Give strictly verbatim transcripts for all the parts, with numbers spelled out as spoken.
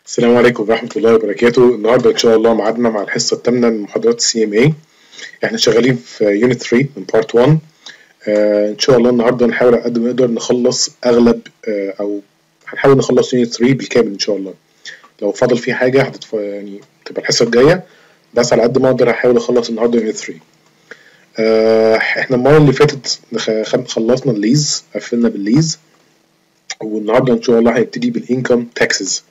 السلام عليكم ورحمة الله وبركاته. النهارده إن شاء الله ميعادنا مع الحصة الثامنة من محاضرات السي ام اي. احنا شغالين في يونت ثلاثة من بارت واحد. آه إن شاء الله النهارده نحاول على قد ما نقدر نخلص أغلب آه أو هنحاول نخلص يونت ثلاثة بالكامل إن شاء الله. لو فاضل فيه حاجة هتتف... يعني تبقى الحصة الجاية، بس على قد ما أقدر هحاول أخلص النهارده يونت ثلاثة. آه احنا المرة اللي فاتت نخ... خلصنا الليز، قفلنا بالليز، والنهارده إن شاء الله هنبتدي بالإنكم تاكسز.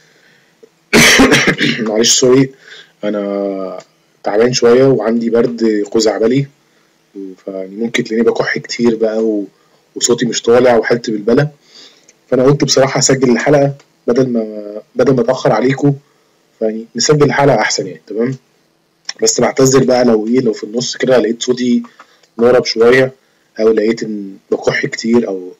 معلش سوري، انا تعبان شويه وعندي برد خزعبلي، فيعني ممكن تلاقيني بكح كتير بقى و... وصوتي مش طالع وحالتي بالبلا. فانا قلت بصراحه اسجل الحلقه بدل ما بدل ما اتاخر عليكم، فيعني نسجل الحلقه احسن يعني. تمام، بس بعتذر بقى لو ايه لو في النص كده لقيت صوتي مورب شويه، او لقيت ان بكح كتير، او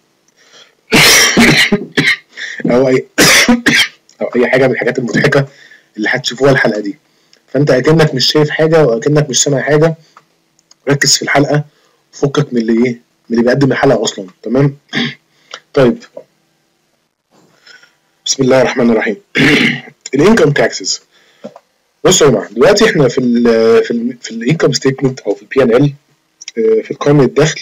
او اي او اي حاجه من الحاجات المضحكه اللي هتشوفوها الحلقه دي. فانت اكنك مش شايف حاجه واكنك مش سامع حاجه، ركز في الحلقه، فكك من اللي ايه من اللي بيقدم الحلقه اصلا. تمام. طيب، بسم الله الرحمن الرحيم. الانكم تاكسز. بصوا يا جماعه، دلوقتي احنا في ال في ال في الانكم ستيتمنت او في البي ان ال، في قائمه الدخل.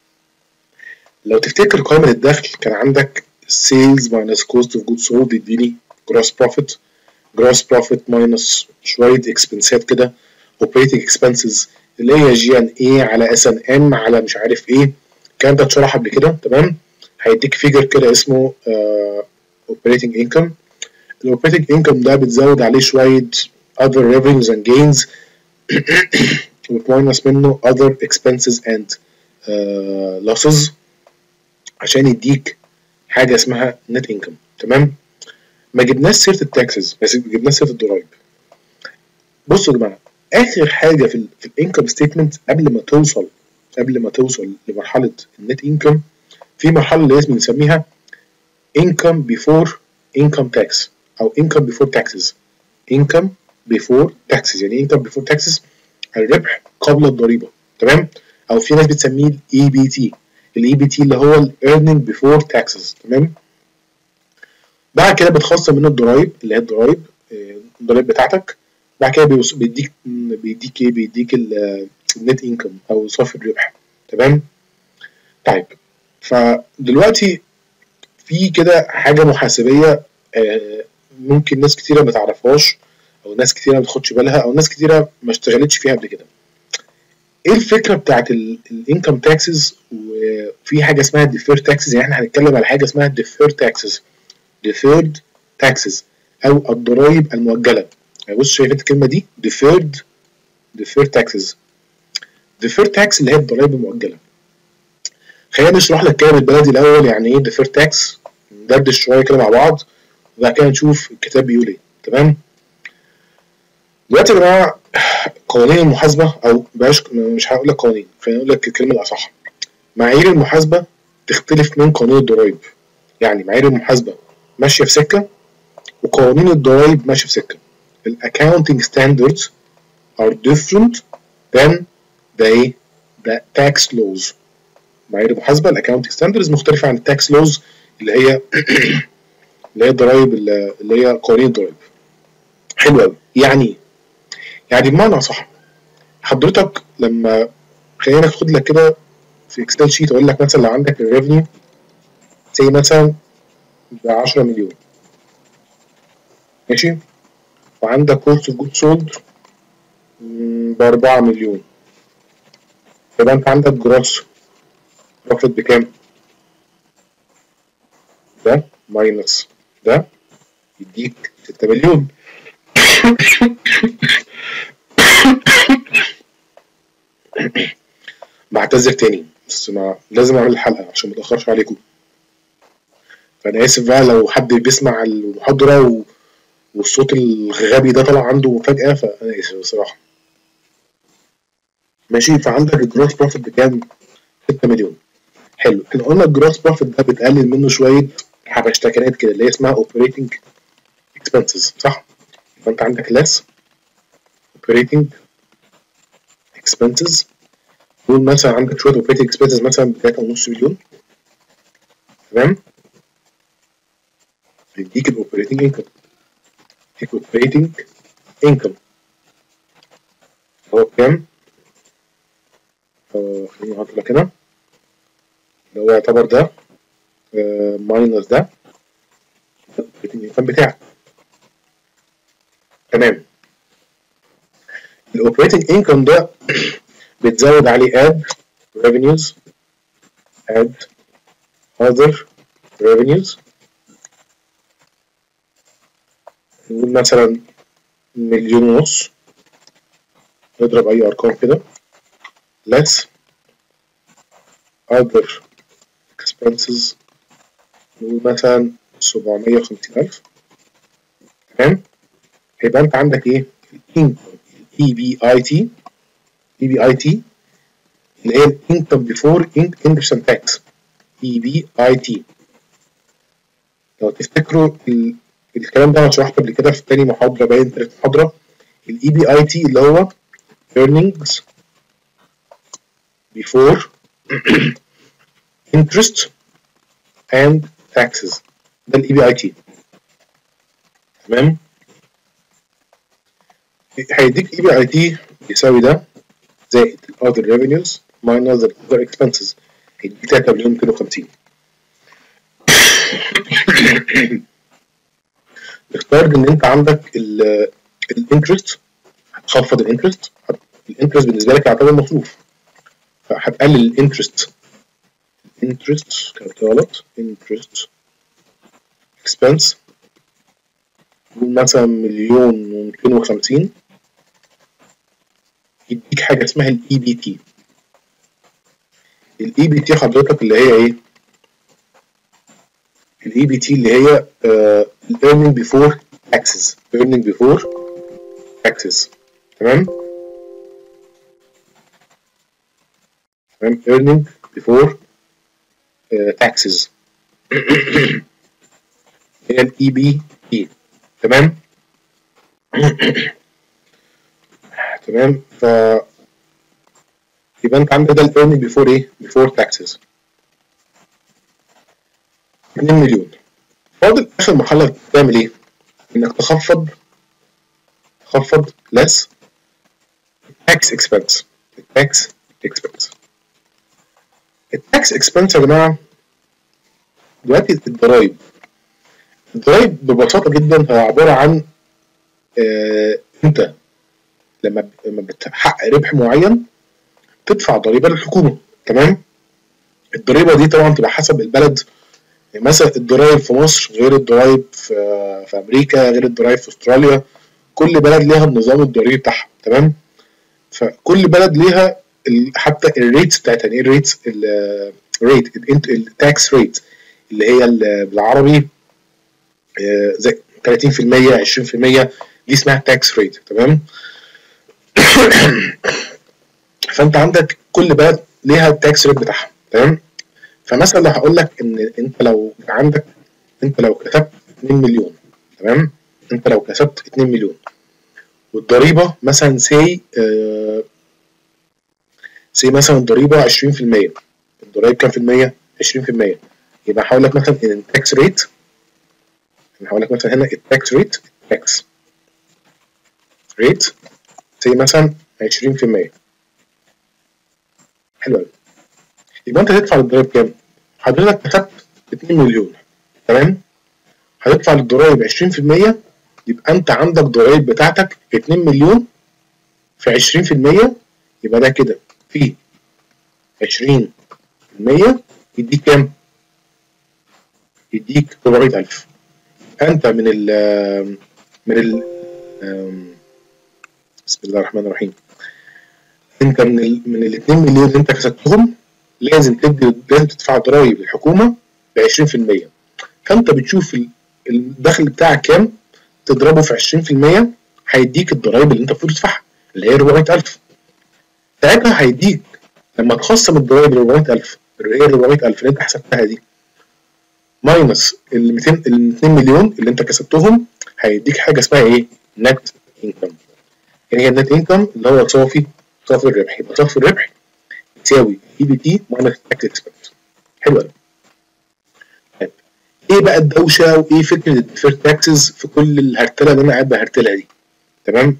لو تفتكر قائمه الدخل كان عندك sales minus cost of goods sold يديني gross profit، gross profit minus شويه اكسبنسات كده، operating expenses اللي هي جي ان اي على اس ان ام على مش عارف ايه. الكلام ده اتشرح قبل كده. تمام. هيديك فيجر كده اسمه uh, operating income. ال operating income ده بتزود عليه شوية other revenues and gains وتماينس منه other expenses and uh, losses عشان يديك حاجة اسمها net income. تمام. ما جبناش سيرة التاكسز، بس جبناش سيرة الضرايب. بصوا يا جماعة، اخر حاجة في ال في الانكم ستيتمنت قبل ما توصل قبل ما توصل لمرحلة النت انكم، في مرحلة اللي لازم نسميها income before income tax او income before taxes. income before taxes يعني income before taxes الربح قبل الضريبة. تمام. او في ناس بتسميه الاي بي تي. الاي بي تي اللي هو ال earning before taxes. تمام. بعد كده بتخصم من الضرايب اللي هي الضرايب الضرايب بتاعتك. بعد كده بيديك بيديك ايه بيديك النت انكم او صافي الربح. تمام. طيب، فدلوقتي في كده حاجه محاسبيه ممكن ناس كتيره ما تعرفهاش، او ناس كتيره ما تاخدش بالها، او ناس كتيره ما اشتغلتش فيها قبل كده. ايه الفكره بتاعت الانكم تاكسز؟ وفي حاجه اسمها ديفير تاكسز. يعني احنا هنتكلم على حاجه اسمها ديفير تاكسز، ديفيرد تاكسز او الضرايب المؤجله. يعني بص، شايف انت الكلمه دي ديفيرد ديفير تاكسز. ديفير تاكس اللي هي الضرايب المؤجله. خلينا نشرح لك كده بالبلدي الاول يعني ايه ديفير تاكس، ندردش شويه كده مع بعض وبعد كده نشوف الكتاب بيقول ايه. تمام. دلوقتي يا جماعه، قوانين المحاسبه، او بلاش مش هقول لك قوانين، خلينا نقول لك الكلمه الاصح. معايير المحاسبه تختلف من قانون الضرايب. يعني معايير المحاسبه ماشيه في سكه، وقوانين الضرايب ماشيه في سكه. الاكاونتنج ستاندردز are different than the the tax laws. معايير المحاسبه الاكاونتنج ستاندردز مختلفه عن التاكس لوز اللي هي اللي هي الضرايب اللي هي قوانين الضرايب. حلو قوي. يعني يعني بمعنى صح، حضرتك لما خلينا ناخد لك كده في اكسل شيت، اقول لك مثلا لو عندك الريفنيو زي مثلا ب عشرة مليون، ماشي، وعندك كوست اوف جود سولد ب أربعة مليون، يبقى انت عندك جروس بروفيت بكام؟ ده ماينس ده يديك ستة مليون. بعتذر تاني، بس ما لازم اعمل الحلقه عشان ما اتاخرش عليكم. فانا اسف بقى لو حد بيسمع المحاضره و... والصوت الغبي ده طلع عنده فجاه، فانا اسف بصراحه. ماشي. فعندك الجروس بروفيت بكام؟ ستة مليون. حلو. احنا قلنا الجروس بروفيت ده بتقلل منه شويه حبشتكنات كده اللي هي اسمها اوبريتنج اكسبنسز، صح؟ فانت عندك less operating expenses. قول مثلا عندك شويه operating expenses مثلا ب تلاتة ونص مليون. تمام. بيديك الاوبريتنج انكم. operating income هو كام؟ آه خليني احط لك هنا اللي هو يعتبر ده ماينس ده operating income بتاعك. تمام. الاوبريتنج انكم ده بتزود عليه add revenues add other revenues نقول مثلا مليون ونص، نضرب اي ارقام كده less other expenses نقول مثلا سبعمية وخمسين ألف. تمام. هيبقى انت عندك ايه؟ الانكم اي بي اي تي اي بي اي تي اللي هي الانكم بيفور انترست اند تاكس اي بي اي تي. لو تفتكروا ال... الكلام ده انا شرحته قبل كده في تاني محاضره باين تالت محاضره. الاي بي اي تي اللي هو earnings before interest and taxes ده الاي بي اي تي. تمام. هيديك اي بي اي تي بيساوي ده زائد ال other revenues minus the other expenses هيديك تلاتة مليون ميتين وخمسين. نفترض ان انت عندك الانترست هتخفض الانترست. الانترست بالنسبه لك يعتبر مصروف فهتقلل الانترست interest كانت غلط interest expense نقول مثلا مليون وميتين وخمسين يديك حاجة اسمها الاي بي تي. الاي بي تي حضرتك اللي هي ايه؟ الاي بي تي اللي هي ال earning before taxes earning before taxes. تمام؟ تمام earning before uh, taxes هي الاي بي تي. تمام؟ تمام. ف يبقى انت عندك ده ال earning before ايه؟ before taxes اتنين مليون. فاضل اخر مرحله تعمل ايه؟ انك تخفض تخفض less tax expense tax expense. التاكس اكسبنس يا جماعه دلوقتي الضرايب. الضرايب ببساطه جدا هي عباره عن آه انت لما لما بتحقق ربح معين تدفع ضريبه للحكومه. تمام. الضريبه دي طبعا تبقى حسب البلد. يعني مثلا الضرايب في مصر غير الضرايب في في امريكا غير الضرايب في استراليا. كل بلد ليها النظام الضريبي بتاعها. تمام. فكل بلد ليها حتى الريتس بتاعتها. ايه الريتس؟ الريت التاكس ريت اللي هي بالعربي زي تلاتين في المية عشرين في المية دي اسمها تاكس ريت. تمام. فانت عندك كل بلد ليها التاكس ريت بتاعها. تمام. فمثلا لو هقول لك ان انت لو عندك انت لو كسبت اتنين مليون. تمام. انت لو كسبت اتنين مليون والضريبه مثلا سي آه سي مثلا الضريبه عشرين في المية. الضرايب كام في المية؟ عشرين في المية. يبقى هقول لك مثلا ان التاكس ريت انا هقول لك مثلا هنا التاكس ريت التاكس ريت سي مثلا عشرين في المية. حلو قوي. يبقى انت هتدفع للضرايب كام؟ حضرتك كسبت اتنين مليون. تمام. هتدفع للضرايب عشرين في المية يبقى انت عندك ضرايب بتاعتك اتنين مليون في عشرين في المية يبقى ده كده في عشرين في المية يديك كام؟ يديك أربعمية ألف. انت من ال من ال بسم الله الرحمن الرحيم انت من ال من ال اتنين مليون اللي انت كسبتهم لازم تدي لازم تدفع ضرايب للحكومه ب عشرين في المية. فانت بتشوف الدخل بتاعك كام تضربه في عشرين في المية هيديك الضرايب اللي انت المفروض تدفعها اللي هي أربعمية ألف. ساعتها هيديك لما تخصم الضرايب ال أربعمية ألف اللي هي أربعمية ألف اللي انت حسبتها دي ماينس ال ميتين ال اتنين مليون اللي انت كسبتهم هيديك حاجه اسمها ايه؟ نت انكم. يعني هي النت انكم اللي هو صافي صافي الربح. يبقى صافي الربح يساوي اي بي تي ماينس تاكس اكسبنس. حلو قوي. طيب ايه بقى الدوشه وايه فكره الديفيرد تاكسز في كل الهرتله اللي انا قاعد بهرتلها دي. تمام.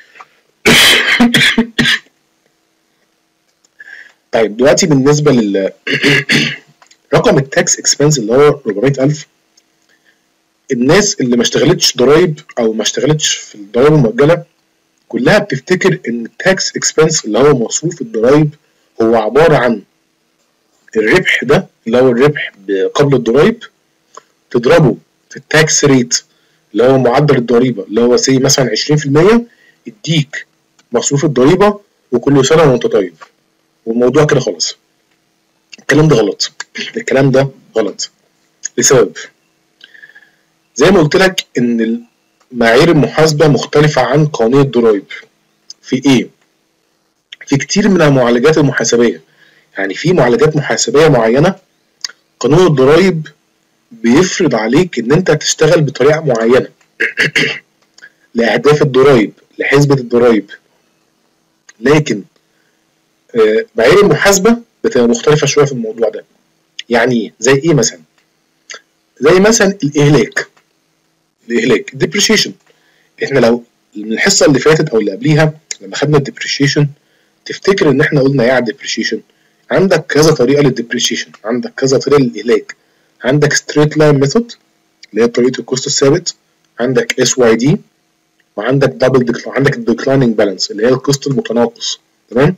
طيب دلوقتي بالنسبه لل رقم التاكس اكسبنس اللي هو أربعمية ألف، الناس اللي ما اشتغلتش ضرايب او ما اشتغلتش في الضرايب المؤجله كلها بتفتكر ان التاكس اكسبنس اللي هو مصروف الضرايب هو عباره عن الربح ده اللي هو الربح قبل الضرايب تضربه في التاكس ريت اللي هو معدل الضريبه اللي هو سي مثلا عشرين في المية يديك مصروف الضريبه وكل سنه وانت طيب، والموضوع كده خلاص. الكلام ده غلط، الكلام ده غلط لسبب زي ما قلت لك ان معايير المحاسبه مختلفه عن قوانين الضرايب. في ايه؟ في كتير من المعالجات المحاسبيه، يعني في معالجات محاسبيه معينه قانون الضرايب بيفرض عليك ان انت تشتغل بطريقه معينه لاهداف الضرايب لحسبه الضرايب، لكن معايير المحاسبه بتبقى مختلفه شويه في الموضوع ده. يعني زي ايه مثلا؟ زي مثلا الاهلاك الاهلاك الديبريشيشن. احنا لو من الحصه اللي فاتت او اللي قبليها لما خدنا الديبريشيشن تفتكر ان احنا قلنا ايه على الديبريشيشن؟ عندك كذا طريقه للديبريشيشن، عندك كذا طريقه للاهلاك. عندك ستريت لاين ميثود اللي هي طريقه الكوست الثابت، عندك اس واي دي، وعندك دبل ديكلاين، عندك الديكلايننج بالانس اللي هي الكوست المتناقص. تمام.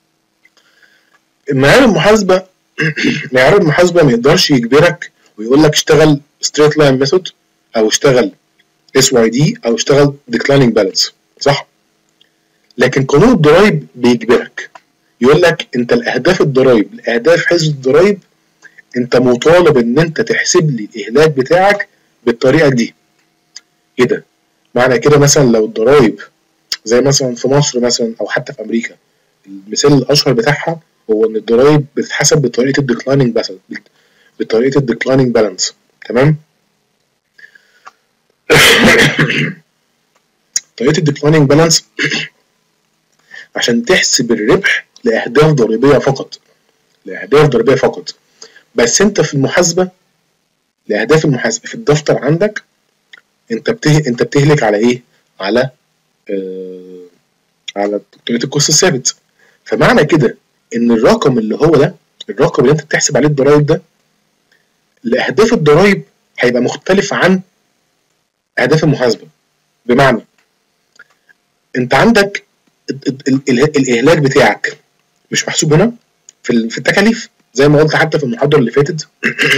معيار المحاسبه معيار المحاسبه ما يقدرش يجبرك ويقول لك اشتغل ستريت لاين ميثود او اشتغل اس واي دي او اشتغل ديكلايننج بالانس، صح؟ لكن قانون الضرايب بيجبرك، يقول لك انت الاهداف الضرايب الاهداف حسبه الضرايب انت مطالب ان انت تحسب لي الاهلاك بتاعك بالطريقه دي. ايه ده؟ معنى كده مثلا لو الضرايب زي مثلا في مصر مثلا او حتى في امريكا المثال الاشهر بتاعها هو ان الضرايب بتتحسب بطريقه الديكلايننج بالانس بطريقه الديكلايننج بالانس. تمام. طريقه الديكلايننج بالانس عشان تحسب الربح لاهداف ضريبيه فقط، لاهداف ضريبيه فقط. بس انت في المحاسبه لاهداف المحاسبه في الدفتر عندك انت بته... انت بتهلك على ايه؟ على آه... على طريقه الكوست الثابت. فمعنى كده ان الرقم اللي هو ده الرقم اللي انت بتحسب عليه الضرايب ده لاهداف الضرايب هيبقى مختلف عن اهداف المحاسبه. بمعنى انت عندك الاهلاك بتاعك مش محسوب هنا في في التكاليف زي ما قلت حتى في المحاضره اللي فاتت.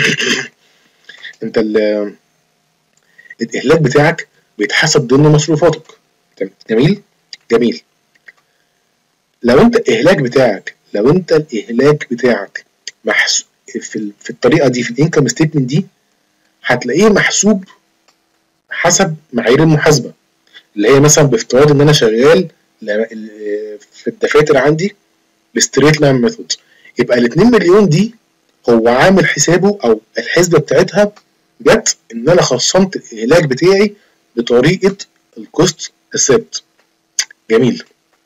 انت الاهلاك بتاعك بيتحسب ضمن مصروفاتك. جميل جميل. لو انت الاهلاك بتاعك لو انت الاهلاك بتاعك محسوب في في الطريقه دي في الانكم ستيتمنت دي هتلاقيه محسوب حسب معايير المحاسبه اللي هي مثلا بافتراض ان انا شغال في الدفاتر عندي بستريت لاين ميثود، يبقى ال اتنين مليون دي هو عامل حسابه او الحسبه بتاعتها جت ان انا خصمت الاهلاك بتاعي بطريقه الكوست الثابت. جميل.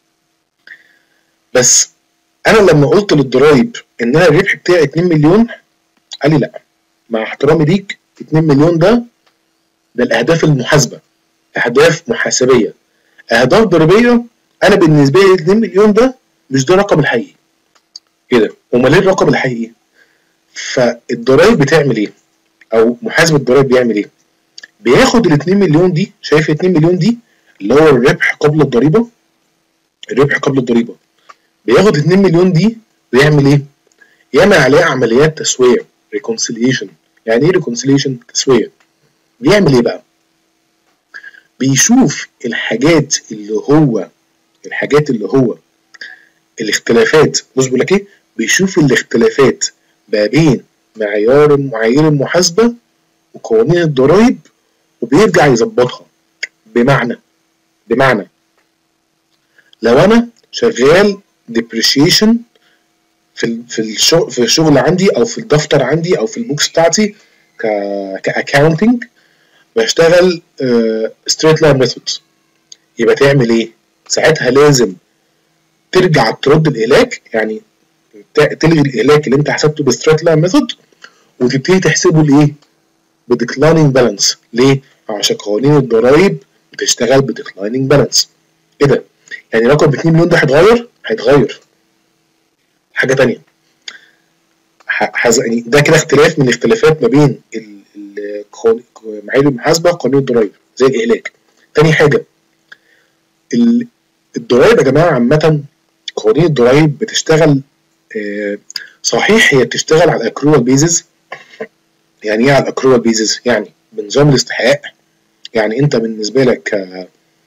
بس انا لما قلت للضرايب ان انا الربح بتاعي اتنين مليون قال لي لا، مع احترامي ليك اتنين مليون ده ده الاهداف المحاسبه، اهداف محاسبيه، اهداف ضريبيه انا بالنسبه لي اتنين مليون ده مش ده الرقم الحقيقي. كده امال ايه الرقم الحقيقي؟ فالضرايب بتعمل ايه؟ او محاسب الضرايب بيعمل ايه؟ بياخد ال اتنين مليون دي، شايف اتنين مليون دي اللي هو الربح قبل الضريبه، الربح قبل الضريبه، بياخد اتنين مليون دي ويعمل ايه؟ يعمل عليها عمليات تسويه ريكونسيليشن. يعني ايه ريكونسيليشن؟ تسويه. بيعمل ايه بقى؟ بيشوف الحاجات اللي هو الحاجات اللي هو الاختلافات. بص بقول لك ايه؟ بيشوف الاختلافات ما بين معيار معايير المحاسبه وقوانين الضرايب وبيرجع يظبطها. بمعنى بمعنى لو انا شغال ديبريشيشن في في الشغل في الشغل عندي او في الدفتر عندي او في البوكس بتاعتي ك كاكاونتنج بشتغل ستريت لاين ميثود، يبقى تعمل ايه؟ ساعتها لازم ترجع ترد الاهلاك، يعني تلغي الاهلاك اللي انت حسبته بالستريت لاين ميثود وتبتدي تحسبه لايه؟ بديكلايننج بالانس. ليه؟ عشان قوانين الضرايب بتشتغل بديكلايننج بالانس. ايه ده؟ يعني رقم ب اتنين مليون ده هيتغير؟ هيتغير. حاجه ثانيه، يعني ده كده اختلاف من الاختلافات ما بين معايير المحاسبه وقانون الضرايب زي الاهلاك. تاني حاجه، الضرايب يا جماعه عامه، قوانين الضرايب بتشتغل آه صحيح هي بتشتغل على الاكرول بيزز. يعني ايه على الاكرول بيزز؟ يعني بنظام الاستحقاق. يعني انت بالنسبه لك آه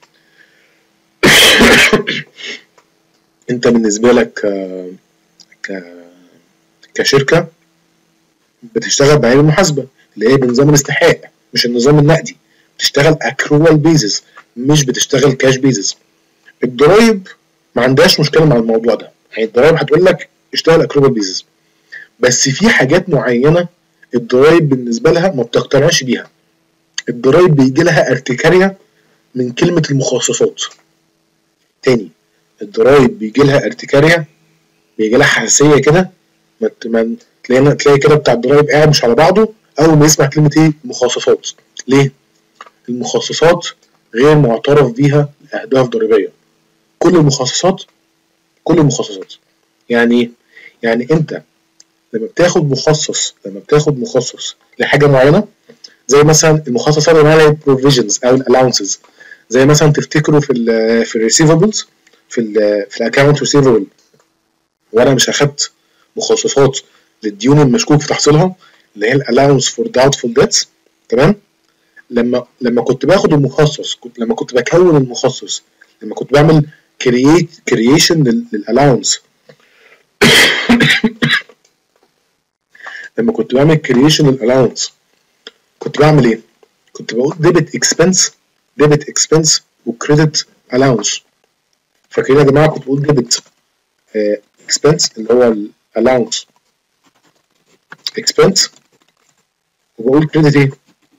انت بالنسبه لك آه ك كشركه بتشتغل بعين المحاسبه اللي هي بنظام الاستحقاق مش النظام النقدي، بتشتغل اكرول بيزز مش بتشتغل كاش بيزز. الضرايب ما عندهاش مشكله مع الموضوع ده، يعني الضرايب هتقول لك اشتغل اكرول بيزز، بس في حاجات معينه الضرايب بالنسبه لها ما بتقتنعش بيها. الضرايب بيجي لها ارتكاريه من كلمه المخصصات. تاني، الضرايب بيجي لها ارتكاريه، بيجي لها حساسيه كده، ما تلاقي تلاقي كده بتاع الضرايب قاعد مش على بعضه اول ما يسمع كلمه ايه؟ مخصصات. ليه؟ المخصصات غير معترف بيها لاهداف ضريبيه. كل المخصصات كل المخصصات يعني يعني انت لما بتاخد مخصص لما بتاخد مخصص لحاجه معينه، زي مثلا المخصصات اللي معناها البروفيجنز او الالاونسز، زي مثلا تفتكروا في ال في الريسيفبلز في ال في الاكونت ريسيفبل، وانا مش اخدت مخصصات للديون المشكوك في تحصيلها اللي هي الالاونس فور داوتفول ديتس. تمام؟ لما لما كنت باخد المخصص، كنت لما كنت بكون المخصص، لما كنت بعمل كرييت كرييشن للالاونس لما كنت بعمل كرييشن للالاونس كنت بعمل ايه؟ كنت بقول ديبت اكسبنس ديبت اكسبنس وكريدت الاونس. فاكرين يا جماعه؟ كنت بقول ديبت اكسبنس اللي هو الالاونس اكسبنس، وبقول كريدت ايه؟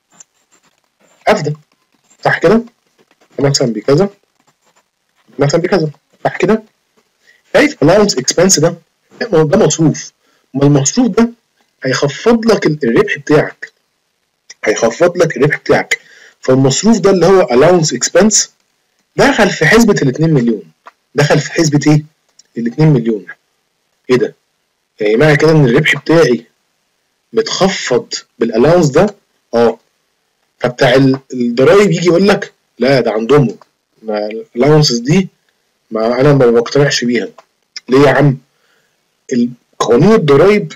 افدى. صح كده؟ مثلا بكذا مثلا بكذا. صح كده؟ شايف الاونس اكسبنس ده؟ ده مصروف، ما المصروف ده هيخفض لك الربح بتاعك هيخفض لك الربح بتاعك فالمصروف ده اللي هو allowance expense دخل في حسبة ال اتنين مليون. دخل في حسبة ايه؟ ال اتنين مليون. ايه ده؟ يعني معنى كده ان الربح بتاعي متخفض بالالاونس ده؟ اه. فبتاع الضرايب يجي يقول لك لا ده عندهم الالاونسز دي ما انا ما بقتنعش بيها. ليه يا عم؟ قوانين الضرايب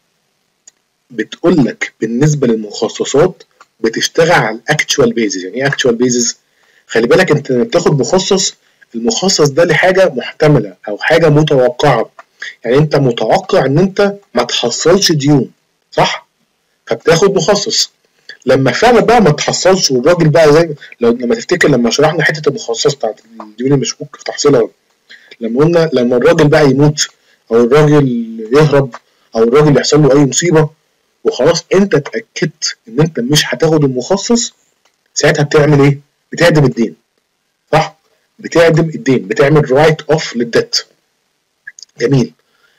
بتقول لك بالنسبه للمخصصات بتشتغل على الاكتشوال بيزز. يعني ايه اكتشوال بيزز؟ خلي بالك انت لما بتاخد مخصص، المخصص ده لحاجه محتمله او حاجه متوقعه. يعني انت متوقع ان انت ما تحصلش ديون، صح؟ فبتاخد مخصص. لما فعلا بقى ما تحصلش والراجل بقى زي لو لما تفتكر لما شرحنا حته المخصص بتاعت الديون المشكوك في تحصيلها، لما قلنا لما الراجل بقى يموت او الراجل يهرب او الراجل يحصل له اي مصيبه وخلاص انت اتاكدت ان انت مش هتاخد المخصص، ساعتها بتعمل ايه؟ بتعدم الدين، صح؟ بتعدم الدين، بتعمل رايت اوف للديت. جميل.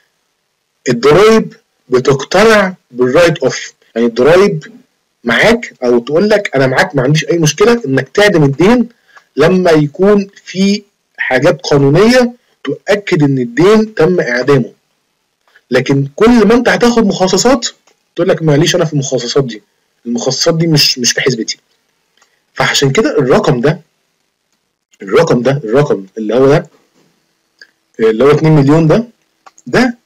الضرايب بتقتنع بالرايت اوف، يعني الضرايب معاك او تقول لك انا معاك ما عنديش اي مشكله انك تعدم الدين لما يكون في حاجات قانونيه تؤكد ان الدين تم اعدامه. لكن كل ما انت هتاخد مخصصات تقول لك ماليش انا في المخصصات دي، المخصصات دي مش مش في حسبتي. فعشان كده الرقم ده الرقم ده الرقم اللي هو ده اللي هو اتنين مليون ده ده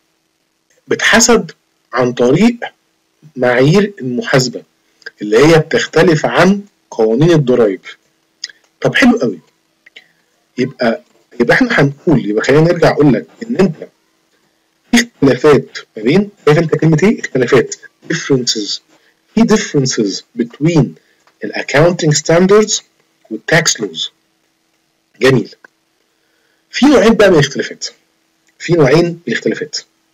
بتحسب عن طريق معايير المحاسبه اللي هي بتختلف عن قوانين الضرايب. طب حلو قوي. يبقى يبقى احنا هنقول يبقى خلينا نرجع اقول لك ان انت في اختلافات ما بين، شايف انت كلمه ايه؟ اختلافات differences في differences between الاكاونتنج ستاندردز والتاكس لوز. جميل. في نوعين بقى من الاختلافات. في نوعين من الاختلافات.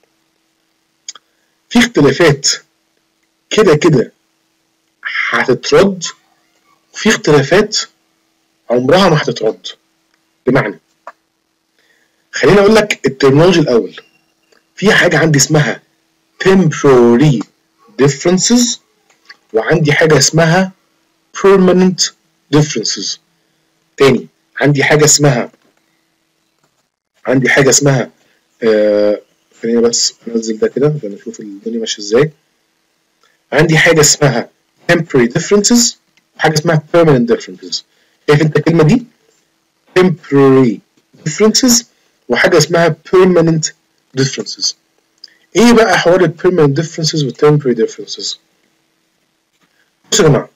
في اختلافات كده كده هتترد، وفي اختلافات عمرها ما هتترد. بمعنى خليني اقول لك الترمينولوجي الاول. في حاجه عندي اسمها temporary differences وعندي حاجه اسمها permanent differences. تاني عندي حاجه اسمها عندي حاجه اسمها آه خليني بس انزل ده كده عشان نشوف الدنيا ماشيه ازاي. عندي حاجه اسمها temporary differences وحاجه اسمها permanent differences. شايف انت الكلمه دي؟ temporary differences وحاجه اسمها permanent differences. ايه بقى حوار ال permanent differences وال temporary differences؟ بصوا يا جماعه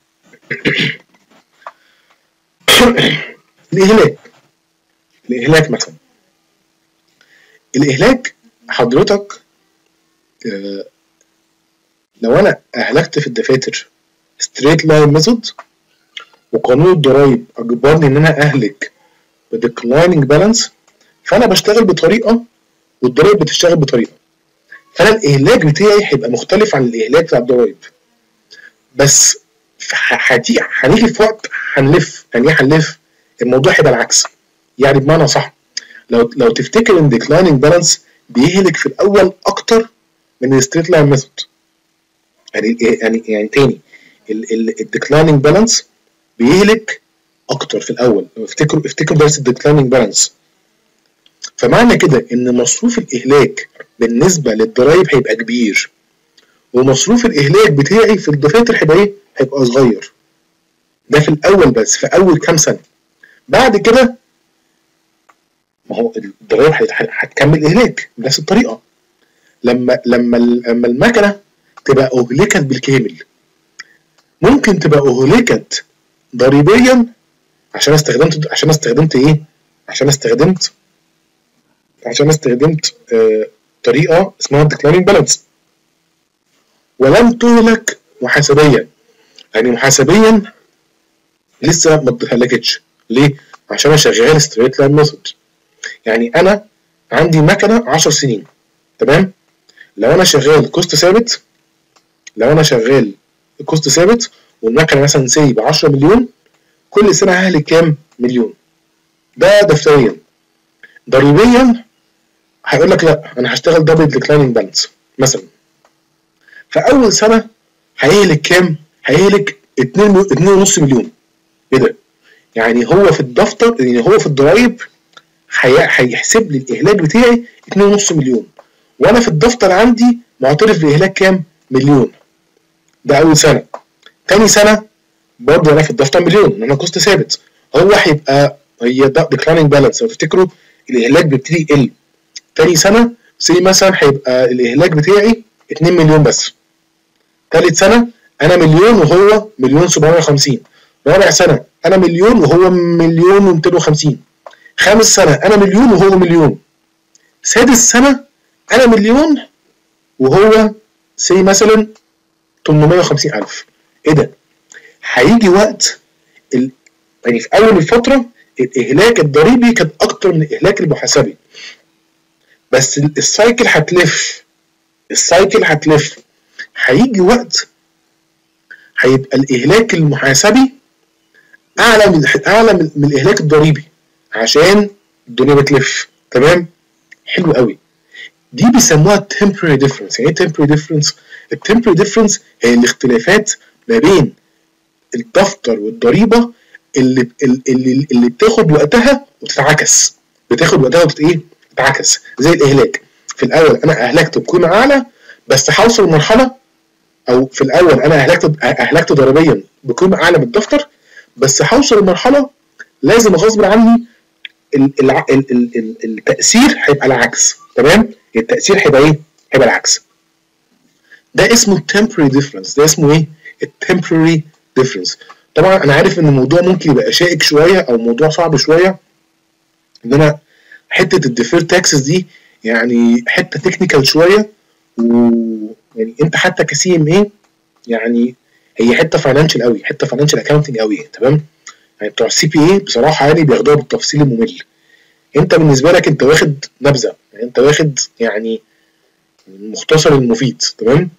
الاهلاك الاهلاك مثلا الاهلاك حضرتك آه لو انا اهلكت في الدفاتر straight line method وقانون الضرايب اجبرني ان انا اهلك بديكلايننج بالانس، فانا بشتغل بطريقه والضرايب بتشتغل بطريقه، فانا الاهلاك بتاعي هيبقى مختلف عن الاهلاك بتاع الضرايب. بس هتيجي هنيجي في وقت هنلف، يعني ايه هنلف؟ الموضوع هيبقى العكس. يعني بمعنى صح، لو لو تفتكر ان ديكلايننج بالانس بيهلك في الاول اكتر من الستريت لاين ميثود. يعني يعني يعني تاني الديكلايننج بالانس بيهلك اكتر في الاول. افتكروا افتكروا درس الديكلايننج بالانس. فمعنى كده ان مصروف الاهلاك بالنسبه للضرايب هيبقى كبير، ومصروف الاهلاك بتاعي في الدفاتر هيبقى ايه؟ هيبقى صغير. ده في الاول بس، في اول كام سنه. بعد كده ما هو الضرايب هتكمل اهلاك بنفس الطريقه. لما لما لما المكنه تبقى اهلكت بالكامل، ممكن تبقى اهلكت ضريبيا عشان استخدمت عشان استخدمت ايه؟ عشان استخدمت عشان استخدمت آه طريقه اسمها ديكلايننج بالانس، ولم تهلك محاسبيا. يعني محاسبيا لسه ما اتهلكتش. ليه؟ عشان انا شغال ستريت لاين ميثود. يعني انا عندي مكنه عشر سنين، تمام؟ لو انا شغال كوست ثابت لو انا شغال كوست ثابت والمكنه مثلا سي ب عشرة مليون، كل سنه ههلك كام؟ مليون. ده دفتريا. ضريبيا هيقول لك لا، انا هشتغل دبل ديكلايننج بالانس مثلا. فاول سنه هيهلك كام؟ هيهلك اتنين ونص مليون. ايه ده؟ يعني هو في الدفتر، يعني هو في الضرايب هيحسب لي الاهلاك بتاعي اتنين ونص مليون، وانا في الدفتر عندي معترف باهلاك كام؟ مليون. ده اول سنه. تاني سنه برضه انا في الدفتر مليون، ان انا كوست ثابت. هو هيبقى هي ده ديكلايننج بالانس. لو تفتكروا الاهلاك بيبتدي يقل. تاني سنه سي مثلا هيبقى الاهلاك بتاعي اتنين مليون بس. تالت سنه انا مليون وهو مليون سبعمية وخمسين. رابع سنه انا مليون وهو مليون ومئتين وخمسين. خامس سنه انا مليون وهو مليون. سادس سنه انا مليون وهو سي مثلا تمنمية وخمسين الف. ايه ده؟ هيجي وقت ال... يعني في اول الفتره الاهلاك الضريبي كان اكتر من الاهلاك المحاسبي، بس السايكل هتلف السايكل هتلف هيجي وقت هيبقى الاهلاك المحاسبي اعلى من اعلى من, من الاهلاك الضريبي عشان الدنيا بتلف. تمام؟ حلو قوي. دي بيسموها temporary difference. يعني ايه temporary difference؟ الtemporary difference هي الاختلافات ما بين الدفتر والضريبه اللي اللي اللي بتاخد وقتها وتتعكس. بتاخد وقتها وتت ايه؟ تتعكس. زي الاهلاك. في الاول انا اهلكت بقيمه اعلى، بس هوصل لمرحله، او في الاول انا اهلكت اهلكت ضريبيا بقيمه اعلى من الدفتر، بس هوصل لمرحله لازم غصب عني التاثير هيبقى العكس. تمام؟ التاثير هيبقى ايه؟ هيبقى العكس. ده اسمه temporary difference. ده اسمه ايه؟ الtemporary difference. طبعا انا عارف ان الموضوع ممكن يبقى شائك شويه او موضوع صعب شويه، ان انا حته الديفير تاكسز دي يعني حته تكنيكال شويه، ويعني انت حتى كسي ام ايه يعني هي حته فاينانشال قوي، حته فاينانشال اكاونتنج قوي. تمام؟ يعني بتوع السي بي اي بصراحه يعني بياخدوها بالتفصيل الممل. انت بالنسبه لك انت واخد نبذه، يعني انت واخد يعني المختصر المفيد. تمام؟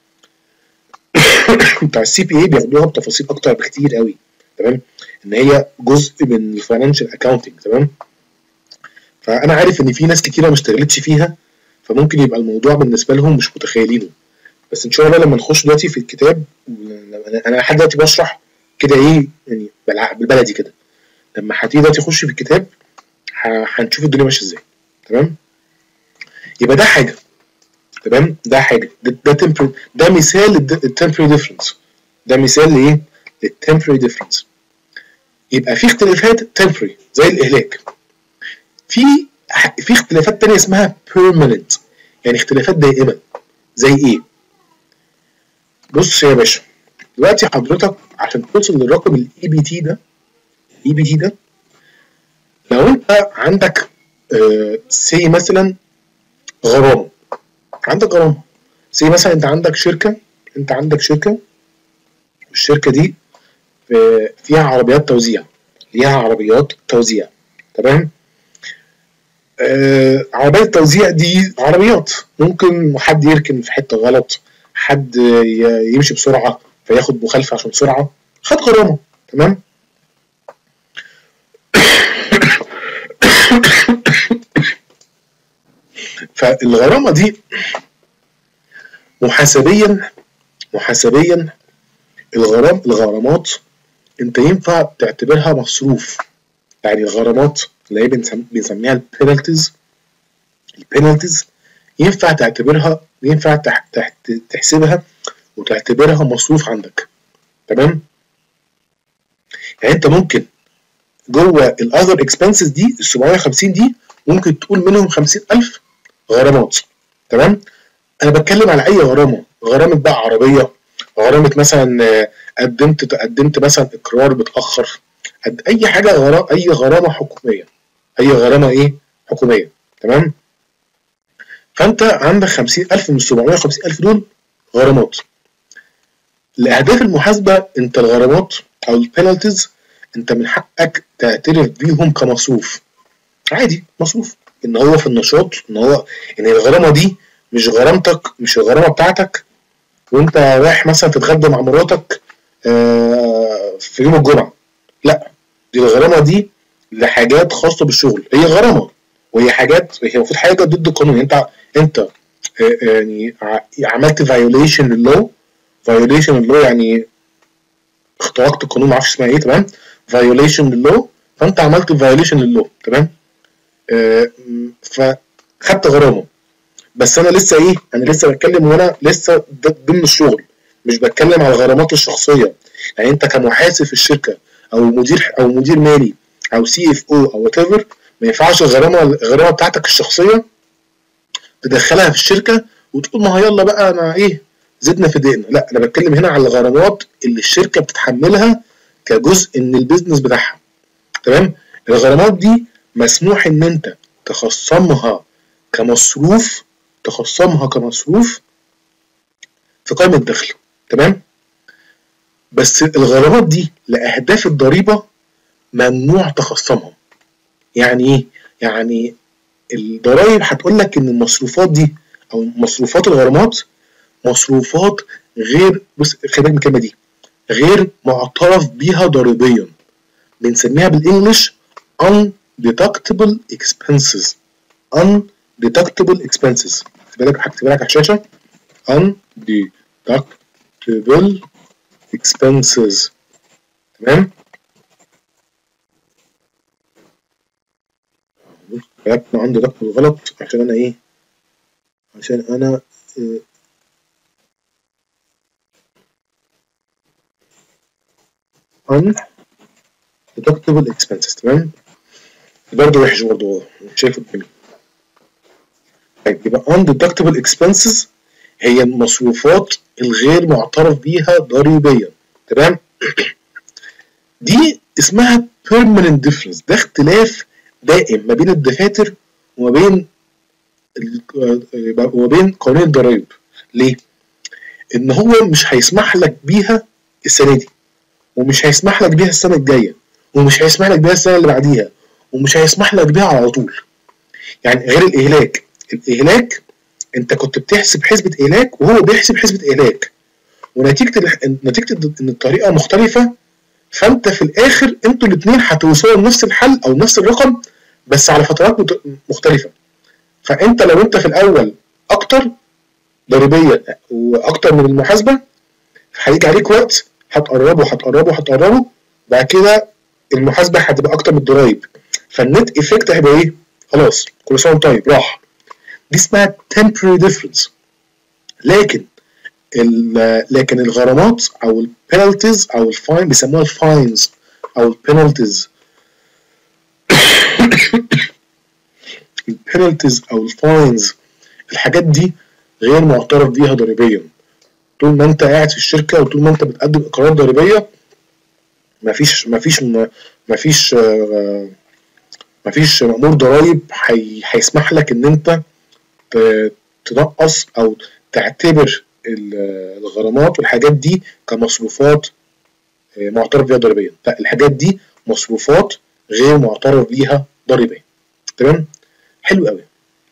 بتاع السي بي اي بياخدوها بتفاصيل اكتر بكتير قوي. تمام؟ ان هي جزء من الفاينانشال اكاونتنج. تمام؟ فانا عارف ان في ناس كتيره ما اشتغلتش فيها، فممكن يبقى الموضوع بالنسبه لهم مش متخيلينه. بس ان شاء الله لما نخش دلوقتي في الكتاب، انا لحد دلوقتي بشرح كده ايه يعني بالبلدي كده، لما هتيجي دلوقتي تخش في الكتاب هنشوف الدنيا ماشيه ازاي. تمام؟ يبقى ده حاجه، تمام؟ ده حاجه، ده ده, temporary ده مثال للتمبري ديفرنس، ده مثال لايه؟ للتمبري ديفرنس. يبقى في اختلافات temporary زي الاهلاك، في في اختلافات تانية اسمها permanent يعني اختلافات دائمه. زي ايه؟ بص يا باشا، دلوقتي حضرتك عشان توصل للرقم الاي بي تي ده، الاي بي تي ده لو انت عندك آه سي مثلا غرامه، عندك غرامه سي مثلا، انت عندك شركه انت عندك شركه والشركه دي آه فيها عربيات توزيع، ليها عربيات توزيع، تمام؟ آه عربيات التوزيع دي عربيات ممكن حد يركن في حته غلط، حد يمشي بسرعه فياخد مخالفه عشان سرعه، خد غرامه، تمام؟ فالغرامه دي محاسبيا محاسبيا الغرام الغرامات انت ينفع تعتبرها مصروف. يعني الغرامات اللي هي بنسميها البينالتيز، البينالتيز ينفع تعتبرها ينفع تحت تحسبها وتعتبرها مصروف عندك، تمام؟ يعني انت ممكن جوه الاذر اكسبنسز دي ال سبعمية وخمسين دي ممكن تقول منهم خمسين ألف غرامات، تمام؟ انا بتكلم على اي غرامه، غرامه بقى عربيه، غرامه مثلا قدمت قدمت مثلا اقرار متاخر، اي حاجه غرامه، اي غرامه حكوميه، اي غرامه ايه؟ حكوميه، تمام؟ فانت عندك خمسين ألف من سبعمية وخمسين ألف دول غرامات. لاهداف المحاسبه انت الغرامات او البينالتيز انت من حقك تعترف بيهم كمصروف عادي، مصروف ان هو في النشاط، ان هو ان الغرامه دي مش غرامتك، مش الغرامه بتاعتك وانت رايح مثلا تتغدى مع مراتك في يوم الجمعه، لا، دي الغرامه دي لحاجات خاصه بالشغل، هي غرامه وهي حاجات، هي المفروض حاجه ضد القانون. انت انت يعني عملت فايوليشن للو، فايوليشن للو يعني اخترقت القانون، ما اعرفش اسمها ايه، تمام؟ فايوليشن للو، فانت عملت فايوليشن للو، تمام؟ آه فخدت غرامه. بس انا لسه ايه؟ انا لسه بتكلم وانا لسه ضمن الشغل، مش بتكلم على الغرامات الشخصيه. يعني انت كمحاسب في الشركه او مدير او مدير مالي او سي اف او او وات ايفر، ما ينفعش الغرامه الغرامه بتاعتك الشخصيه تدخلها في الشركه وتقول ما يلا بقى انا ايه زدنا في دقنا. لا، انا بتكلم هنا على الغرامات اللي الشركه بتتحملها كجزء من البيزنس بتاعها، تمام؟ الغرامات دي مسموح ان انت تخصمها كمصروف، تخصمها كمصروف في قائمه الدخل، تمام؟ بس الغرامات دي لاهداف الضريبه ممنوع تخصمها. يعني ايه؟ يعني الضرايب هتقول لك ان المصروفات دي او مصروفات الغرامات مصروفات غير، بص خلي بالك من الكلمه دي، غير معترف بيها ضريبيا، بنسميها بالانجلش undeductible expenses. undeductible expenses، خلي بالك هكتبها لك على الشاشه، undeductible expenses، تمام؟ كتبنا عندي رقم غلط عشان انا ايه؟ عشان انا إيه undeductible expenses، تمام؟ برضه وحش برضه شايفه قدامي. طيب يبقى undeductible expenses هي المصروفات الغير معترف بيها ضريبيا، تمام؟ دي اسمها permanent difference، ده اختلاف دائم ما بين الدفاتر وما بين وما بين قانون الضرايب. ليه؟ ان هو مش هيسمح لك بيها السنه دي، ومش هيسمح لك بيها السنه الجايه، ومش هيسمح لك بيها السنه اللي بعديها، ومش هيسمح لك بيها على طول. يعني غير الاهلاك، الاهلاك انت كنت بتحسب حسبه اهلاك وهو بيحسب حسبه اهلاك، ونتيجه نتيجه ان الطريقه مختلفه، فانت في الاخر انتوا الاثنين هتوصلوا لنفس الحل او نفس الرقم بس على فترات مختلفه. فانت لو انت في الاول اكتر ضريبيه واكتر من المحاسبه، هيجي عليك وقت هتقربه هتقربه هتقربه بعد كده المحاسبه هتبقى اكتر من الضرايب، فالنت افكت هيبقى ايه؟ خلاص كل سنه وانت طيب راح. دي اسمها temporary difference. لكن لكن الغرامات او البينالتيز او الفاين بيسموها الفاينز او البينالتيز البينالتيز او الفاينز، الحاجات دي غير معترف بيها ضريبيا. طول ما انت قاعد في الشركه وطول ما انت بتقدم اقرارات ضريبيه مفيش مفيش مفيش مفيش مأمور ضرايب هيسمح لك ان انت تنقص او تعتبر الغرامات والحاجات دي كمصروفات معترف بيها ضريبيا. لا، الحاجات دي مصروفات غير معترف بيها ضريبيا. تمام؟ حلو قوي.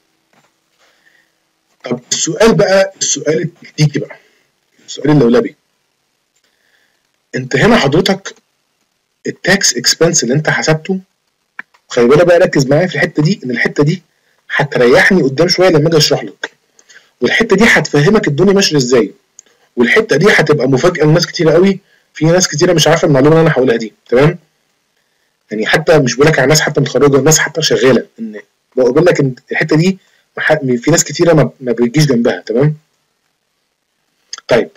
طب السؤال بقى، السؤال التكتيكي بقى، السؤال اللولبي، انت هنا حضرتك التاكس اكسبنس اللي انت حسبته، خلي بالك بقى ركز معايا في الحته دي، ان الحته دي هتريحني قدام شويه لما اجي اشرح لك، والحته دي هتفهمك الدنيا ماشيه ازاي، والحته دي هتبقى مفاجاه لناس كتيره قوي. في ناس كتيره مش عارفه المعلومه اللي انا هقولها دي. تمام؟ يعني حتى مش بقول لك على ناس حتى متخرجه، الناس حتى شغاله، ان بقول لك ان الحته دي في ناس كتيره ما بتجيش جنبها. تمام؟ طيب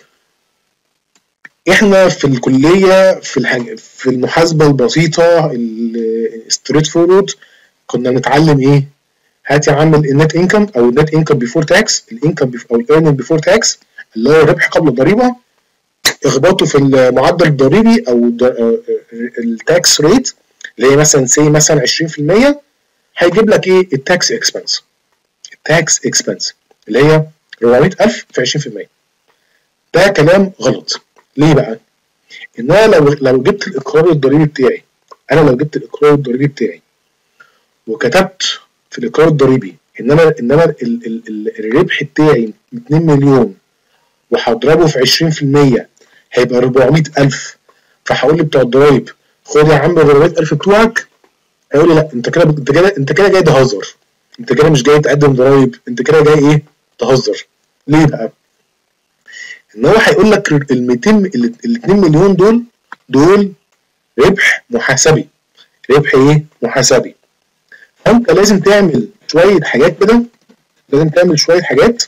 احنا في الكليه في الحاجة في المحاسبه البسيطه الستريت فورورد كنا بنتعلم ايه؟ هات يا عم النت انكم او النت انكم بيفور تاكس، الانكم او الايرننج بيفور تاكس اللي هو الربح قبل الضريبه، اخبطه في المعدل الضريبي او التاكس ريت اللي هي مثلا سي مثلا عشرين في المية، هيجيب لك ايه؟ التاكس اكسبنس. التاكس اكسبنس اللي هي أربعمية ألف في عشرين في المية. ده كلام غلط. ليه بقى؟ ان انا لو لو جبت الاقرار الضريبي بتاعي، انا لو جبت الاقرار الضريبي بتاعي وكتبت في الاقرار الضريبي ان انا ان انا ال ال ال الربح بتاعي اتنين مليون وهضربه في عشرين في المية هيبقى أربعمية ألف، فهقول لي بتوع الضرايب خد يا عم ال أربعمية ألف بتوعك، هيقول لي لا انت كده انت كده انت كده جاي تهزر، انت كده مش جاي تقدم ضرايب، انت كده جاي ايه؟ تهزر. ليه بقى؟ ان هو هيقول لك ال ميتين ال اتنين مليون دول دول ربح محاسبي. ربح ايه؟ محاسبي. فانت لازم تعمل شويه حاجات كده، لازم تعمل شويه حاجات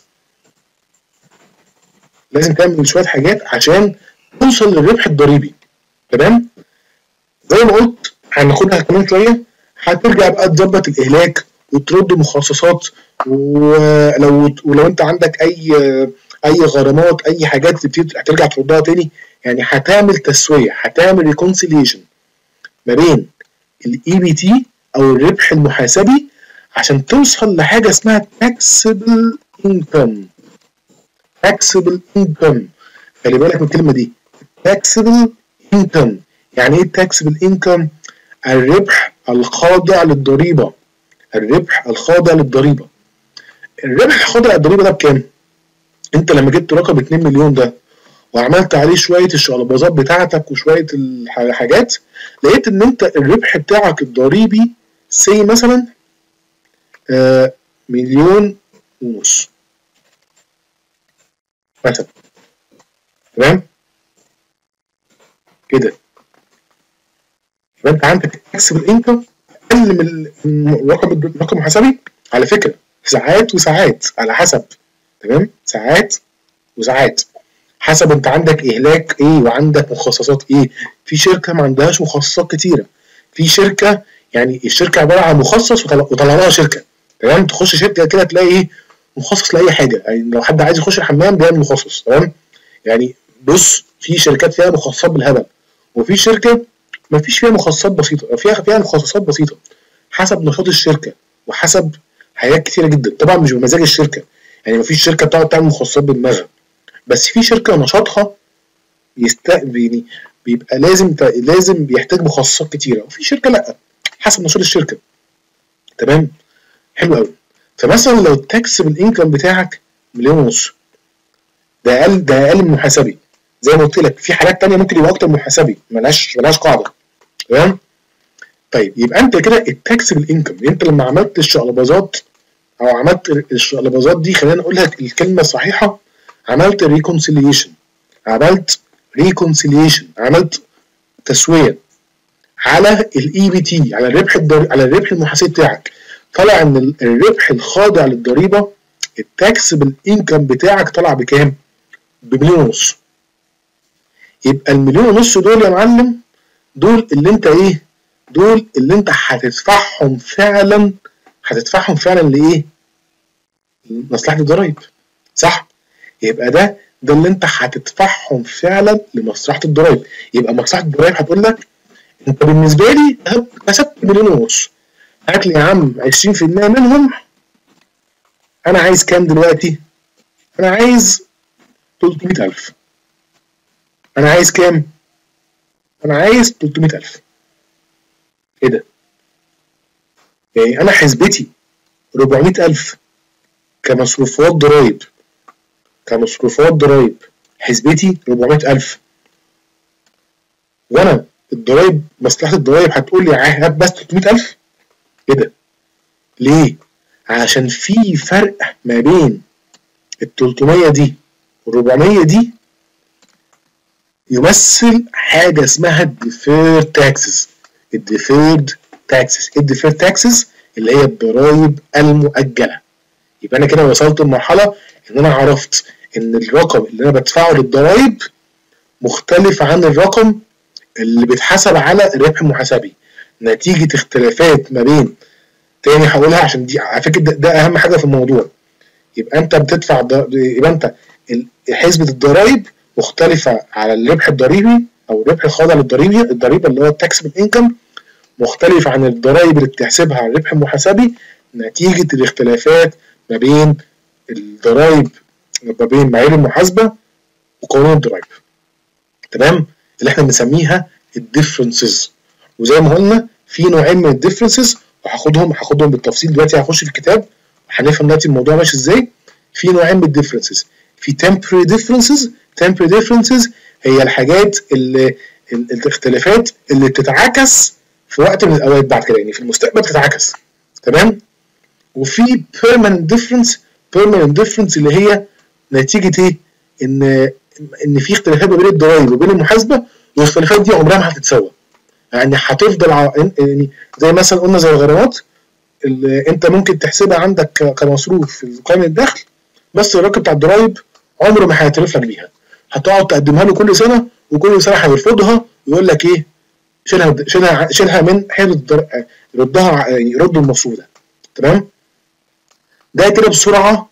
لازم تعمل شويه حاجات عشان توصل للربح الضريبي. تمام؟ زي ما قلت هناخدها كمان شويه، هترجع بقى تظبط الاهلاك وترد مخصصات، ولو ولو انت عندك اي اي غرامات اي حاجات هترجع تردها تاني. يعني هتعمل تسويه، هتعمل ريكونسيليشن ما بين الاي بي تي او الربح المحاسبي عشان توصل لحاجه اسمها taxable income. taxable income، خلي بالك من الكلمه دي، taxable income. يعني ايه taxable income؟ الربح الخاضع للضريبه. الربح الخاضع للضريبه. الربح الخاضع للضريبه ده بكام؟ انت لما جبت رقم اتنين مليون ده وعملت عليه شويه الشقلباظات بتاعتك وشويه الحاجات، لقيت ان انت الربح بتاعك الضريبي سي مثلا آه مليون ونص مثلا. تمام؟ كده يبقى انت عندك التاكسبل انكم اقل من الرقم الرقم المحاسبي. على فكره ساعات وساعات على حسب. تمام؟ ساعات وساعات حسب انت عندك اهلاك ايه وعندك مخصصات ايه. في شركه ما عندهاش مخصصات كتيره، في شركه يعني الشركه عباره عن مخصص وطلع لها شركه. تمام؟ تخش شركه كده تلاقي ايه؟ مخصص لاي حاجه. يعني لو حد عايز يخش الحمام بيعمل مخصص. تمام؟ يعني بص، في شركات فيها مخصصات بالهبل، وفي شركه ما فيش فيها مخصصات بسيطه، فيها فيها مخصصات بسيطه حسب نشاط الشركه وحسب حاجات كتيره جدا. طبعا مش بمزاج الشركه، يعني ما فيش شركه بتقعد تعمل مخصصات بدماغها، بس في شركه نشاطها يست يعني بيبقى لازم لازم بيحتاج مخصصات كتيره، وفي شركه لا، حسب نشاط الشركه. تمام؟ حلو قوي. فمثلا لو التاكسبل انكم بتاعك مليون ونص، ده اقل ده اقل من محاسبي. زي ما قلت لك في حالات تانية ممكن يبقى اكتر من محاسبي، ملهاش ملهاش قاعده. تمام؟ طيب يبقى انت كده التاكسبل انكم، انت لما عملت الشقلباظات او عملت الشقلباظات دي، خلينا نقولها الكلمه الصحيحه، عملت ريكونسيليشن عملت ريكونسيليشن عملت تسويه على الاي بي تي، على الربح الدر... على الربح المحاسبي بتاعك، طلع ان الربح الخاضع للضريبه التاكسبل انكم بتاعك طلع بكام؟ بمليون ونص. يبقى المليون ونص دول يا معلم دول اللي انت ايه؟ دول اللي انت هتدفعهم فعلا هتدفعهم فعلا لايه؟ لمصلحه الضرايب، صح؟ يبقى ده ده اللي انت هتدفعهم فعلا لمصلحه الضرايب. يبقى مصلحه الضرايب هتقول لك انت بالنسبه لي كسبت مليون ونص، هات لي يا عم عشرين في المية منهم. انا عايز كام دلوقتي؟ انا عايز تلتمية ألف. انا عايز كام؟ انا عايز تلتمية ألف. ايه ده؟ يعني انا حسبتي أربعمية ألف كمصروفات ضرايب، كمصروفات ضرايب حسبتي أربعمية ألف، وانا الضرايب مصلحه الضرايب هتقول لي هات بس تلتمية ألف. ايه ده؟ ليه؟ عشان في فرق ما بين ال تلتمية دي وال أربعمية دي يمثل حاجه اسمها الديفيرد تاكسز. الديفيرد تاكسز الديفيرد تاكسز اللي هي الضرايب المؤجله. يبقى انا كده وصلت لمرحله ان انا عرفت ان الرقم اللي انا بدفعه للضرايب مختلف عن الرقم اللي بيتحسب على الربح المحاسبي نتيجه اختلافات ما بين، تاني هقولها عشان دي على فكره ده, ده اهم حاجه في الموضوع. يبقى انت بتدفع د... يبقى انت حسبه الضرايب مختلفه على الربح الضريبي او الربح الخاضع للضريبه، الضريبه اللي هو التاكسبل انكم مختلف عن الضرايب اللي بتحسبها على الربح المحاسبي نتيجه الاختلافات ما بين الضرايب، ما بين معايير المحاسبه وقانون الضرايب. تمام؟ اللي احنا بنسميها الديفرنسز. وزي ما قلنا في نوعين من الديفرنسز وهاخدهم هاخدهم بالتفصيل دلوقتي، هخش في الكتاب هنفهم دلوقتي الموضوع ماشي ازاي. في نوعين من الديفرنسز، في temporary differences. temporary differences هي الحاجات اللي الاختلافات اللي بتتعكس في وقت من الاوقات بعد كده، يعني في المستقبل بتتعكس. تمام؟ وفي permanent difference. permanent difference اللي هي نتيجه ايه؟ ان ان في اختلافات ما بين الضرايب وبين المحاسبه، والاختلافات دي عمرها ما هتتساوى. يعني هتفضل ع... يعني زي مثلا قلنا زي الغرامات اللي انت ممكن تحسبها عندك كمصروف في قائمه الدخل، بس الرقم بتاع الضرايب عمره ما هيعترف لك بيها. هتقعد تقدمها له كل سنه وكل سنه هيرفضها ويقول لك ايه؟ شيلها شيلها شيلها من حيز الدر... ردها، يعني يرد المصروف ده. تمام؟ ده كده بسرعه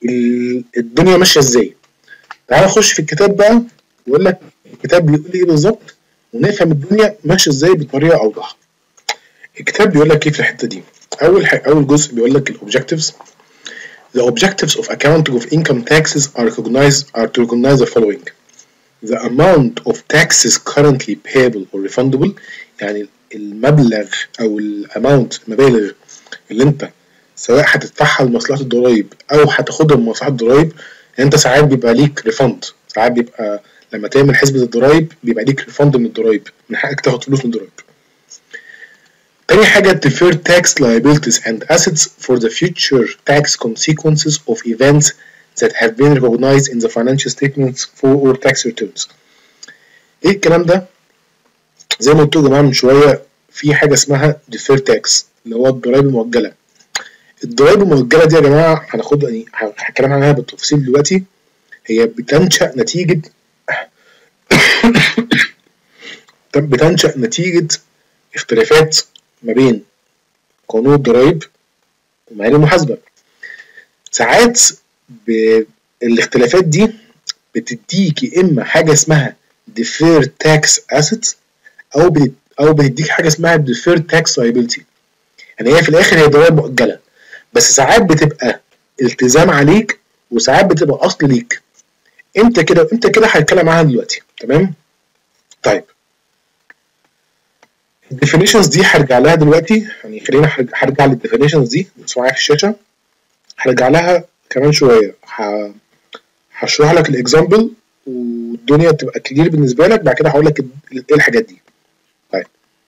الدنيا ماشيه ازاي. تعال نخش في الكتاب بقى ويقول لك الكتاب بيقول ايه بالظبط ونفهم الدنيا ماشيه ازاي بطريقه اوضح. الكتاب بيقول لك ايه في الحته دي؟ اول حاجه اول جزء بيقول لك الاوبجكتيفز. The objectives of accounting of income taxes are recognized are to recognize the following: the amount of taxes currently payable or refundable، يعني المبلغ او الاماونت المبالغ اللي انت سواء هتدفعها لمصلحه الضرايب او هتاخدها من مصلحه الضرايب. يعني انت ساعات بيبقى ليك ريفند، ساعات بيبقى لما تعمل حسبه الضرايب بيبقى ليك ريفند من الضرايب، من حقك تاخد فلوس من الضرايب. تاني حاجة deferred tax liabilities and assets for the future tax consequences of events that have been recognized in the financial statements for or tax returns. ايه الكلام ده؟ زي ما قلت لكم يا جماعة من شوية في حاجة اسمها deferred tax اللي هو الضرايب المؤجلة. الضرايب المؤجلة دي يا جماعة هناخد يعني هتكلم عنها بالتفصيل دلوقتي. هي بتنشأ نتيجة بتنشأ نتيجة اختلافات ما بين قانون الضرايب ومعايير المحاسبة. ساعات الاختلافات دي بتديك يا اما حاجة اسمها deferred tax assets او بت... او بتديك حاجة اسمها deferred tax liability. يعني هي في الاخر هي ضرائب مؤجلة، بس ساعات بتبقى التزام عليك وساعات بتبقى اصل ليك. امتى كده امتى كده هنتكلم عنها دلوقتي. تمام؟ طيب الديفينيشنز دي هرجع لها دلوقتي، يعني خلينا هرجع للديفينيشنز دي بس معايا في الشاشه، هرجع لها كمان شويه، هشرح لك الاكزامبل والدنيا تبقى كلير بالنسبه لك. بعد كده هقول لك ايه الحاجات دي. طيب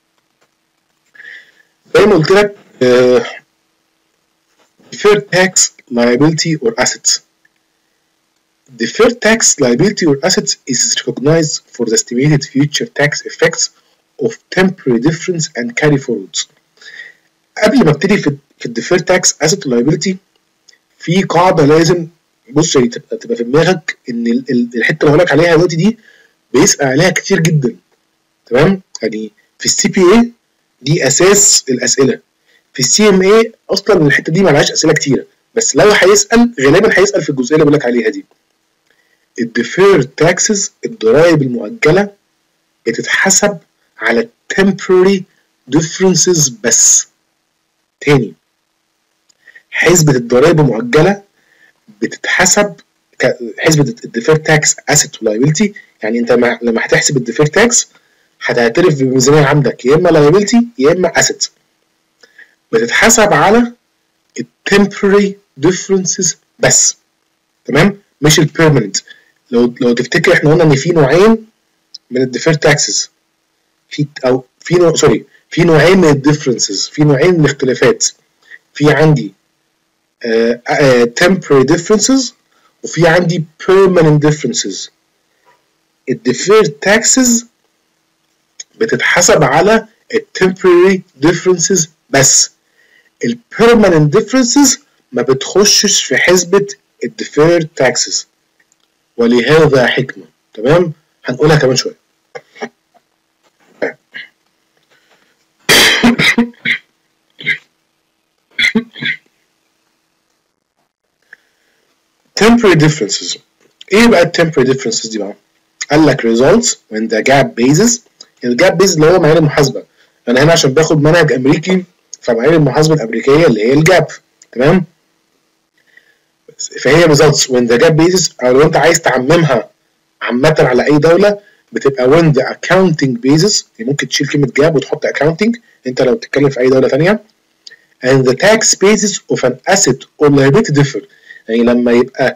زي ما قلت لك uh, deferred tax liability or assets deferred tax liability or assets is recognized for the estimated future tax effects of temporary difference and carry forwards. قبل ما ابتدي في في الديفير تاكس اسيت liability في قاعده لازم بص تبقى تبقى في دماغك ان الحته اللي هقول لك عليها دلوقتي دي بيسأل عليها كتير جدا. تمام؟ يعني في السي بي اي دي اساس الاسئله. في السي ام اي اصلا الحته دي ما لهاش اسئله كتيره، بس لو هيسال غالبا هيسال في الجزئيه اللي بقول لك عليها دي. الديفير تاكسز الضرائب المؤجله بتتحسب على temporary differences بس. تاني، حسبة الضرائب المؤجلة بتتحسب حسبة الديفير تاكس اسيت ولايبيلتي. يعني انت لما هتحسب الديفير تاكس هتعترف بالميزانية عندك يا اما لايبيلتي يا اما اسيت. بتتحسب على التمبرري differences بس. تمام؟ مش البيرمننت. لو لو تفتكر احنا قلنا ان في نوعين من الديفير تاكسز. في او في نوع سوري في نوعين من الديفرنسز، في نوعين من الاختلافات. في عندي uh, uh, temporary differences وفي عندي permanent differences. الديفيرد taxes بتتحسب على temporary differences بس. permanent differences ما بتخشش في حسبة الديفيرد taxes، ولهذا حكمة. تمام؟ هنقولها كمان شوية. temporary differences. ايه بقى ال temporary differences دي بقى؟ قال لك results when the gap basis. الجاب basis اللي هو معايير المحاسبة. انا هنا عشان باخد منهج امريكي فمعايير المحاسبة الامريكية اللي هي الجاب. تمام؟ فهي results when the gap basis، او لو انت عايز تعممها عامة على اي دولة بتبقى when the accounting basis. ممكن تشيل كلمة جاب وتحط accounting انت لو بتتكلم في اي دولة ثانية. and the tax basis of an asset or liability differ. يعني لما يبقى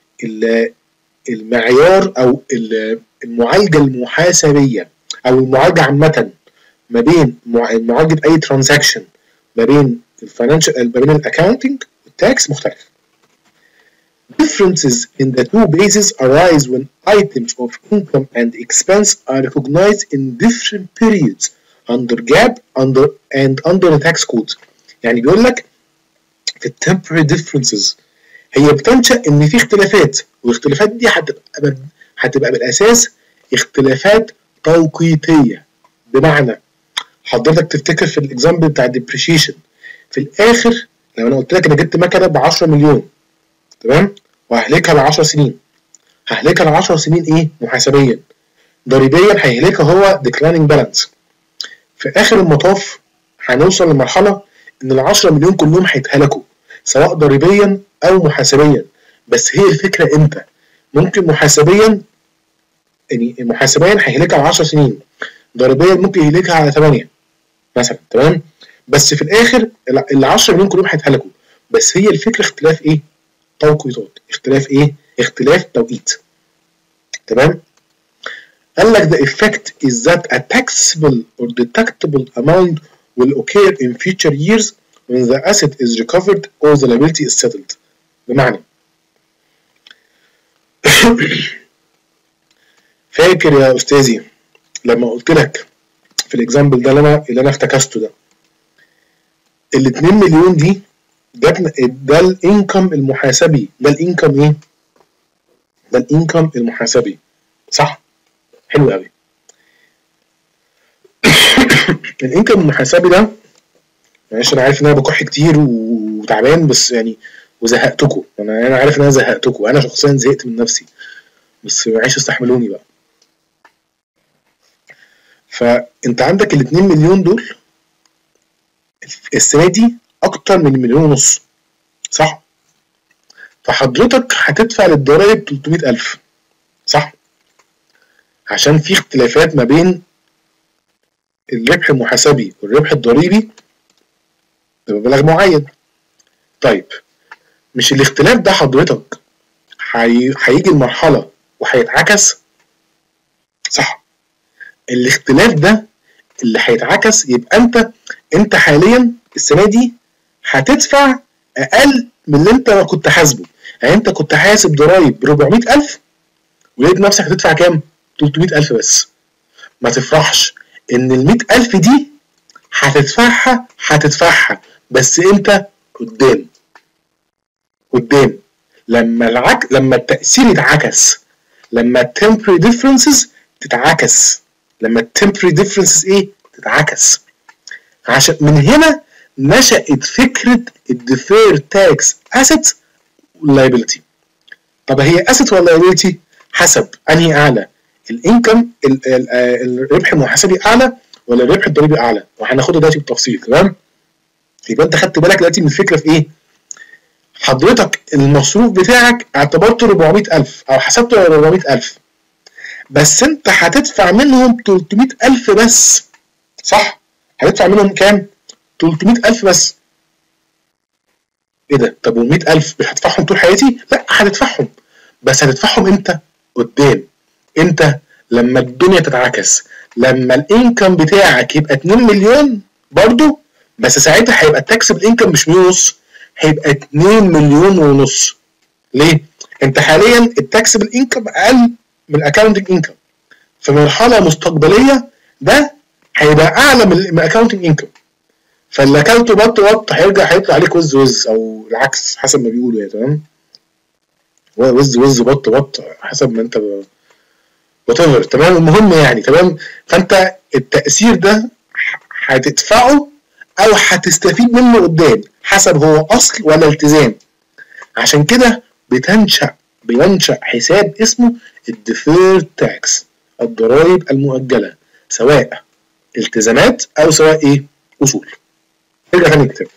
المعيار او المعالجه المحاسبيه او المعالجه عامه ما بين معالجه اي ترانزاكشن ما بين الفاينانشال ما بين الاكاونتنج والتاكس مختلف. Differences in the two bases arise when items of income and expense are recognized in different periods under GAAP under and under the tax code. يعني بيقول لك في temporary differences هي بتنشأ ان في اختلافات، والاختلافات دي هتبقى هتبقى بالاساس اختلافات توقيتيه. بمعنى حضرتك تفتكر في الاكزامبل بتاع الديبريشيشن في الاخر لو انا قلت لك انا جبت مكنه ب عشرة مليون، تمام، وههلكها ل عشر سنين. ههلكها ل عشر سنين ايه؟ محاسبيا. ضريبيا هيهلكها هو ديكلايننج بالانس. في اخر المطاف هنوصل لمرحله ان ال عشرة مليون كلهم هيتهلكوا سواء ضريبيا او محاسبيا. بس هي الفكره امتى؟ ممكن محاسبيا يعني محاسبيا هيهلكها على عشر سنين، ضريبيا ممكن يهلكها على ثمانية مثلا. تمام؟ بس في الاخر ال عشرة مليون كلهم هيتهلكوا. بس هي الفكره اختلاف ايه؟ توقيتات. اختلاف ايه؟ اختلاف توقيت. تمام؟ قال لك the effect is that a taxable or deductible amount will occur in future years when the asset is recovered or the liability is settled. بمعنى فاكر يا استاذي لما قلت لك في الاكزامبل ده اللي انا اللي انا افتكسته ده ال اتنين مليون دي جاتنا ده الانكم المحاسبي. ده الانكم ايه؟ ده الانكم المحاسبي، صح؟ حلو قوي. الانكم المحاسبي ده معلش انا عارف ان انا بكح كتير وتعبان بس يعني وزهقتكم. انا انا عارف ان انا زهقتكم، انا شخصيا زهقت من نفسي، بس معلش استحملوني بقى. فانت عندك ال اتنين مليون دول السنه دي اكتر من مليون ونص، صح؟ فحضرتك هتدفع للضرايب تلتمية ألف، صح؟ عشان في اختلافات ما بين الربح المحاسبي والربح الضريبي بمبلغ معين. طيب مش الاختلاف ده حضرتك هيجي المرحله وهيتعكس، صح؟ الاختلاف ده اللي هيتعكس يبقى انت انت حاليا السنه دي هتدفع اقل من اللي انت كنت حاسبه. يعني انت كنت حاسب ضرايب ب أربعمية ألف ولقيت نفسك هتدفع كام؟ تلتمية ألف بس. ما تفرحش ان ال مية ألف دي هتدفعها هتدفعها بس امتى؟ قدام. قدام لما العك لما التأثير يتعكس، لما ال temporary differences تتعكس، لما ال temporary differences ايه؟ تتعكس. عشان من هنا نشأت فكرة ال deferred tax asset liability. طب هي asset ولا liability؟ حسب انهي اعلى، الانكم الربح المحاسبي اعلى ولا الربح الضريبي اعلى، وهناخدها دلوقتي بالتفصيل. تمام؟ يبقى انت خدت بالك دلوقتي من الفكره في ايه؟ حضرتك المصروف بتاعك اعتبرته أربعمية ألف او حسبته أربعمية ألف، بس انت هتدفع منهم تلتمية ألف بس، صح؟ هتدفع منهم كام؟ تلتمية ألف بس. ايه ده؟ طب وال مية ألف مش هتدفعهم طول حياتي؟ لا هتدفعهم، بس هتدفعهم امتى؟ قدام. امتى؟ لما الدنيا تتعكس، لما الانكم بتاعك يبقى اتنين مليون برضو، بس ساعتها هيبقى التاكس بالانكم مش مليون ونص، هيبقى اتنين مليون ونص. ليه؟ انت حاليا التاكس بالانكم اقل من الاكاونتنج انكم، في مرحله مستقبليه ده هيبقى اعلى من الاكاونتنج انكم، فاللي اكلته بط بط هيرجع هيطلع عليك وز وز، او العكس حسب ما بيقولوا يعني. تمام؟ وز وز بط بط حسب ما انت ب... whatever. تمام؟ المهم يعني. تمام؟ فانت التأثير ده هتدفعه او هتستفيد منه قدام، حسب هو اصل ولا التزام. عشان كده بتنشأ بينشأ حساب اسمه الديفيرد تاكس، الضرائب المؤجلة، سواء التزامات او سواء ايه؟ اصول. ارجع تاني نكتب.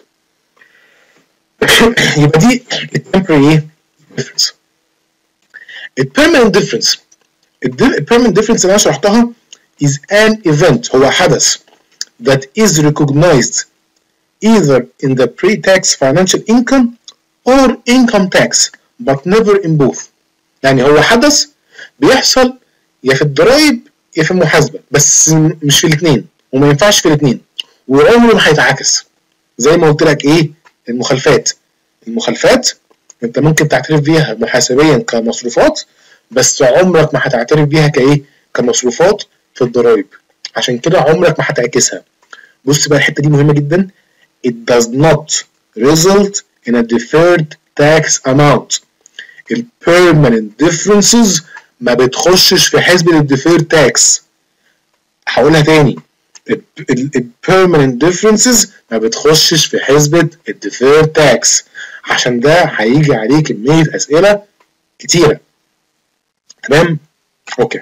يبقى دي التمبري ايه؟ ديفرنس. البيرمننت ديفرنس، البيرمننت ديفرنس اللي انا شرحتها is an event، هو حدث that is recognized either in the pre-tax financial income or income tax but never in both. يعني هو حدث بيحصل يا في الضرايب يا في المحاسبة، بس مش في الاثنين، وما ينفعش في الاثنين، وعمره ما هيتعكس. زي ما قلت لك ايه؟ المخالفات. المخالفات انت ممكن تعترف بيها محاسبيا كمصروفات، بس عمرك ما هتعترف بيها كايه؟ كمصروفات في الضرايب. عشان كده عمرك ما هتعكسها. بص بقى الحته دي مهمه جدا. It does not result in a deferred tax amount. ال permanent differences ما بتخشش في حسبة ال deferred tax. هقولها تاني. ال permanent differences ما بتخشش في حسبة ال deferred tax، عشان ده هيجي عليه كمية أسئلة كتيرة. تمام؟ أوكي.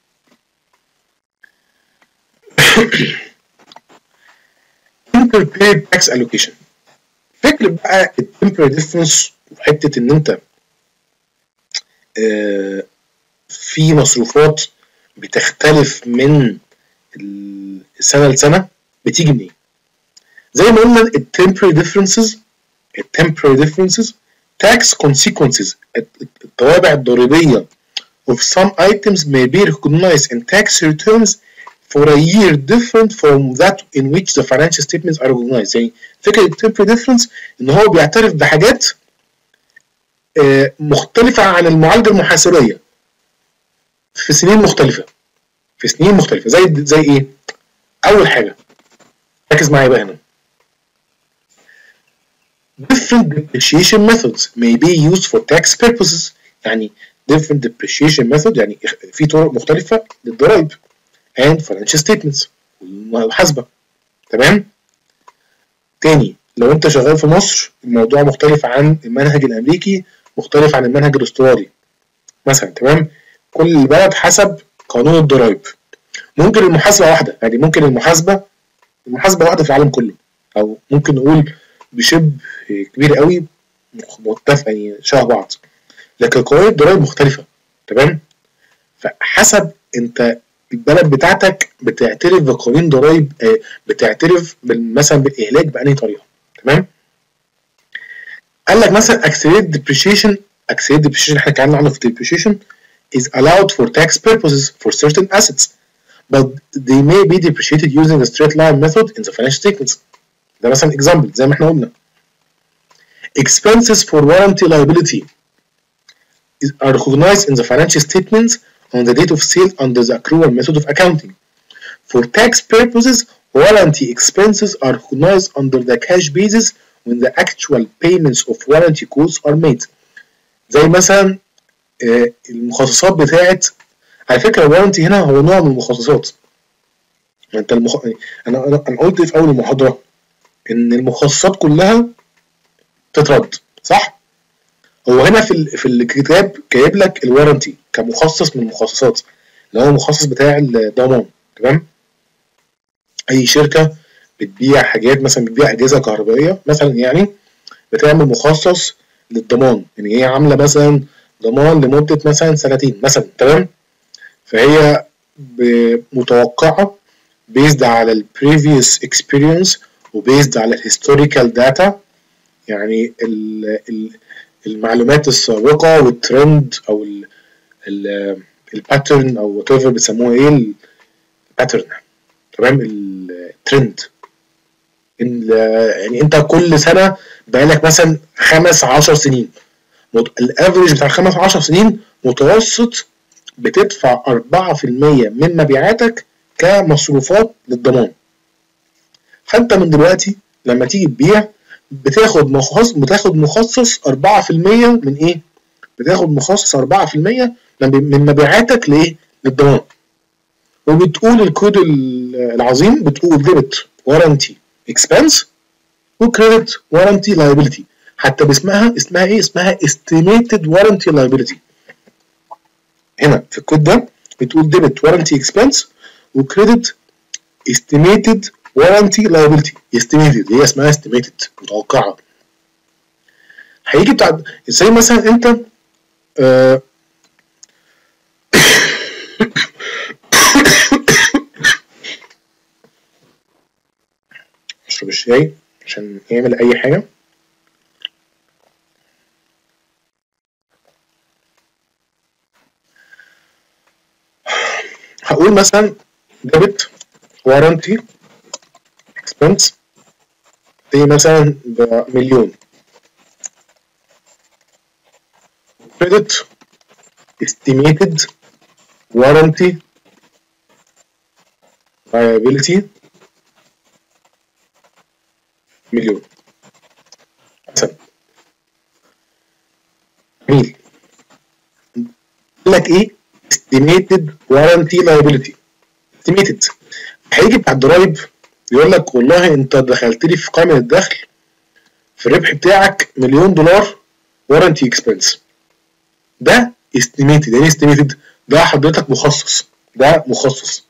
Interpaid tax allocation. فكرة بقى ال temporary difference وحتة إن أنت آه في مصروفات بتختلف من السنة لسنة، بتيجي منين؟ زي ما قلنا ال temporary differences ال temporary differences tax consequences، الطوابع الضريبية of some items may be recognized in tax returns for a year different from that in which the financial statements are recognized. يعني فكرة ال temporary difference إن هو بيعترف بحاجات مختلفة عن المعالجة المحاسبية في سنين مختلفة، في سنين مختلفة. زي زي إيه؟ أول حاجة ركز معايا بقى هنا. Different depreciation methods may be used for tax purposes. يعني different depreciation method يعني في طرق مختلفة للضرائب and financial statements والمحاسبة. تمام؟ تاني، لو أنت شغال في مصر الموضوع مختلف عن المنهج الأمريكي، مختلف عن المنهج الأسترالي مثلا. تمام؟ كل بلد حسب قانون الضرائب. ممكن المحاسبة واحدة، يعني ممكن المحاسبة المحاسبة واحدة في العالم كله، أو ممكن نقول بشبه كبير قوي متفق يعني شبه بعض، لكن قوانين الضرائب مختلفة. تمام؟ فحسب انت البلد بتاعتك بتعترف بقوانين ضرائب، بتعترف مثلا بالاهلاك بأنهي طريقة. تمام؟ قال لك مثلا accelerated depreciation accelerated depreciation احنا اتكلمنا عنه في depreciation is allowed for tax purposes for certain assets but they may be depreciated using a straight line method in the financial statements. ده مثلا example زي ما احنا قلنا. expenses for warranty liability are recognized in the financial statements on the date of sale under the accrual method of accounting. For tax purposes, warranty expenses are recognized under the cash basis when the actual payments of warranty costs are made. زي مثلا آه المخصصات بتاعت، على فكره الوارنتي هنا هو نوع من المخصصات. انت المخ... انا انا انا قلت في اول المحاضره ان المخصصات كلها تترد، صح؟ هو هنا في ال... في الكتاب جايب لك الوارنتي كمخصص من المخصصات اللي هو المخصص بتاع الضمان، تمام؟ اي شركه بتبيع حاجات، مثلا بتبيع اجهزه كهربائيه مثلا، يعني بتعمل مخصص للضمان، يعني هي عامله مثلا ضمان لمده مثلا سنتين مثلا، تمام؟ فهي متوقعه based على ال previous experience و based على ال historical data، يعني ال ال المعلومات السابقه والترند او ال ال الباترن او whatever بيسموها ايه، الباترن، تمام؟ الترند، يعني انت كل سنه بقالك مثلا خمس عشر سنين، الافريج بتاع الخمس عشر سنين متوسط بتدفع أربعة في المية من مبيعاتك كمصروفات للضمان. فانت من دلوقتي لما تيجي تبيع بتاخد مخصص بتاخد مخصص أربعة في المية من ايه؟ بتاخد مخصص أربعة في المية من مبيعاتك لايه؟ للضمان. وبتقول الكود العظيم، بتقول ديبت وارنتي اكسبنس وكريدت وارنتي لايبيليتي، حتى باسمها، اسمها ايه؟ اسمها estimated warranty liability. هنا في الكود ده بتقول ديبت وارنتي اكسبنس وكريدت estimated warranty liability. estimated هي اسمها estimated، متوقعه. هيجي بتاع زي مثلا انت آه اشرب الشاي عشان يعمل اي حاجه. هقول مثلا ديبت وارنتي اكسبنس دي مثلا بمليون، كريدت estimated warranty liability مليون مثلا. جميل. يقول لك ايه؟ estimated warranty liability. estimated هيجي بتاع الضرايب يقول لك والله انت دخلت لي في قائمه الدخل في الربح بتاعك مليون دولار warranty expense. ده estimated. يعني estimated ده حضرتك مخصص، ده مخصص.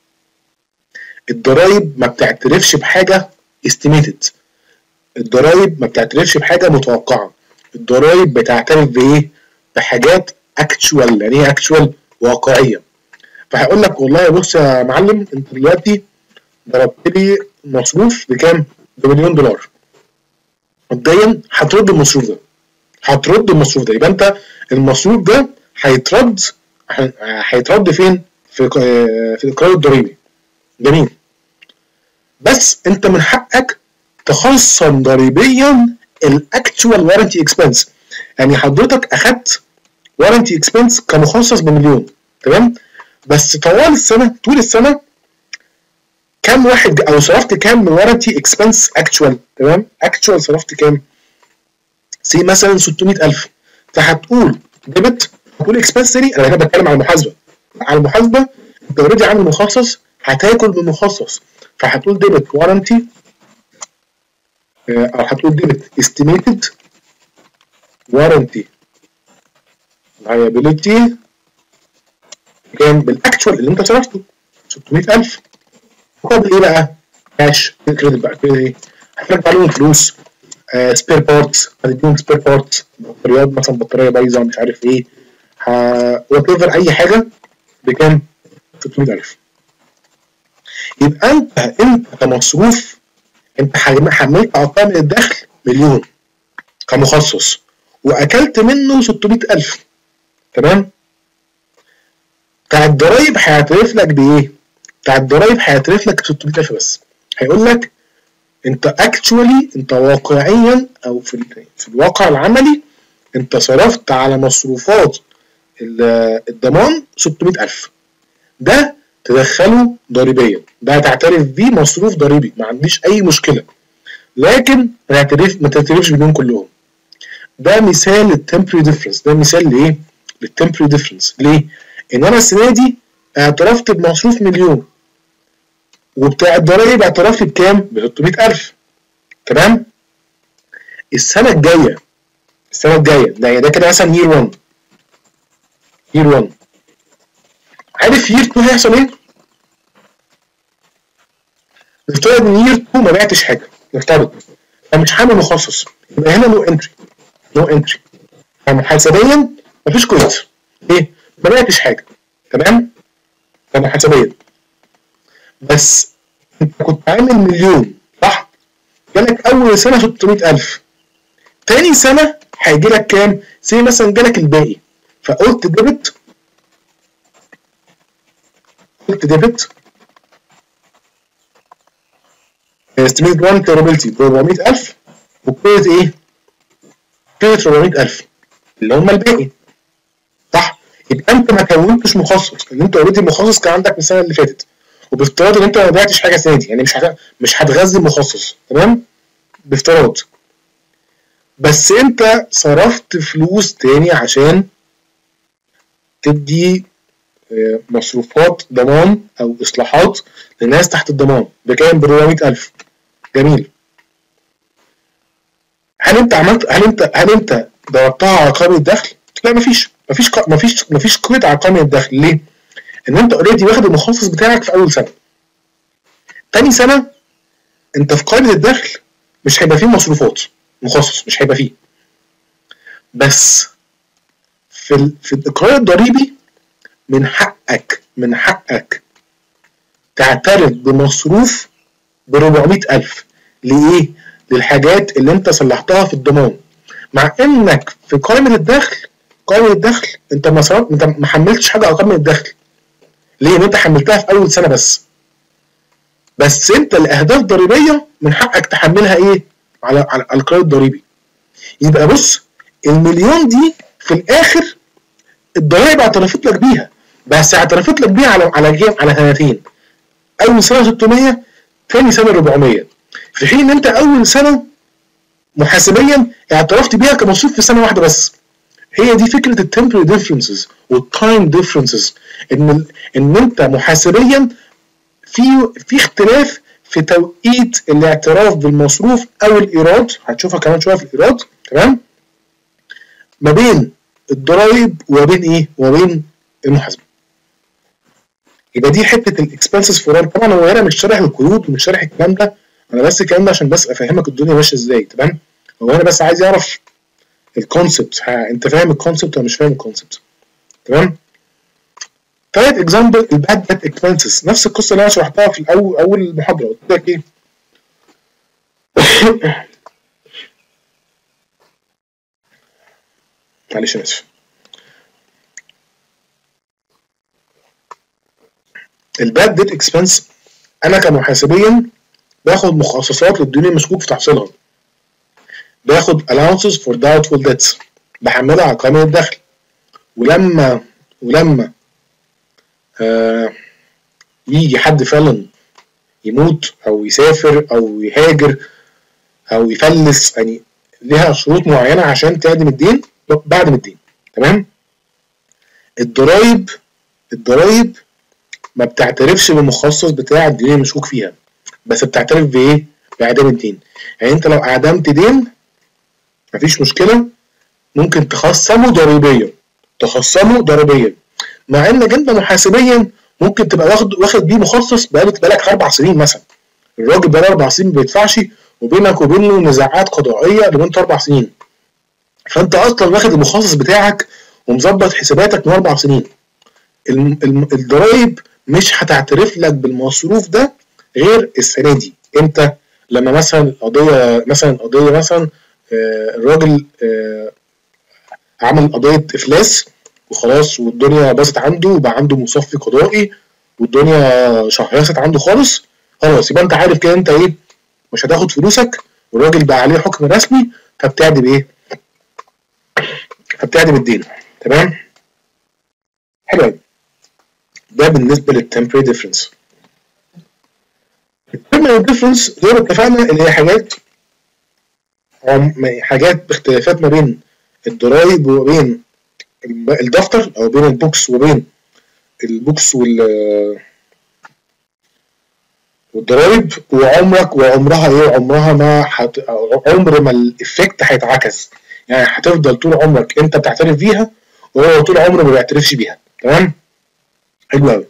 الضرايب ما بتعترفش بحاجه estimated، الضرايب ما بتعترفش بحاجه متوقعه، الضرايب بتعترف بايه؟ بحاجات actual. يعني ايه actual؟ واقعيه. فهيقول لك والله بص يا معلم، انت دلوقتي ضربت لي مصروف بكام؟ بمليون دولار. مبدئيا هترد المصروف ده، هترد المصروف ده، يبقى انت المصروف ده هيترد هيترد فين؟ في في الاقرار الضريبي. جميل. بس انت من حقك تخصم ضريبيا الاكتوال وارنتي اكسبنس. يعني حضرتك اخدت وارنتي اكسبنس كمخصص بمليون، تمام؟ بس طوال السنه، طول السنه كام واحد او صرفت كام من وارنتي اكسبنس اكتوال، تمام؟ اكتوال صرفت كام؟ سي مثلا ستمية ألف. فهتقول ديبت، هتقول اكسبنس تاني. انا هنا بتكلم على المحاسبه، على المحاسبه انت اوريدي عامل مخصص، هتاكل من مخصص. فهتقول ديبت وارنتي او هتقول ديبت estimated warranty liability كان بالاكتوال اللي انت صرفته ستمية ألف. مقابل ايه بقى؟ كاش، كريدت بقى، كده ايه؟ هترجع لهم فلوس، آه سبير بارتس، هتديهم سبير بارتس، بطاريات مثلا، بطاريه بايظه مش عارف ايه، وات ايفر، اي حاجه بكام؟ ستمية ألف. يبقى انت انت كمصروف انت حملت ارقام الدخل مليون كمخصص واكلت منه ستمية ألف، تمام؟ بتاع الضرايب هيعترف لك بايه؟ بتاع الضرايب هيعترف لك ستمية ألف بس. هيقول لك انت اكشولي انت واقعيا او في, في الواقع العملي انت صرفت على مصروفات الضمان ستمائة ألف، ده تدخله ضريبيا، ده هتعترف بيه مصروف ضريبي، ما عنديش اي مشكله، لكن ما تعترف ما تعترفش بيهم كلهم. ده مثال للتمبري ديفرنس، ده مثال لايه؟ للتمبري ديفرنس. ليه؟ ان انا السنه دي اعترفت بمصروف مليون، وبتاع الضرايب اعترف لي بكام؟ ب ستمائة ألف. تمام؟ السنه الجايه السنه الجايه ده ده كده مثلا يير واحد يير واحد، عارف يير اتنين هيحصل ايه؟ نفترض ان يير اتنين ما بعتش حاجه، نفترض فمش حامل مخصص، يبقى هنا نو انتري نو انتري فمحاسبيا مفيش كويت. ليه؟ ما بعتش حاجه. تمام؟ فمحاسبيا بس انت كنت عامل مليون صح؟ جالك اول سنه ستمائة ألف، تاني سنه هيجي لك كام؟ زي مثلا جالك الباقي، فقلت ديبت قلت ديبت استيميت واحد كابابيلتي ب أربعمائة ألف، وكريدت ايه؟ كريدت أربعمائة ألف اللي هم الباقي صح؟ يبقى انت ما كونتش مخصص، ان انت اوريدي مخصص كان عندك من السنه اللي فاتت، وبافتراض ان انت ما بعتش حاجه السنه دي، يعني مش هت... مش هتغذي مخصص. تمام؟ بافتراض. بس انت صرفت فلوس تاني عشان تدي مصروفات ضمان او اصلاحات للناس تحت الضمان بكام؟ ب أربعمائة ألف. جميل. هل انت عملت هل انت هل انت ضربتها على قائمه الدخل؟ لا، مفيش مفيش مفيش مفيش قيد على قائمه الدخل. ليه؟ ان انت اوريدي واخد المخصص بتاعك في اول سنه. تاني سنه انت في قائمه الدخل مش هيبقى فيه مصروفات مخصص، مش هيبقى فيه. بس في ال... في الاقرار الضريبي من حقك من حقك تعترف بمصروف ب أربعمائة ألف. لإيه؟ للحاجات اللي أنت صلحتها في الضمان، مع إنك في قائمة الدخل قائمة الدخل أنت ما صرفت، أنت ما حملتش حاجة على قائمة الدخل. ليه؟ إن أنت حملتها في أول سنة بس. بس أنت لأهداف ضريبية من حقك تحملها إيه؟ على على القرار الضريبي. يبقى بص، المليون دي في الآخر الضرايب اعترفت لك بيها، بس اعترفت لك بيها على على كام؟ على سنتين. اول سنه ستمائة، ثاني سنه أربعمائة، في حين ان انت اول سنه محاسبيا اعترفت بيها كمصروف في سنه واحده بس. هي دي فكره التمبري ديفرنسز والتايم ديفرنسز، ان ان انت محاسبيا في في اختلاف في توقيت الاعتراف بالمصروف او الايراد، هتشوفها كمان شويه في الايراد. تمام؟ ما بين الضرايب وما بين ايه؟ وما بين المحاسبه. يبقى دي حته الاكسبنسز فور. طبعا هو هنا مش شارح القيود ومش شارح الكلام ده، انا بس الكلام ده عشان بس افهمك الدنيا ماشيه ازاي. تمام؟ هو هنا بس عايز يعرف الكونسبت، انت فاهم الكونسبت ولا مش فاهم الكونسبت. تمام؟ ثالث اكزامبل الباد ديت اكسبنسز، نفس القصه اللي انا شرحتها في الاول اول محاضره. قلت لك ايه؟ معلش انا اسف. الباد ديت اكسبنس انا كمحاسبيا باخد مخصصات للديون المشكوك في تحصيلها، باخد allowances for doubtful debts بحملها على قائمة الدخل، ولما ولما آه يجي حد فعلا يموت او يسافر او يهاجر او يفلس، يعني ليها شروط معينة عشان تعدم الدين بعدم الدين. تمام؟ الضرايب الضرايب ما بتعترفش بالمخصص بتاع الدين المشكوك فيها، بس بتعترف بايه؟ باعدام الدين. يعني انت لو اعدمت دين مفيش مشكله، ممكن تخصمه ضريبيا تخصمه ضريبيا مع انك انت محاسبيا ممكن تبقى واخد واخد بيه مخصص بقالك بقالك اربع سنين مثلا. الراجل بقاله اربع سنين ما بيدفعش، وبينك وبينه نزاعات قضائيه لمده اربع سنين، فانت اصلا واخد المخصص بتاعك ومظبط حساباتك من اربع سنين. الضرايب مش هتعترف لك بالمصروف ده غير السنه دي. امتى؟ لما مثلا القضيه مثلا قضيه مثلا آه الراجل آه عمل قضيه افلاس وخلاص، والدنيا باظت عنده وبقى عنده مصفي قضائي والدنيا شهيصت عنده خالص، خلاص يبقى انت عارف كده انت ايه؟ مش هتاخد فلوسك والراجل بقى عليه حكم رسمي فبتعدي بايه؟ فبتعدي بالدين. تمام؟ حلو قوي. ده بالنسبه للتمبري ديفرنس. البيرمننت ديفرنس زي ما اتفقنا اللي هي حاجات حاجات باختلافات ما بين الضرايب وبين الدفتر او بين البوكس وبين البوكس وال والضرايب، وعمرك وعمرها ايه؟ عمرها ما حت... عمر ما الافكت هيتعكس، يعني هتفضل طول عمرك انت بتعترف بيها وهو طول عمره ما بيعترفش بيها. تمام؟ حلو قوي.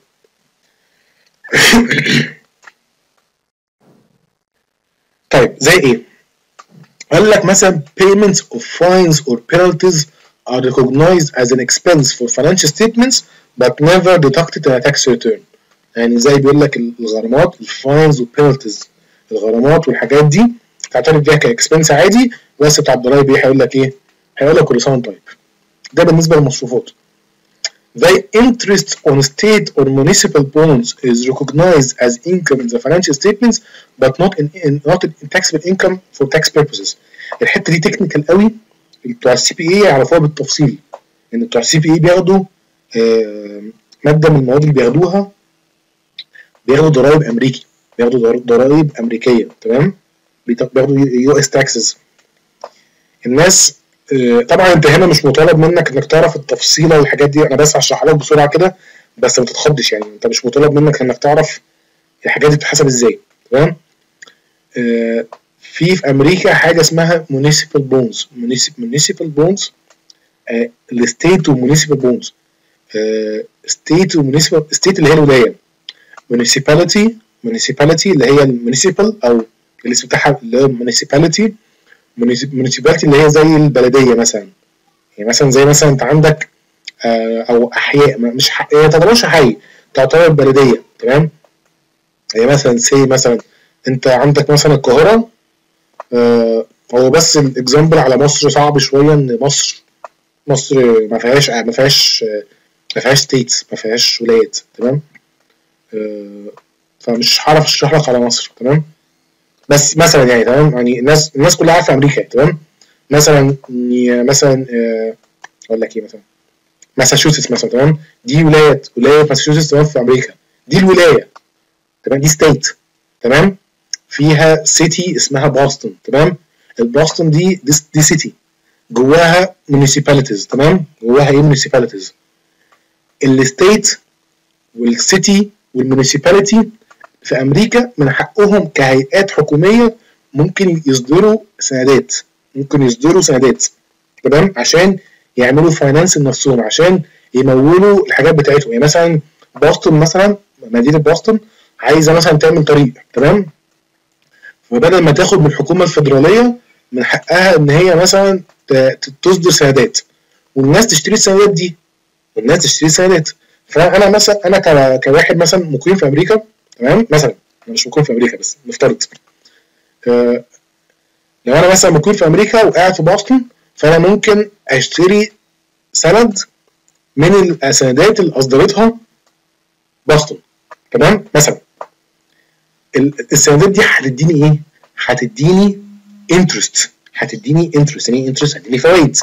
طيب زي ايه؟ قال لك مثلا payments of fines or penalties are recognized as an expense for financial statements but never deducted in a tax return. يعني زي بيقول لك الغرامات الفاينز والبينالتيز، الغرامات والحاجات دي تعترف بيها كاكسبنس عادي، بس بتاع الضرايب ايه؟ هيقول لك ايه؟ هيقول لك كل سنه وانت طيب. ده بالنسبه للمصروفات. The interest on state or municipal bonds is recognized as income in the financial statements but not in, in not in taxable income for tax purposes. الحته دي تكنيكال قوي، بتوع السي بي اي يعرفوها بالتفصيل، ان بتوع السي بي اي بياخدوا آه ماده من المواد اللي بياخدوها، بياخدوا ضرائب امريكي، بياخدوا ضرائب امريكيه. تمام؟ بياخدوا يو اس تاكسز. الناس طبعا انت هنا مش مطالب منك انك تعرف التفصيله والحاجات دي، انا بس هشرح لك بسرعه كده بس ما تتخضش، يعني انت مش مطالب منك انك تعرف الحاجات دي بتتحسب ازاي. تمام؟ آه في في امريكا حاجه اسمها municipal bonds municipal bonds آه الستيت ومونيسيبال بونز. ستيت ومونيسيبال، ستيت اللي هي الولايه، municipality municipality اللي هي المونيسيبال او الاسم بتاعها اللي هي municipality municipality اللي هي زي البلديه مثلا، يعني مثلا زي مثلا انت عندك آه او احياء، مش هي تعتبرش حي، تعتبر بلديه. تمام؟ هي مثلا سي مثلا انت عندك مثلا القاهره، آه هو بس الاكزامبل على مصر صعب شويه، ان مصر مصر ما فيهاش ما فيهاش ما فيهاش ستيتس، ما فيهاش ولايات. تمام؟ آه فمش هعرف اشرح لك على مصر. تمام؟ بس مثلا يعني تمام، يعني الناس الناس كلها عارفه امريكا. تمام؟ مثلا مثلا آه اقول لك ايه، مثلا ماساتشوستس مثلا. تمام؟ دي ولايه ولايه ماساتشوستس. تمام؟ في امريكا دي الولايه. تمام؟ دي ستيت. تمام؟ فيها سيتي اسمها بوسطن. تمام؟ البوسطن دي دي, دي سيتي جواها municipalities. تمام؟ جواها ايه؟ municipalities. الستيت والسيتي والمونيسيباليتي في امريكا من حقهم كهيئات حكوميه ممكن يصدروا سندات، ممكن يصدروا سندات. تمام؟ عشان يعملوا فاينانس لنفسهم، عشان يمولوا الحاجات بتاعتهم. يعني مثلا بوسطن مثلا، مدينه بوسطن عايزه مثلا تعمل طريق. تمام؟ فبدل ما تاخد من الحكومه الفدراليه، من حقها ان هي مثلا تصدر سندات والناس تشتري السندات دي، والناس تشتري سندات. فانا مثلا انا كواحد مثلا مقيم في امريكا. تمام؟ مثلا انا مش مقيم في امريكا بس نفترض، آه لو انا مثلا مقيم في امريكا وقاعد في بوسطن، فانا ممكن اشتري سند من السندات اللي اصدرتها بوسطن. تمام؟ مثلا السندات دي هتديني ايه؟ هتديني انترست، هتديني انترست. يعني ايه انترست؟ هتديني فوائد.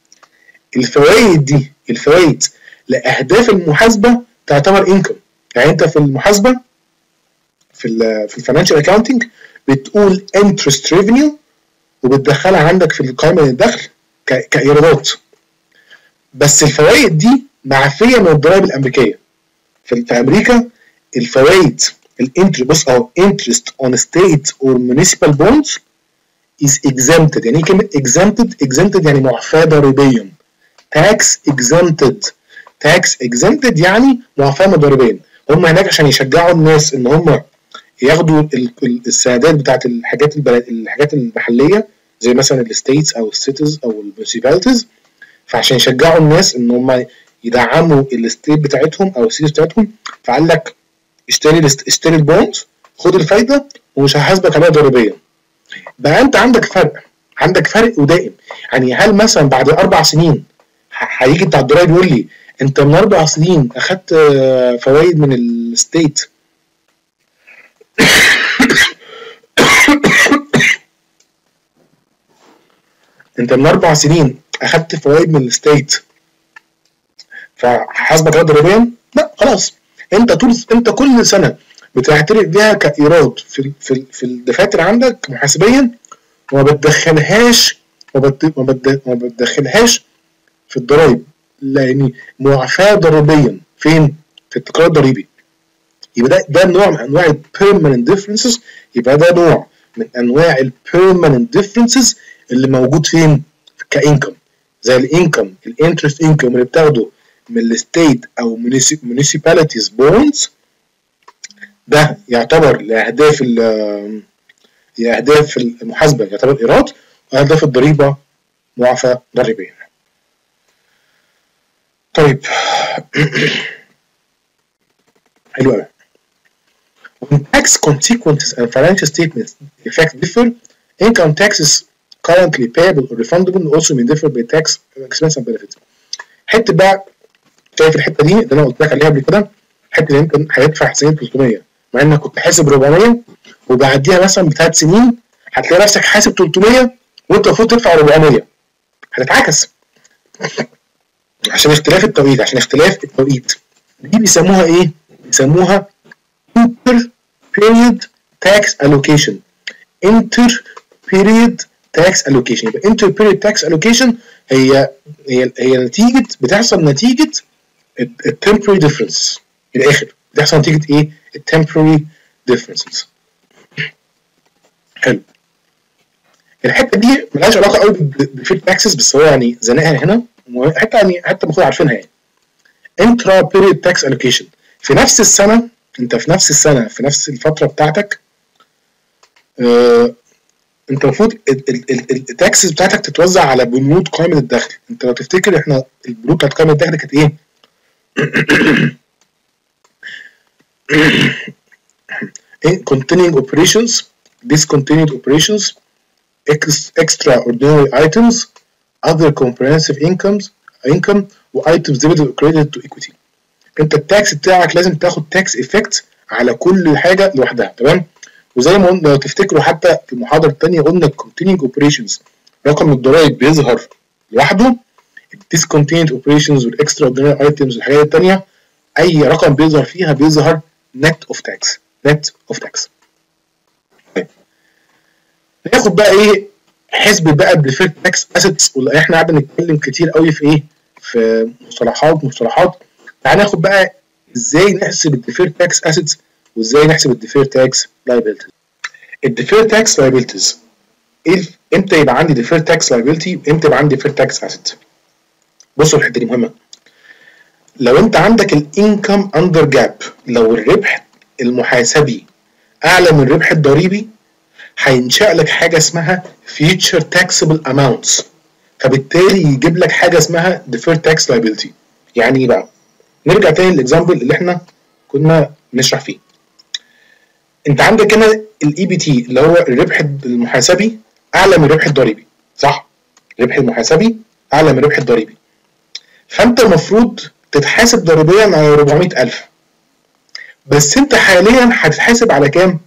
الفوائد دي الفوائد لاهداف المحاسبه تعتبر انكم. يعني انت في المحاسبه في ال في الفاينانشال اكاونتنج بتقول انترست ريفينيو وبتدخلها عندك في القائمه الدخل كايرادات، بس الفوائد دي معفيه من الضرائب الامريكيه. في امريكا الفوائد الانترست، بص اهو، interest on state or municipal bonds is exempted. يعني ايه كلمه exempted؟ exempted يعني معفاه ضريبيا. tax exempted tax exempted يعني معفاه ضريبيا. هم هناك عشان يشجعوا الناس ان هم ياخدوا السندات بتاعت الحاجات البلد الحاجات المحليه زي مثلا الستيتس او السيتيز او المونسيباليتيز، فعشان يشجعوا الناس ان هم يدعموا الستيت بتاعتهم او السيتيز بتاعتهم، فقال لك اشتري اشتري البوند، خد الفايده ومش هحاسبك عليها ضريبيا. بقى انت عندك فرق، عندك فرق ودائم. يعني هل مثلا بعد اربع سنين هيجي بتاع الضرايب يقول لي انت من اربع سنين اخدت فوائد من الستيت انت من اربع سنين اخدت فوائد من الستيت فحاسبك ايراد ضريبيا؟ لا خلاص، انت طول انت كل سنه بتعترف بيها كايراد في في في الدفاتر عندك محاسبيا، وما بتدخلهاش ما بتدخلهاش في الضرايب، لان معفاه ضريبيا فين؟ في التقرير الضريبي. يبقى ده ده نوع من انواع البيرمننت ديفرنسز، يبقى ده نوع من انواع البيرمننت ديفرنسز اللي موجود فين؟ كانكم، زي الانكم الانترست انكم اللي بتاخده من الستيت او municipalities بونز، ده يعتبر لاهداف لاهداف المحاسبه يعتبر ايراد، واهداف الضريبه معفى ضريبيا. طيب حلو قوي. When tax consequences and financial statements effect differ, income taxes currently payable or refundable also may differ by tax expense and benefits. حته بقى، شايف الحته دي اللي انا قلت لك عليها قبل كده، حته ان انت هتدفع سنين ثلاثمية مع انك كنت حاسب اربعمية، وبعديها مثلا بثلاث سنين هتلاقي نفسك حاسب ثلاثمية وانت المفروض تدفع اربعمية، هتتعكس عشان اختلاف التوقيت. عشان اختلاف التوقيت دي بيسموها ايه؟ بيسموها inter period tax allocation. inter period tax allocation. يبقى inter period tax allocation هي هي هي نتيجه بتحصل نتيجه التمبرري difference. في الاخر بتحصل نتيجه ايه؟ التمبرري differences. حلو. الحته دي ملهاش علاقه قوي بالفيد تاكسز، بس هو يعني زنقها هنا حتى يعني حتى المفروض عارفينها يعني. intra period tax allocation في نفس السنه، انت في نفس السنه في نفس الفتره بتاعتك، اه انت المفروض التاكسز بتاعتك تتوزع على بنود قائمه الدخل. انت لو تفتكر احنا البنود بتاعت قائمه الدخل كانت ايه؟ continuing operations, discontinued operations, extraordinary items, other comprehensive incomes income وايتمز ديبيتد credited to equity. انت التاكس بتاعك لازم تاخد تاكس افكت على كل حاجه لوحدها، تمام؟ وزي ما قلنا لو تفتكروا حتى في المحاضره الثانيه قلنا continuing operations رقم الضرائب بيظهر لوحده، discontinued operations والاكسترا ايتمز والحاجات الثانيه اي رقم بيظهر فيها بيظهر net of tax. net of tax. طيب ناخد بقى ايه حسبة بقى الديفيرد تاكس اسيتس، ولا احنا قاعدين نتكلم كتير قوي في ايه؟ في مصطلحات مصطلحات. تعالى ناخد بقى ازاي نحسب الديفيرد تاكس اسيتس وازاي نحسب الديفيرد تاكس لايبيلتيز. الديفيرد تاكس لايبيلتيز ايه؟ امتى يبقى عندي ديفيرد تاكس لايبيلتي وامتى يبقى عندي ديفيرد تاكس اسيت؟ بصوا الحته دي مهمه. لو انت عندك الانكم اندر جاب، لو الربح المحاسبي اعلى من الربح الضريبي، هينشأ لك حاجه اسمها future taxable amounts، فبالتالي يجيب لك حاجه اسمها deferred tax liability. يعني ايه بقى؟ نرجع تاني للاكزامبل اللي احنا كنا بنشرح فيه. انت عندك هنا الاي بي تي اللي هو الربح المحاسبي اعلى من الربح الضريبي، صح؟ الربح المحاسبي اعلى من الربح الضريبي، فانت المفروض تتحاسب ضريبيا على اربعمية الف، بس انت حاليا هتتحاسب على كام؟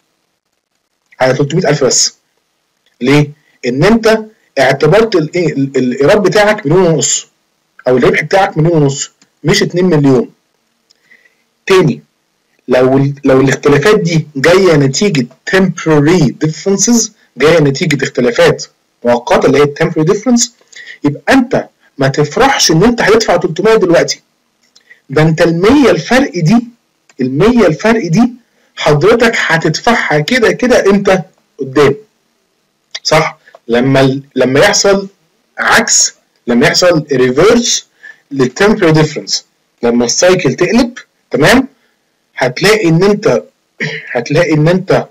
على تلتمية الف بس. ليه؟ ان انت اعتبرت الايراد بتاعك مليون ونص او الربح بتاعك مليون ونص مش اتنين مليون. تاني، لو لو الاختلافات دي جايه نتيجه temporary differences، جايه نتيجه اختلافات مؤقته اللي هي temporary difference، يبقى انت ما تفرحش ان انت هتدفع تلتمية دلوقتي، ده انت المية الفرق دي المية الفرق دي حضرتك هتدفعها كده كده امتى؟ قدام، صح؟ لما لما يحصل عكس، لما يحصل ريفيرس للتمبري ديفرنس، لما السايكل تقلب، تمام؟ هتلاقي ان انت هتلاقي ان انت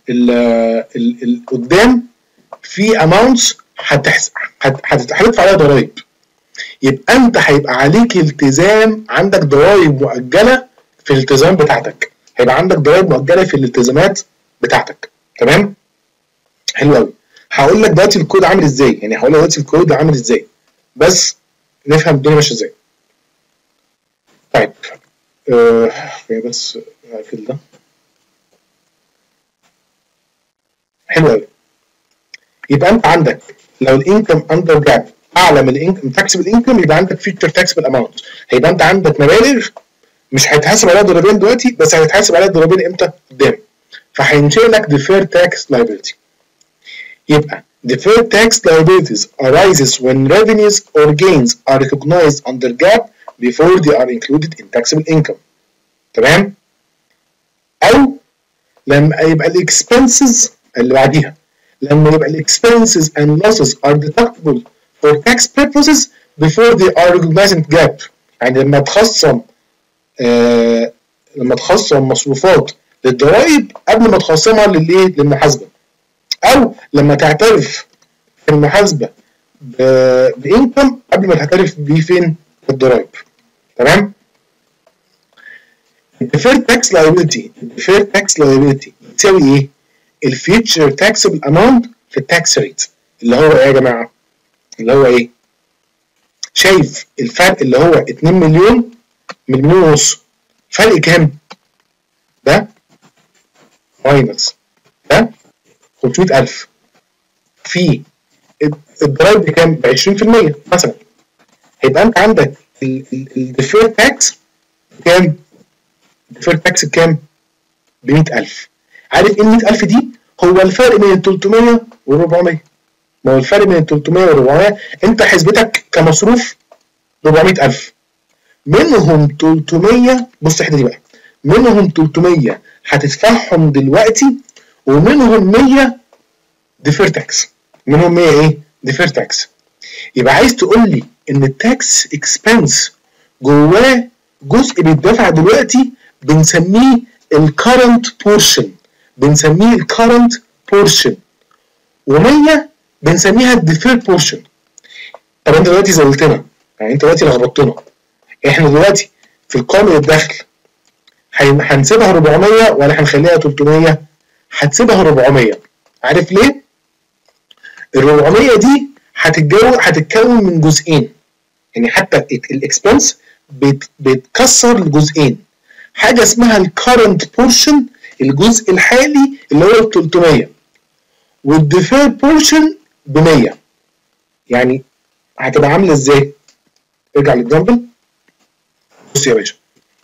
ال قدام في اماونتس هتدفع عليها ضرايب، يبقى انت هيبقى عليك التزام، عندك ضرايب مؤجله في الالتزام بتاعتك، هيبقى عندك ضرايب مؤجله في الالتزامات بتاعتك، تمام؟ حلو قوي. هقول لك دلوقتي الكود عامل ازاي، يعني هقول لك دلوقتي الكود عامل ازاي بس نفهم الدنيا ماشيه ازاي. طيب آه بس اقفل ده. حلو قوي. يبقى انت عندك لو الانكم اندر جاب اعلى من الانكم تاكسبل انكم يبقى عندك فيوتشر تاكسبل اماونت، هيبقى انت عندك مبالغ مش هيتحاسب عليها ضريبين دلوقتي بس هيتحاسب عليها ضريبين امتى؟ قدام، فهينشئ لك deferred tax liability. يبقى deferred tax liabilities arises when revenues or gains are recognized under جاب before they are included in taxable income. تمام؟ أو لما يبقى الاكسبنسز اللي بعديها، لما يبقى الاكسبنسز and losses are deductible for tax purposes before they are recognized in جاب، يعني لما تخصم آه لما تخصم مصروفات للضرائب قبل ما تخصمها للايه؟ للمحاسبه، او لما تعترف في المحاسبه بانكم قبل ما تعترف بيه فين؟ في الضرائب. تمام؟ الديفيرد تاكس لايبيلتي الديفيرد تاكس لايبيلتي بتساوي ايه؟ الفيوتشر تاكسبل اماونت في التاكس ريت، اللي هو ايه يا جماعه؟ اللي هو ايه؟ شايف الفرق اللي هو اتنين مليون من مليون ونص، فرق كام؟ ده ماينس ده خمسمية ألف، في الضرايب بكام؟ ب عشرين في المية مثلا، هيبقى انت عندك الديفيرد تاكس بكام؟ الديفيرد تاكس بكام؟ ب مية ألف. عارف ايه ال مية ألف دي؟ هو الفرق بين ال تلتمية وال أربعمية. ما هو الفرق بين ال تلتمية وال أربعمية انت حسبتك كمصروف أربعمية ألف، منهم تلتمية، بص الحته دي بقى، منهم تلتمية هتدفعهم دلوقتي ومنهم مية ديفير تاكس، منهم مية ايه؟ ديفير تاكس. يبقى عايز تقول لي ان التاكس اكسبنس جواه جزء بيدفع دلوقتي بنسميه الكرنت بورشن، بنسميه الكرنت بورشن، و100 بنسميها الديفير بورشن. طب انت دلوقتي زودتنا، يعني انت دلوقتي لخبطتنا. احنا دلوقتي في قائمة الدخل هنسيبها أربعمية ولا هنخليها تلتمية؟ هتسيبها أربعمية. عارف ليه؟ ال أربعمية دي هتتجو هتتكون من جزئين، يعني حتى الاكسبنس بيتكسر لجزئين، حاجه اسمها الكرنت بورشن الجزء الحالي اللي هو ال تلتمية، والديفير بورشن ب مية. يعني هتبقى عامله ازاي؟ ارجع للاكزامبل، بص يا باشا.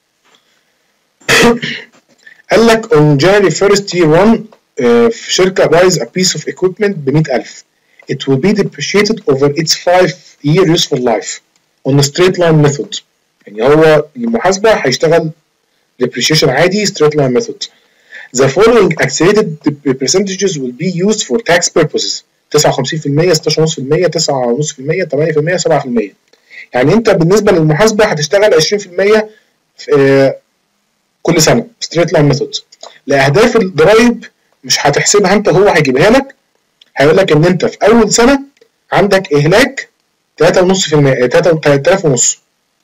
قال لك on January first year one uh, في شركه buys a piece of equipment ب مية ألف. It will be depreciated over its five year useful life on a straight line method. يعني هو المحاسبه هيشتغل depreciation عادي straight line method. The following accelerated percentages will be used for tax purposes. تسعة وخمسين في المية، ستاشر فاصلة خمسة في المية، تسعة فاصلة خمسة في المية، تمانية في المية، سبعة في المية. يعني انت بالنسبه للمحاسبه هتشتغل عشرين في المية في كل سنه straight line method. لاهداف الضرايب مش هتحسبها انت، هو هيجيبها لك، هيقول لك ان انت في اول سنه عندك اهلاك تلاتة فاصلة خمسة في المية، تلات آلاف ونص.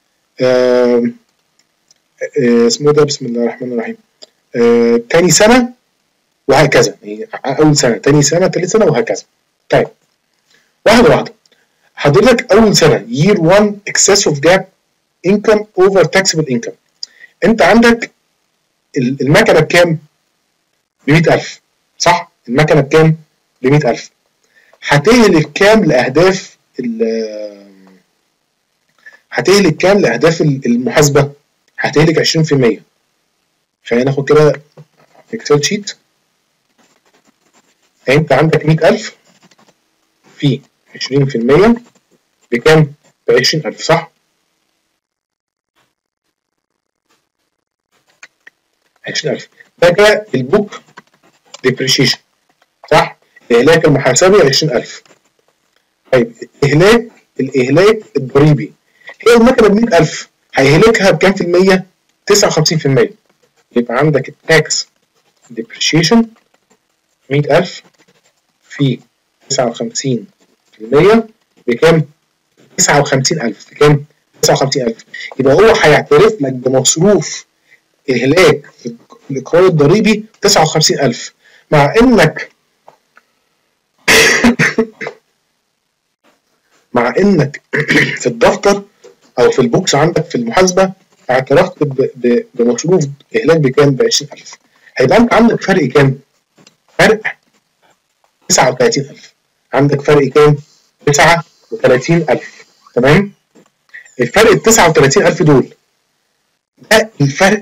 اسمه ده بسم الله الرحمن الرحيم. آه، تاني سنه وهكذا، يعني اول سنه تاني سنه تالت سنه وهكذا. طيب واحده واحده. حضرتك اول سنه year one excess of gap income over taxable income، انت عندك المكنه بكام؟ ب مية ألف، صح؟ المكنه بكام؟ ب مية ألف. هتهلك كام لاهداف هتهلك كام لاهداف المحاسبه؟ هتهلك عشرين في المية. خلينا ناخد كده اكسل شيت. انت عندك مية ألف في عشرين في المية بكام؟ ب عشرين ألف، صح؟ عشرين ألف. ده كده البوك ديبريشيشن، صح؟ الاهلاك المحاسبي عشرين ألف. طيب الاهلاك الاهلاك الضريبي، هي المكنه ب مية ألف هيهلكها بكام في المية؟ تسعة وخمسين في المية. يبقى عندك التاكس ديبريشيشن مية ألف في تسعة وخمسين في المية بكام؟ تسعة وخمسين ألف. بكام؟ تسعة وخمسين ألف. يبقى هو هيعترف لك بمصروف إهلاك في الإقرار الضريبي تسعة وخمسين ألف، مع إنك مع إنك في الدفتر أو في البوكس عندك في المحاسبة اعترفت بمصروف إهلاك بكام؟ ب عشرين ألف. هيبقى أنت عندك فرق كام؟ فرق تسعة وتلاتين ألف. عندك فرق كام؟ تسعة وتلاتين ألف. تمام؟ الفرق ال تسعة وتلاتين ألف دول ده الفرق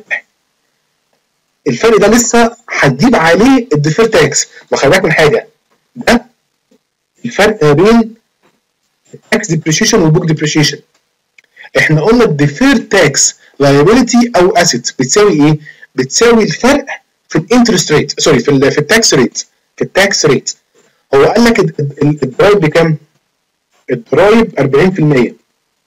الفرق ده لسه هتجيب عليه الديفير تاكس. وخلي بالك من حاجه، ده الفرق ما بين التاكس ديبريشيشن والبوك ديبريشيشن. احنا قلنا الديفير تاكس لايبيلتي او اسيت بتساوي ايه؟ بتساوي الفرق في الانترست ريت، سوري في ال في التاكس ريت في التاكس ريت. هو قال لك الضرايب بكام؟ الضرايب أربعين في المية.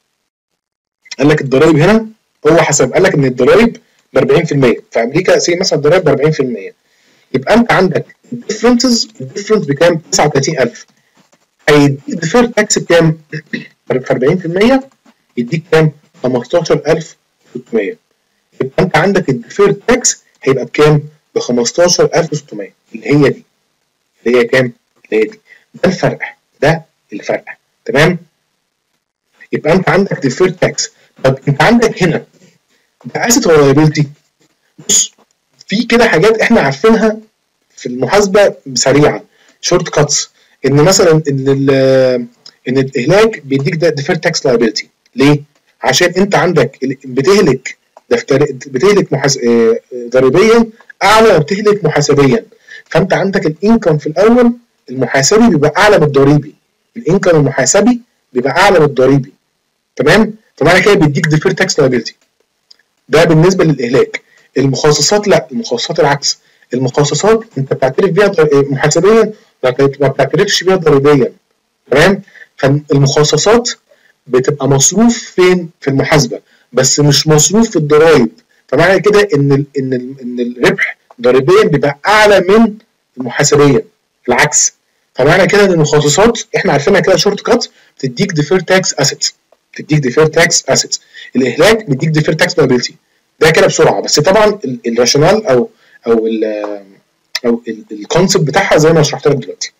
قال لك الضرايب هنا هو حسب، قال لك ان الضرايب ب أربعين في المية في امريكا، سي مثلا الضرايب ب أربعين في المية. يبقى انت عندك الديفرنسز الديفرنس بكام؟ تسعة وتلاتين ألف. هيديك ديفير تاكس بكام؟ في أربعين في المية يديك كام؟ خمستاشر ألف وستمية. يبقى انت عندك الديفير تاكس هيبقى بكام؟ ب خمستاشر ألف وستمية، اللي هي دي اللي هي كام؟ اللي هي دي. ده الفرق، ده الفرق. تمام؟ يبقى انت عندك ديفير تاكس. طب انت عندك هنا ده اسيت ولا لايبيلتي؟ بص، في كده حاجات احنا عارفينها في المحاسبه سريعه، شورت كاتس، ان مثلا ان ان الاهلاك بيديك ده ديفير تاكس لايبيلتي. ليه؟ عشان انت عندك بتهلك بتهلك محاس... ضريبيا اعلى ما بتهلك محاسبيا. فانت عندك الانكم في الاول المحاسبي بيبقى اعلى من الضريبي، الانكم المحاسبي بيبقى اعلى من الضريبي. تمام؟ فمعنى كده بيديك ديفير تاكس لايبيلتي. ده بالنسبه للاهلاك. المخصصات لا، المخصصات العكس. المخصصات انت بتعترف بيها محاسبيا ما بتعترفش بيها ضريبيا. تمام؟ فالمخصصات بتبقى مصروف فين؟ في المحاسبه، بس مش مصروف في الضرايب. فمعنى كده ان ال ان ال ان الربح ضريبيا بيبقى اعلى من المحاسبيا، العكس. فمعنى كده ان المخصصات احنا عارفينها كده شورت كات بتديك ديفير تاكس اسيتس، بتديك ديفير تاكس اسيتس. الاهلاك بيديك ديفير تاكس لايبيلتي. ده كده بسرعه، بس طبعا الراشونال او او ال او الكونسيبت بتاعها زي ما شرحت لك دلوقتي.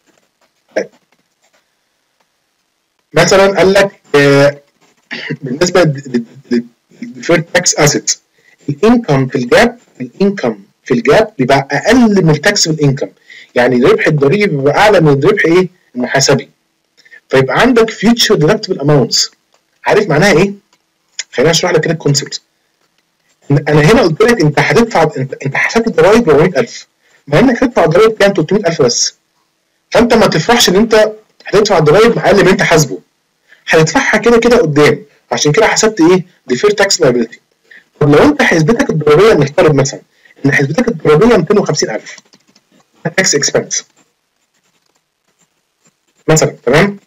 مثلا قال لك آه بالنسبه للديفير تاكس اسيتس، الانكم في الجاب الانكم في الجاب بيبقى اقل من التاكس في الانكم. يعني الربح الضريبي بيبقى اعلى من الربح ايه؟ المحاسبي. فيبقى عندك فيوتشر ديدكتبل اماونتس. عارف معناها ايه؟ خليني اشرح لك كده الكونسيبت. انا هنا قلت لك انت هتدفع، انت انت حسبت الضرايب أربعمية ألف، مع انك هتدفع ضرايب كام؟ تلتمية ألف بس. فانت ما تفرحش ان انت هتدفع ضرايب اقل من انت حاسبه، هتدفعها كده كده قدام. عشان كده حسبت ايه؟ ديفير تاكس لايبيلتي. طب لو انت حسبتك الضريبيه، نفترض مثلا ان حسبتك الضريبيه مئتين وخمسين ألف تاكس اكسبنس مثلا، تمام؟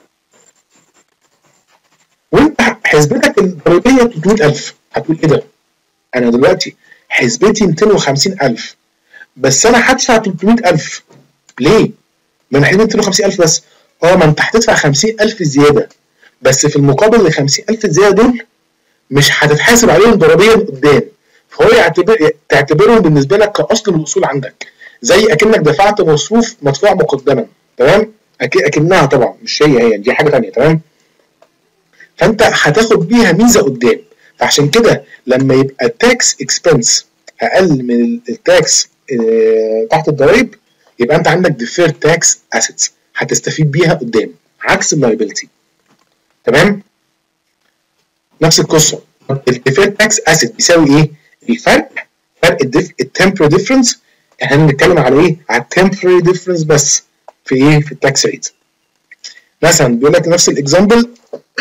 وانت حسبتك الضريبيه تلتمية ألف، هتقول ايه ده؟ انا دلوقتي حسبتي مئتين وخمسين ألف بس انا هدفع تلتمية ألف. ليه؟ ما انا حسبت مئتين وخمسين ألف بس. اه، ما انت هتدفع خمسين ألف زياده، بس في المقابل ال خمسين ألف زياده دول مش هتتحاسب عليهم ضريبيا قدام. فهو يعتبر تعتبرهم بالنسبه لك كاصل من الاصول عندك، زي اكنك دفعت مصروف مدفوع مقدما. تمام؟ اكنها طبعا مش هي هي دي حاجه ثانيه. تمام؟ فانت هتاخد بيها ميزه قدام. فعشان كده لما يبقى التاكس اكسبنس اقل من التاكس اه تحت الضرايب، يبقى انت عندك ديفير تاكس اسيتس هتستفيد بيها قدام، عكس اللايبيلتي. تمام؟ نفس القصه. الديفير تاكس اسيت بيساوي ايه؟ الفرق فرق التمبري ديفرنس. احنا بنتكلم على ايه؟ على التمبري ديفرنس بس في ايه؟ في التاكس ريت. مثلا بيقول لك نفس الاكزامبل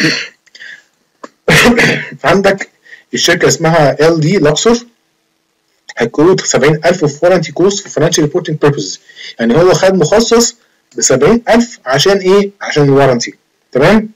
عندك الشركه اسمها ال دي لوكسور هتكروت سبعين ألف في warranty cost for financial reporting purposes. يعني هو خد مخصص ب سبعين ألف عشان ايه؟ عشان الوارنتي. تمام؟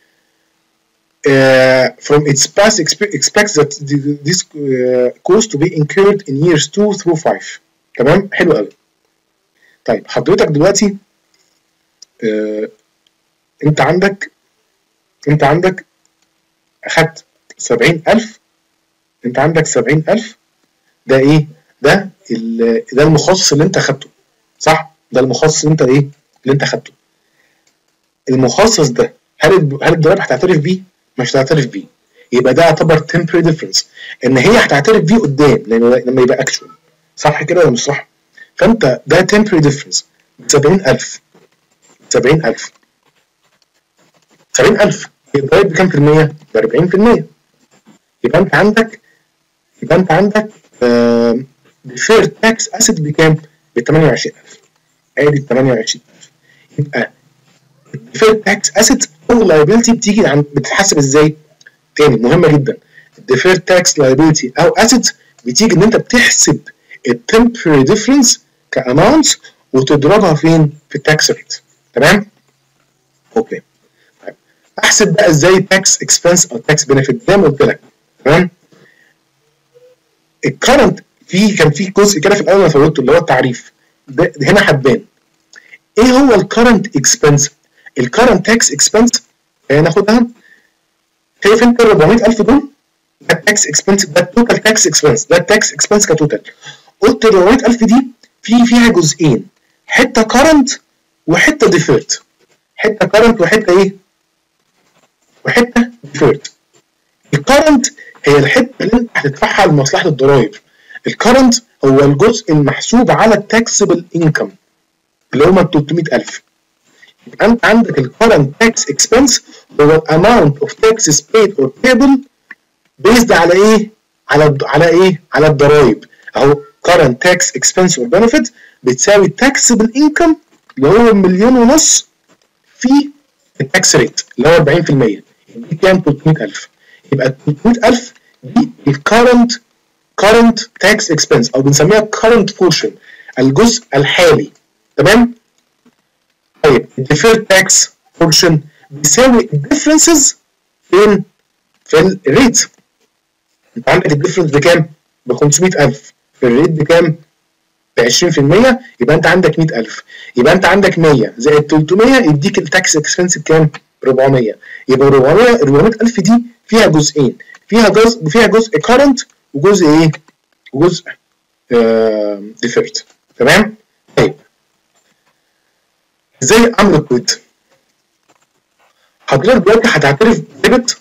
Uh, from its past expects that this uh, cost to be incurred in years two through five. تمام؟ حلو قوي. طيب حضرتك دلوقتي uh, انت عندك انت عندك اخدت سبعين ألف، انت عندك سبعين ألف. ده ايه؟ ده ده المخصص اللي انت اخدته، صح؟ ده المخصص اللي انت ايه؟ اللي انت اخدته. المخصص ده هل هل الضرايب هتعترف بيه؟ مش هتعترف بيه. يبقى ده يعتبر temporary difference، ان هي هتعترف بيه قدام لما يبقى actual. صح كده ولا مش صح؟ فانت ده temporary difference ب سبعين ألف سبعين ألف. سبعين ألف، الضرايب بكام في المية؟ ب أربعين في المية. يبقى انت عندك يبقى انت عندك ديفيرد تاكس اسيت بكام؟ ب ثمانية وعشرين ألف. ادي ال ثمانية وعشرين ألف. يبقى الديفيرد تاكس اسيت او لايبيلتي بتيجي عن بتتحسب ازاي؟ تاني مهمه جدا، الديفيرد تاكس لايبيلتي او اسيت بتيجي ان انت بتحسب التمبري ديفرنس كاماونت وتضربها فين؟ في التاكس ريت. تمام؟ اوكي. طيب احسب بقى ازاي تاكس اكسبنس او تاكس بنفيت زي ما قلت لك. تمام؟ الكرنت في كان في جزء كده في الاول انا فوتته اللي هو التعريف ده هنا هتبان ايه هو الكرنت اكسبنس. الكرنت تاكس اكسبنس ناخدها. شايف انت ال أربعمية ألف دول؟ ده التاكس اكسبنس، ده التوتال تاكس اكسبنس، ده التاكس اكسبنس كتوتال. قلت ال أربعمية ألف دي في فيها جزئين، حته كرنت وحته ديفيرد. حته كرنت وحته ايه؟ وحته ديفيرد. الكرنت هي الحته اللي انت هتدفعها لمصلحه الضرايب. الكرنت هو الجزء المحسوب على التاكسبل انكم اللي هم ال ثلاثمية ألف. يبقى انت عندك الكرنت تاكس اكسبنس هو الاماونت اوف تاكسز paid or payable based على ايه؟ على على ايه؟ على الضرايب. اهو current tax expense or benefit بتساوي taxable income اللي هو مليون ونص في التاكس ريت اللي هو أربعين في المية. دي كام؟ ثلاثمية ألف. يبقى ثلاثمية ألف دي الكرنت current tax expense او بنسميها current portion الجزء الحالي. تمام؟ طيب الديفيرد تاكس portion بيساوي الديفرنسز فين؟ في الريت. انت عندك الديفرنس بكام؟ ب خمسمية ألف، في الريت بكام؟ ب عشرين في المية. يبقى انت عندك مية ألف. يبقى انت عندك مية زائد ثلاثمية يديك التاكس اكسبنس بكام؟ أربعمية. يبقى أربعمية أربعمية ألف دي فيها جزئين، فيها جزء فيها جزء كارنت وجزء ايه؟ وجزء آه ديفيرد. تمام؟ طيب ازاي اعمل الكويت؟ حضرتك دلوقتي هتعترف ديبت،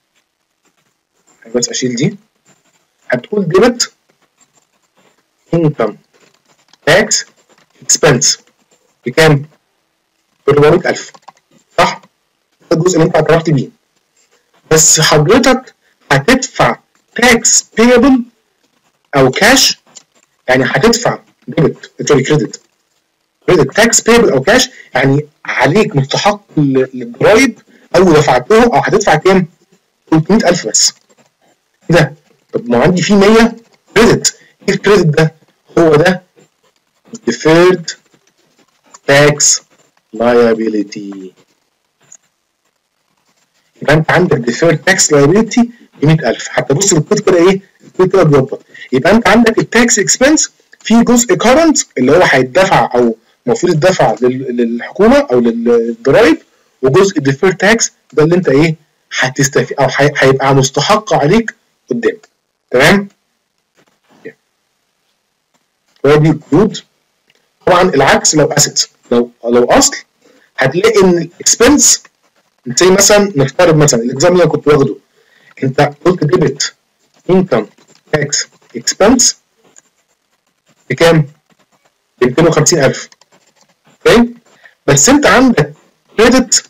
بس اشيل دي، هتقول ديبت income tax expense بكام؟ ب أربعمية ألف. صح؟ ده الجزء اللي انت اعترفت بيه. بس حضرتك هتدفع tax payable او كاش، يعني هتدفع ديبت سوري كريدت كريدت تاكس payable او كاش، يعني عليك مستحق للضرايب او دفعته او هتدفع كام؟ ثلاثمية ألف بس. ده طب ما عندي فيه مية كريدت. ايه الكريدت ده؟ هو ده deferred tax liability. يبقى انت عندك deferred tax liability ب مية ألف. حتى بص الكود كده ايه؟ الكود كده بيظبط. يبقى انت عندك التاكس اكسبنس في جزء كارنت اللي هو هيدفع او المفروض يدفع للحكومه او للضرايب، وجزء deferred tax ده اللي انت ايه؟ هتستفيد او هيبقى مستحق عليك قدام. تمام؟ وادي الكود. طبعا العكس لو اسيتس، لو لو اصل هتلاقي ان الاكسبنس زي مثلا نفترض مثلا الاكزام اللي انا كنت واخده، انت قلت ديبت انكم تاكس اكسبنس بكام؟ ب ميتين وخمسين ألف. اوكي؟ بس انت عندك كريدت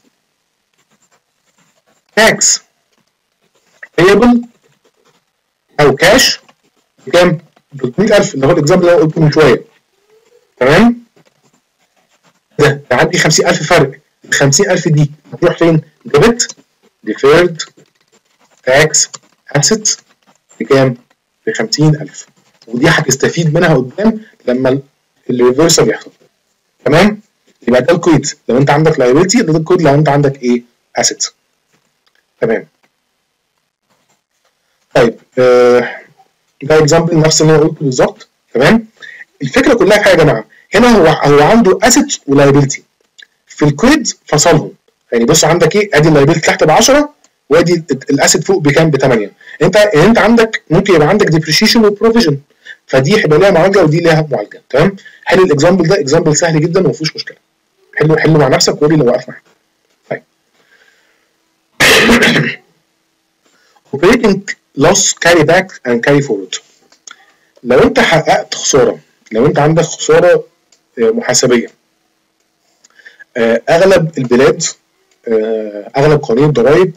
تاكس بيبل او كاش بكام؟ ثلاثمية ألف اللي هو الاكزام اللي انا قلته من شويه. تمام؟ ده عندي خمسين ألف فرق. ال خمسين ألف دي هتروح فين؟ ديبت ديفيرد تاكس اسيت بكام؟ ب خمسين ألف. ودي هتستفيد منها قدام لما الريفرسال يحصل. تمام؟ يبقى ده الكود لو انت عندك لايبيلتي، ده الكود لو انت عندك ايه؟ اسيت. تمام. طيب آه ده اكزامبل نفس اللي انا قلته بالظبط. تمام؟ الفكره كلها في حاجه يا جماعه، هنا هو هو عنده اسيت ولايبيلتي. في الكود فصلهم. يعني بص عندك ايه؟ ادي اللايبيلتي تحت ب عشرة وادي الاسيت فوق بكام؟ ب ثمانية. انت انت عندك ممكن يبقى عندك ديبريشيشن وبروفيجن، فدي هيبقى ليها معالجه ودي ليها معالجه. تمام؟ حل الاكزامبل ده اكزامبل سهل جدا وما فيهوش مشكله. حله حله مع نفسك وقول لي لو واقف معاك. طيب operating loss carry back and carry forward. لو انت حققت خساره، لو انت عندك خساره محاسبيه، اغلب البلاد آه اغلب قوانين الضرايب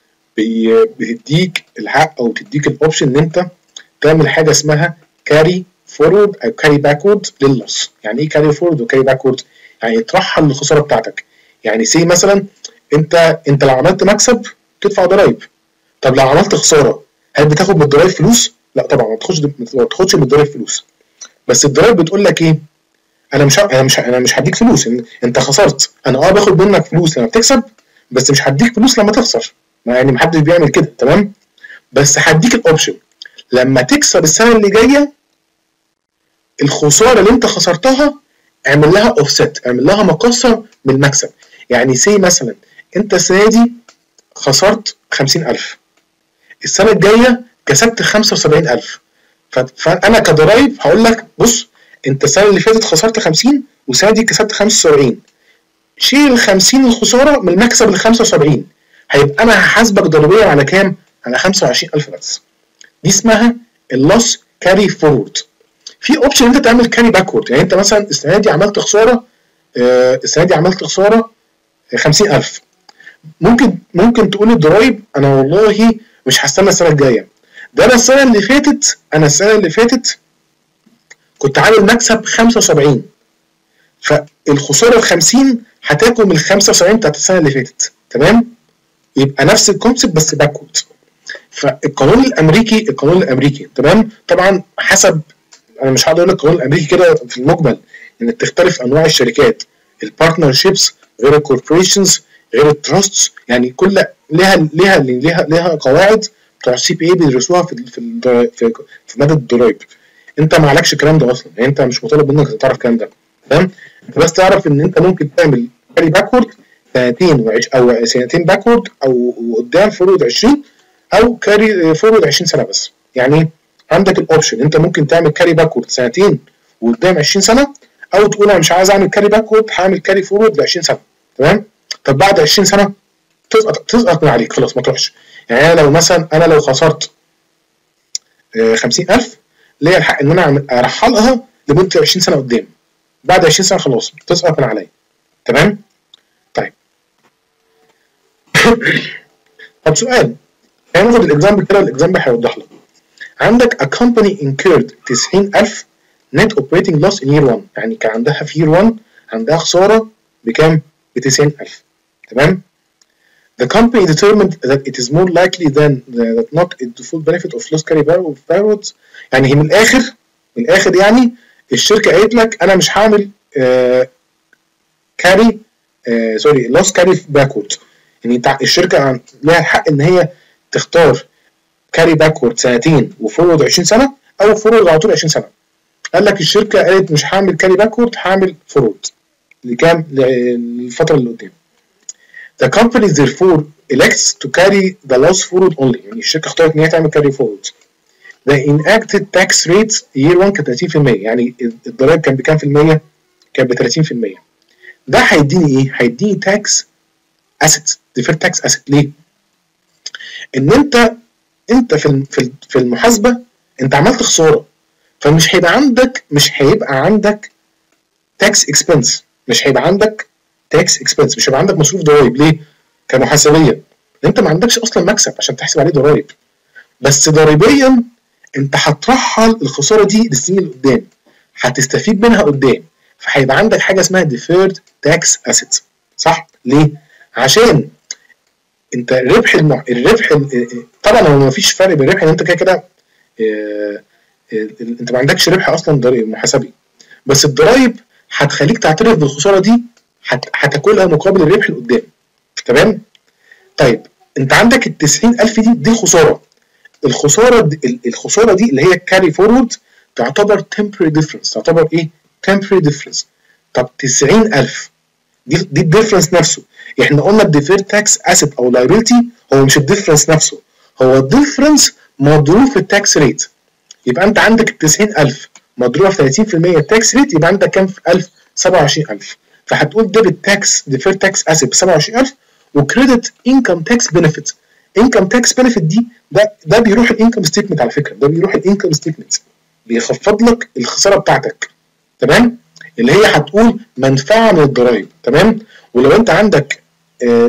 بتديك الحق او تديك الاوبشن ان انت تعمل حاجه اسمها كاري فورورد او كاري باكورد لللوس. يعني ايه كاري فورورد وكاري باكورد؟ يعني ترحل الخساره بتاعتك. يعني سي مثلا انت انت لو عملت مكسب تدفع ضرايب، طب لو عملت خساره هل بتاخد من الضرايب فلوس؟ لا طبعا ما بتاخدش ما بتاخدش من الضرايب فلوس، بس الضرايب بتقول لك ايه؟ انا مش انا مش انا مش هديك فلوس، انت خسرت، انا اه باخد منك فلوس لما بتكسب بس مش هديك فلوس لما تخسر، يعني محدش بيعمل كده تمام. بس هديك الاوبشن لما تكسب السنه اللي جايه الخساره اللي انت خسرتها اعمل لها اوفست، اعمل لها مقصه من المكسب. يعني سي مثلا انت السنه دي خسرت خمسين ألف، السنه الجايه كسبت خمسة وسبعين ألف، فانا كضرايب هقول لك بص انت السنه اللي فاتت خسرت خمسين والسنه دي كسبت خمسة وسبعين، شيل ال خمسين الخساره من المكسب ال خمسة وسبعين، هيبقى انا هحاسبك ضريبيا على كام؟ على خمسة وعشرين ألف بس. دي اسمها اللوس كاري فورورد. في اوبشن انت تعمل كاري باكورد، يعني انت مثلا السنه دي عملت خساره آه السنه دي عملت خساره خمسين ألف، ممكن ممكن تقول للضرايب انا والله مش هستنى السنه الجايه، ده انا السنه اللي فاتت انا السنه اللي فاتت كنت عامل مكسب خمسة وسبعين، فالخساره ال خمسين هتاكل من ال خمسة وسبعين بتاعت السنه اللي فاتت تمام؟ يبقى نفس الكونسيبت بس باكورد. فالقانون الامريكي القانون الامريكي تمام، طبعا حسب انا مش هقدر اقول لك القانون الامريكي كده في المجمل ان تختلف انواع الشركات، البارتنرشيبس غير الكوربوريشنز غير التراستس، يعني كل ليها ليها ليها ليها قواعد بتوع السي بي اي بيدرسوها في في في, في ماده الضرايب. انت ما عليكش الكلام ده اصلا، يعني انت مش مطالب منك تعرف الكلام ده تمام، انت بس تعرف ان انت ممكن تعمل كاري باكورد سنتين وعش او سنتين باكورد او قدام فورورد عشرين او كاري فورورد عشرين سنه بس. يعني عندك الاوبشن انت ممكن تعمل كاري باكورد سنتين وقدام عشرين سنه، او تقول انا مش عايز اعمل كاري باكورد هعمل كاري فورورد ل عشرين سنه تمام. طب بعد عشرين سنه تسقط تسقط من عليك خلاص ما تروحش. يعني انا لو مثلا انا لو خسرت خمسين ألف ليا الحق ان انا ارحلها لمده عشرين سنه قدام، بعد عشرين سنه خلاص تسقط من عليا تمام. طيب طب سؤال، يعني ناخد الاكزامبل كده، الاكزامبل هيوضح لك. عندك a company incurred تسعين ألف net operating loss in year one، يعني كان عندها في year one عندها خساره بكام؟ ب تسعين ألف تمام. The company determined that it is more likely than that not the full benefit of loss carry forwards. يعني هي من الاخر من الاخر يعني الشركه قالت لك انا مش هعمل كاري سوري لوس كاري باكورد، يعني الشركه لها الحق ان هي تختار كاري باكورد سنتين وفورورد عشرين سنه او فورورد على طول عشرين سنه. قال لك الشركه قالت مش هعمل كاري باكورد هعمل فورورد لكام؟ للفتره اللي قدام. The company therefore elects to carry the loss forward only، يعني الشركه اختارت ان هي تعمل carry forward. The enacted tax rate year one كانت ثلاثين في المية، يعني الضرايب كان بكام في المية؟ كان ب ثلاثين في المية. ده هيديني ايه؟ هيديني tax asset، deferred tax asset. ليه؟ ان انت انت في في المحاسبه انت عملت خساره، فمش هيبقى عندك مش هيبقى عندك tax expense، مش هيبقى عندك تاكس اكسبنس، مش هيبقى عندك مصروف ضرايب. ليه؟ كمحاسبيا انت ما عندكش اصلا مكسب عشان تحسب عليه ضرايب، بس ضريبيا انت هترحل الخساره دي للسنين اللي قدام، هتستفيد منها قدام، فهيبقى عندك حاجه اسمها deferred tax asset. صح؟ ليه؟ عشان انت الربح المح... الربح طبعا هو ما فيش فرق بين الربح ان انت كده كده اه... اه... انت ما عندكش ربح اصلا ضريبي محاسبي، بس الضرايب هتخليك تعترف بالخساره دي، هتاكلها مقابل الربح اللي قدام تمام. طيب انت عندك ال تسعين ألف دي دي خساره، الخساره دي الخساره دي اللي هي الكاري فورورد تعتبر temporary difference، تعتبر ايه؟ temporary difference. طب تسعين ألف دي دي الديفرنس نفسه، احنا قلنا الديفيرد تاكس اسيت او لايبيلتي هو مش الديفرنس نفسه، هو الديفرنس مضروب في التاكس ريت. يبقى انت عندك ال تسعين ألف مضروبه في ثلاثين في المية التاكس ريت، يبقى عندك كام في ألف؟ سبعة وعشرين ألف. فهتقول ديبت تاكس ديفيرد تاكس اسيت ب سبعة وعشرين ألف، وكريدت انكم تاكس بنفيت. انكم تاكس بنفيت دي ده ده بيروح الانكم ستيتمنت، على فكره ده بيروح الانكم ستيتمنت، بيخفض لك الخساره بتاعتك تمام، اللي هي هتقول منفعه من الضرايب تمام. ولو انت عندك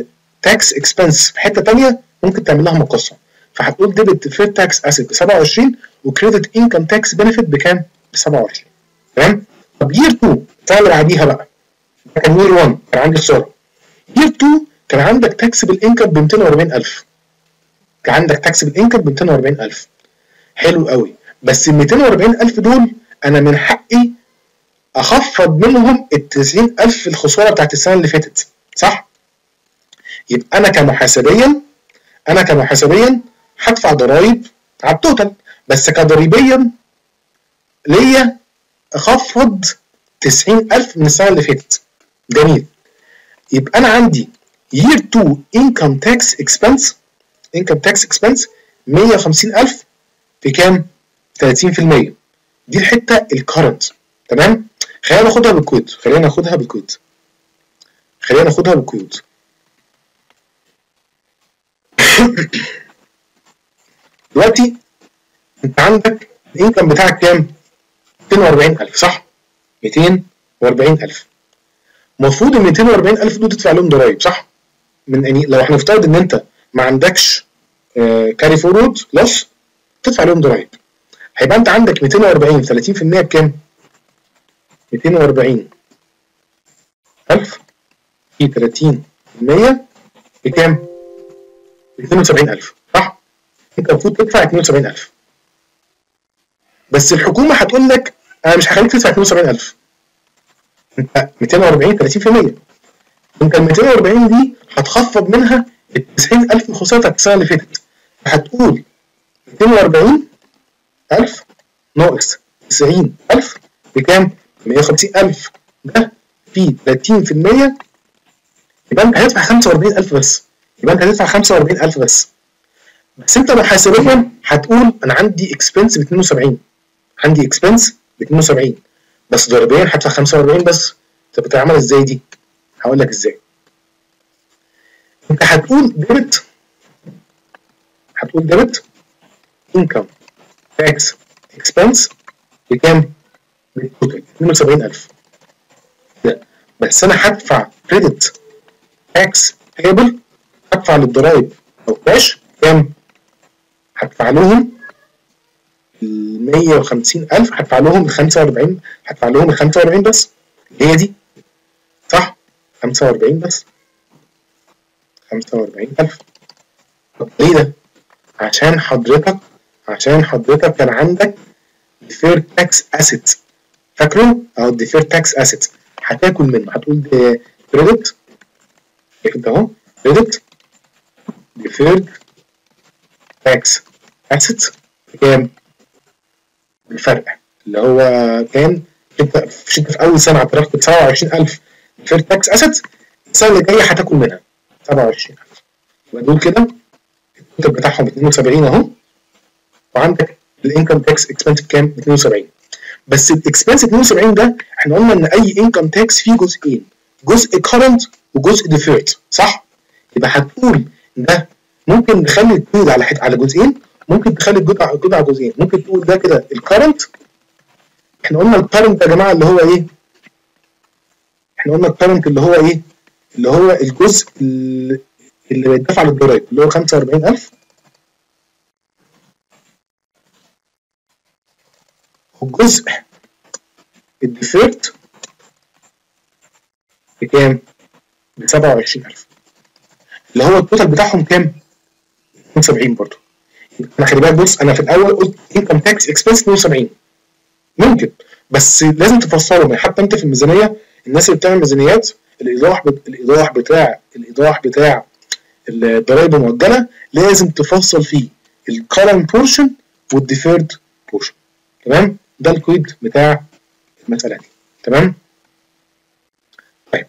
تاكس اكسبنس في حته ثانيه ممكن تعمل لها مقصه، فهتقول ديبت ديفيرد تاكس اسيت ب سبعة وعشرين وكريدت انكم تاكس بنفيت بكام؟ ب سبعة وعشرين. تمام؟ طب يير اتنين السنه اللي بعديها بقى كان يير واحد كان عندي خساره. يير اتنين كان عندك تاكسبل انكم ب مئتين وأربعين ألف. كان عندك تاكسبل انكم ب مئتين وأربعين ألف. حلو قوي، بس ال مئتين وأربعين ألف دول انا من حقي اخفض منهم ال تسعين ألف الخساره بتاعت السنه اللي فاتت، صح؟ يبقى انا كمحاسبيا انا كمحاسبيا هدفع ضرايب على التوتال، بس كضريبيا ليا اخفض تسعين ألف من السنه اللي فاتت. جميل. يبقى انا عندي year اتنين income tax expense income tax expense مية وخمسين ألف في كام؟ ثلاثين بالمية. دي الحته الكرنت. تمام؟ خلينا ناخدها بالكود خلينا ناخدها بالكود خلينا ناخدها بالكود دلوقتي انت عندك الانكم بتاعك كام؟ مئتين وأربعين ألف، صح؟ مئتين وأربعين ألف. المفروض ال مئتين وأربعين ألف دول تدفع لهم ضرايب، صح؟ من يعني لو هنفترض ان انت ما عندكش كاري فورورد لوس تدفع لهم ضرايب. هيبقى انت عندك مئتين وأربعين في ثلاثين بالمية بكام؟ مئتين وأربعين ألف في ثلاثين بالمية بكام؟ اثنين وسبعين ألف، صح؟ انت المفروض تدفع اثنين وسبعين ألف. بس الحكومه هتقول لك انا مش هخليك تدفع اثنين وسبعين ألف. انت مئتين وأربعين ثلاثين بالمية. انت ال مئتين وأربعين دي هتخفض منها ال تسعين ألف الخساره بتاعت السنه اللي فاتت. هتقول مئتين وأربعين ألف ناقص تسعين ألف بكام؟ مئة وخمسين ألف. ده في ثلاثين بالمية يبقى انت هتدفع خمسة وأربعين ألف بس. يبقى انت هتدفع خمسة وأربعين ألف بس. بس انت محاسبيا هتقول انا عندي اكسبنس ب اثنين وسبعين. عندي اكسبنس ب اثنين وسبعين بس ضريبيا هدفع خمسة وأربعين بس. طب بتعمل ازاي دي؟ هقول لك ازاي. انت هتقول ديبت هتقول ديبت انكم تاكس اكسبنس بكام؟ بالتوتال اثنين وسبعين ألف. لا بس انا هدفع كريدت تاكس بيبل، هدفع للضرايب او كاش كام؟ هدفع لهم ال مية وخمسين ألف، هدفع لهم ال خمسة وأربعين، هدفع لهم ال خمسة وأربعين بس. هي دي صح؟ خمسة وأربعين بس. خمسة وأربعين ألف. طب ايه ده؟ عشان حضرتك عشان حضرتك كان عندك deferred tax asset. فاكره؟ اهو deferred tax asset هتاكل منه. هتقول credit كده اهو credit deferred tax asset بكام؟ الفرق اللي هو كان انت في اول سنه اعترفت ب سبعة وعشرين ألف deferred tax asset، السنه اللي جايه هتاكل منها سبعة وعشرين ألف. يبقى دول كده التوتال بتاعهم اثنين وسبعين اهو، وعندك الانكم تاكس اكسبنس بكام؟ اثنين وسبعين. بس الاكسبنس اثنين وسبعين ده احنا قلنا ان اي انكم تاكس فيه جزئين، جزء كارنت وجزء ديفيرد، صح؟ يبقى هتقول ده ممكن نخلي الكود على حت على جزئين، ممكن تخلي الجزء على الجزء على جزئين، ممكن تقول ده كده الكارنت. احنا قلنا الكارنت يا جماعه اللي هو ايه؟ احنا قلنا الكارنت اللي هو ايه؟ اللي هو الجزء اللي اللي بيدفع للضرايب اللي هو خمسة وأربعين ألف، والجزء الديفيرد بكام؟ ب سبعة وعشرين ألف، اللي هو التوتال بتاعهم كام؟ اثنين وسبعين برضه. انا خلي بالك بص، انا في الاول قلت انكم تاكس اكسبنس اثنين وسبعين ممكن، بس لازم تفسره. حتى انت في الميزانيه الناس اللي بتعمل ميزانيات الايضاح بت... الايضاح بتاع الايضاح بتاع الضرايب المؤجله لازم تفصل فيه الكرنت بورشن والديفيرد بورشن. تمام؟ ده الكود بتاع المساله دي. تمام؟ طيب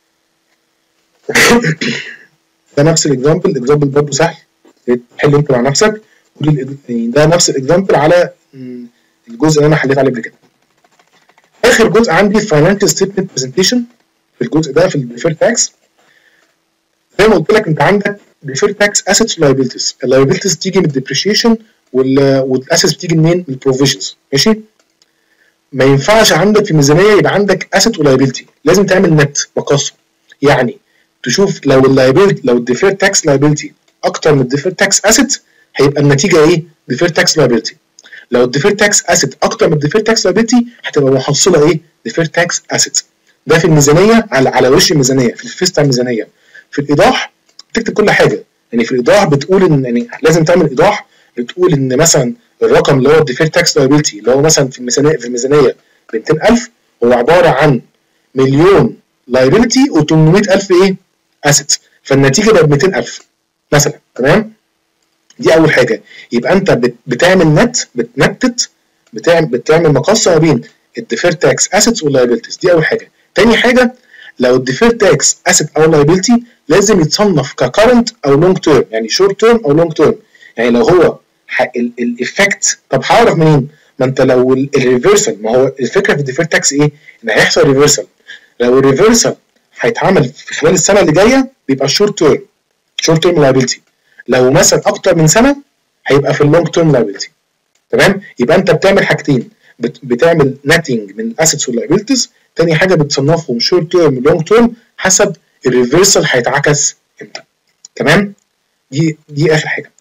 ده نفس الاكزامبل، الاكزامبل برضه سهل تحل انت مع نفسك. ده نفس الاكزامبل على الجزء اللي انا حليت عليه قبل كده. اخر جزء عندي فاينانشال ستيتمنت برزنتيشن. في الجزء ده في الديفيرد تاكس زي ما قلت لك انت عندك ديفيرد تاكس اسيتس ولايبيلتيز. اللايبيلتيز بتيجي من الديبريشيشن والاسيتس بتيجي منين؟ من البروفيجنز. ماشي؟ ما ينفعش عندك في الميزانيه يبقى عندك اسيت ولايبيلتي، لازم تعمل نت مقاصه. يعني تشوف لو اللايبيلتي لو الديفيرد تاكس لايبيلتي اكتر من الديفيرد تاكس اسيت هيبقى النتيجه ايه؟ ديفيرد تاكس لايبيلتي. لو الديفيرد تاكس اسيت اكتر من الديفيرد تاكس لايبيلتي هتبقى محصله ايه؟ ديفيرد تاكس اسيت. ده في الميزانيه على على وش الميزانيه، في الفيس بتاع الميزانيه. في الايضاح تكتب كل حاجه، يعني في الايضاح بتقول ان يعني لازم تعمل ايضاح بتقول ان مثلا الرقم اللي هو الديفيرد تاكس لايبيلتي اللي هو مثلا في الميزانيه في الميزانيه ب مئتين ألف هو عباره عن مليون لايبيلتي و800 ألف ايه؟ اسيت، فالنتيجه بقت مئتين ألف مثلا. تمام؟ دي اول حاجه. يبقى انت بتعمل نت بتنتت بتعمل بتعمل مقصه ما بين الديفيرد تاكس اسيتس واللايبيلتيز. دي اول حاجه. تاني حاجه، لو الديفيرد تاكس اسيت او لايبيلتي لازم يتصنف ككرنت او لونج تيرم، يعني شورت تيرم او لونج تيرم. يعني لو هو الايفكت، طب هعرف منين؟ ما انت لو الريفرسال، ما هو الفكره في الديفيرد تاكس ايه؟ ان هيحصل ريفرسال. لو الريفرسال هيتعمل في خلال السنه اللي جايه بيبقى شورت تيرم شورت تيرم لايبيلتي. لو مثلا اكتر من سنه هيبقى في اللونج تيرم لايبيلتي. تمام؟ يبقى انت بتعمل حاجتين، بتعمل ناتنج من الاسيتس واللايبيلتيز. تاني حاجه بتصنفهم شورت تيرم لونج تيرم حسب الريفرسال هيتعكس امتى. تمام؟ دي دي اخر حاجه.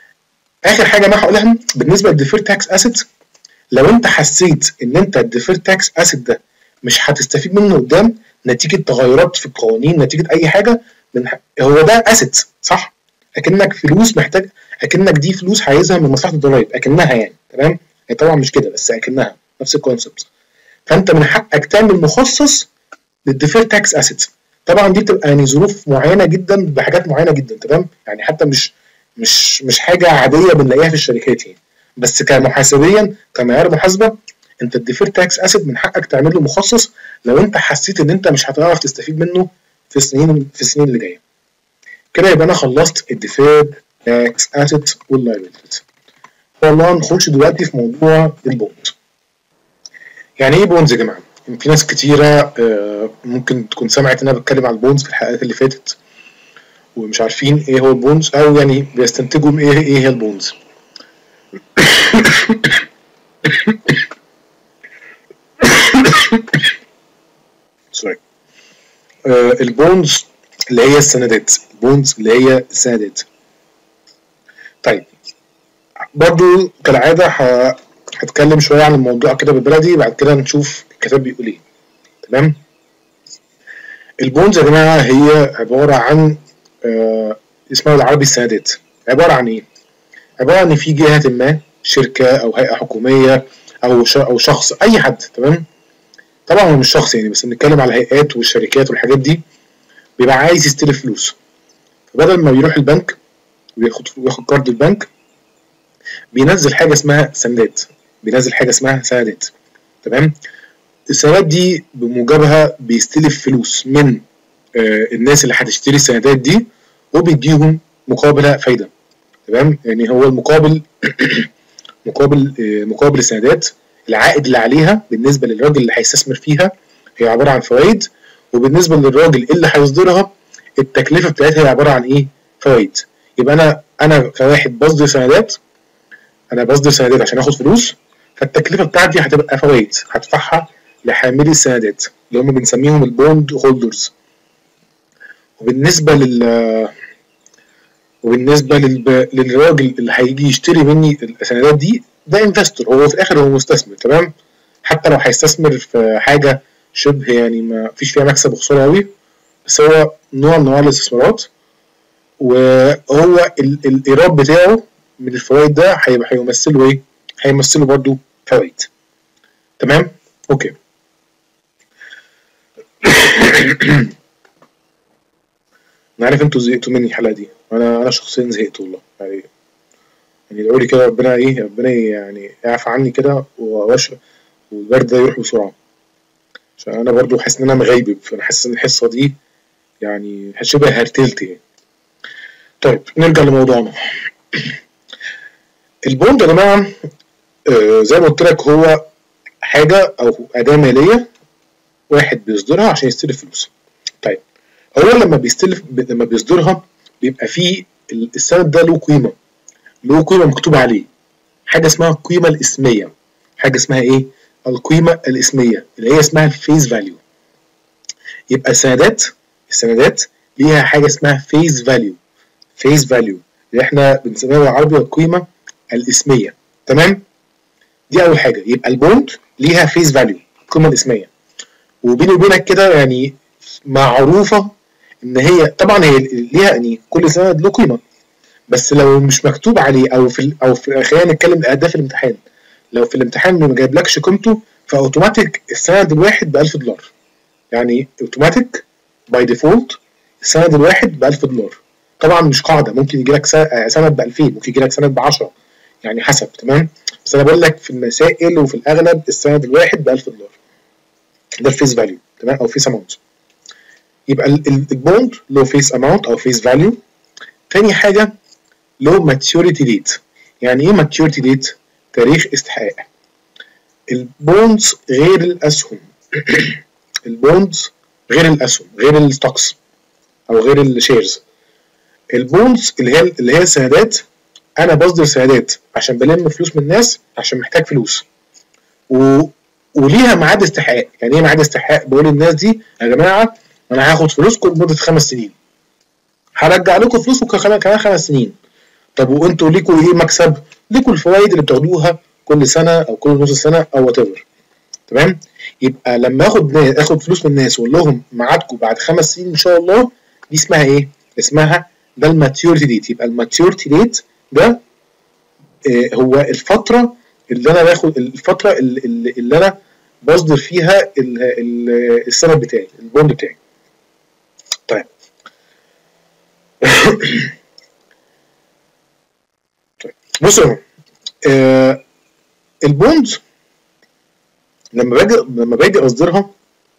اخر حاجه ما هقولها بالنسبه للديفيرد تاكس اسيت، لو انت حسيت ان انت الديفيرد تاكس اسيت ده مش هتستفيد منه قدام نتيجه تغيرات في القوانين، نتيجه اي حاجه من ح... هو ده اسيت صح؟ اكنك فلوس محتاج، اكنك دي فلوس عايزها من مصلحه الضرايب، اكنها يعني. تمام؟ هي طبعا مش كده بس اكنها نفس الكونسبت. فانت من حقك تعمل مخصص للديفيرد تاكس اسيت. طبعا دي بتبقى يعني ظروف معينه جدا بحاجات معينه جدا. تمام؟ يعني حتى مش مش مش حاجه عاديه بنلاقيها في الشركات يعني، بس كمحاسبيا كمعيار محاسبه انت الديفيرد تاكس اسيت من حقك تعمل له مخصص لو انت حسيت ان انت مش هتعرف تستفيد منه في السنين في السنين اللي جايه. كده يبقى انا خلصت الديفيرد تاكس اسيت واللايبيلتيز. والله نخش دلوقتي في موضوع البوند. يعني ايه بونز يا جماعه؟ في ناس كتيره ممكن تكون سمعت ان انا بتكلم عن البونز في الحلقات اللي فاتت ومش عارفين ايه هو البونز، او يعني بيستنتجوا ايه ايه هي البونز. سوري. آه البونز اللي هي السندات، البونز اللي هي السندات. طيب برضو كالعاده هتكلم شويه عن الموضوع كده بالبلدي، بعد كده نشوف الكتاب بيقول ايه. تمام؟ البونز يا جماعه هي عباره عن آه اسمها بالعربي السندات. عباره عن ايه؟ عباره عن في جهه ما، شركه او هيئه حكوميه او او شخص، اي حد. تمام؟ طبعا هو مش شخص يعني، بس بنتكلم على الهيئات والشركات والحاجات دي، بيبقى عايز يستلف فلوس. فبدل ما بيروح البنك وياخد وياخد كارد البنك، بينزل حاجه اسمها سندات، بينزل حاجه اسمها سندات. تمام؟ السندات دي بموجبها بيستلف فلوس من آه الناس اللي هتشتري السندات دي، وبيديهم مقابلها فايده. تمام؟ يعني هو المقابل مقابل آه مقابل السندات، العائد اللي عليها بالنسبه للراجل اللي هيستثمر فيها هي عباره عن فوائد، وبالنسبه للراجل اللي هيصدرها التكلفه بتاعتها هي عباره عن ايه؟ فوائد. يبقى انا انا كواحد بصدر سندات، انا بصدر سندات عشان اخد فلوس، فالتكلفه بتاعتي هتبقى فوائد هدفعها لحاملي السندات اللي هم بنسميهم البوند هولدرز. وبالنسبه لل وبالنسبه لل... للراجل اللي هيجي يشتري مني السندات دي، ده انفستور، هو في الاخر هو مستثمر. تمام؟ حتى لو هيستثمر في حاجه شبه يعني ما فيش فيها مكسب وخساره قوي، بس هو نوع من انواع الاستثمارات، وهو الايراد بتاعه من الفوائد ده هيبقى هيمثله ايه؟ هيمثله برضو فوائد. تمام؟ اوكي. انا عارف انتوا زهقتوا مني الحلقه دي، انا انا شخصيا زهقت والله. يعني يعني ادعوا لي كده ربنا ايه ربنا يعني يعفى عني كده واشرب والبرد ده يروح بسرعه، عشان انا برضو حاسس ان انا مغيب، فانا حاسس ان الحصه دي يعني شبه هرتلت يعني. طيب نرجع لموضوعنا. البوند يا جماعه آه زي ما قلت لك هو حاجه او اداه ماليه واحد بيصدرها عشان يستلف فلوس. طيب هو لما بيستلف لما بيصدرها بيبقى فيه السند ده له قيمه، له قيمه مكتوب عليه، حاجه اسمها القيمه الاسميه. حاجه اسمها ايه؟ القيمه الاسميه اللي هي اسمها الفيس فاليو. يبقى السندات السندات ليها حاجه اسمها فيس فاليو. فيس فاليو اللي احنا بنسميها بالعربي القيمه الاسميه. تمام؟ دي اول حاجه. يبقى البوند ليها فيس فاليو، القيمه الاسميه. وبيني وبينك كده يعني معروفه ان هي طبعا هي ليها يعني كل سند له قيمه، بس لو مش مكتوب عليه او في او في خلينا نتكلم اهداف الامتحان، لو في الامتحان ما جايبلكش قيمته فاوتوماتيك السند الواحد ب ألف دولار. يعني اوتوماتيك باي ديفولت السند الواحد ب ألف دولار. طبعا مش قاعده، ممكن يجي لك سند ب ألفين، ممكن يجي لك سند ب عشرة، يعني حسب. تمام؟ بس انا بقول لك في المسائل وفي الاغلب السند الواحد ب ألف دولار. ده الفيس فاليو. تمام؟ او فيس اماونت. يبقى البوند له فيس اماونت او فيس فاليو. تاني حاجه له ماتيوريتي ديت. يعني ايه ماتيوريتي ديت؟ تاريخ استحقاق. البوندز غير الاسهم. البوندز غير الاسهم، غير الستوكس او غير الشيرز. البوندز اللي هي اللي هي السندات، انا بصدر سندات عشان بلم فلوس من الناس عشان محتاج فلوس، و... وليها ميعاد استحقاق. يعني ايه ميعاد استحقاق؟ بقول للناس دي يا جماعه انا هاخد فلوسكم لمده خمس سنين، هرجع لكم فلوسكم كمان خمس سنين. طب وانتوا ليكوا ايه مكسب؟ ليكوا الفوائد اللي بتاخدوها كل سنه او كل نص سنه او وات ايفر. تمام؟ يبقى لما اخد اخد فلوس من الناس واقول لهم ميعادكم بعد خمس سنين ان شاء الله، دي اسمها ايه؟ اسمها ده الماتيوريتي ديت. يبقى الماتيوريتي ديت ده إيه؟ هو الفتره اللي انا باخد، الفتره اللي, اللي انا بصدر فيها السند بتاعي، البوند بتاعي. طيب طيب بصوا آه البوند لما باجي لما باجي اصدرها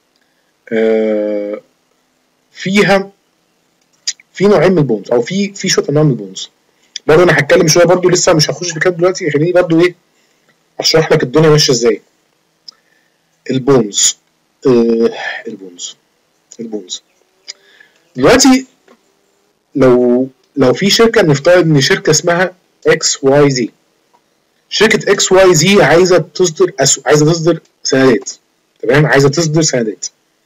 آه فيها في نوعين من البونز، او في في شويه انواع من البونز. برضه انا هتكلم شويه، برضه لسه مش هخش في كده دلوقتي، خليني برضه ايه اشرح لك الدنيا ماشيه ازاي. البونز آه البونز البونز دلوقتي لو لو في شركه، نفترض ان شركه اسمها اكس واي زي. شركه اكس واي زي عايزه تصدر أسو... عايزه تصدر سندات. تمام؟ عايزه تصدر سندات.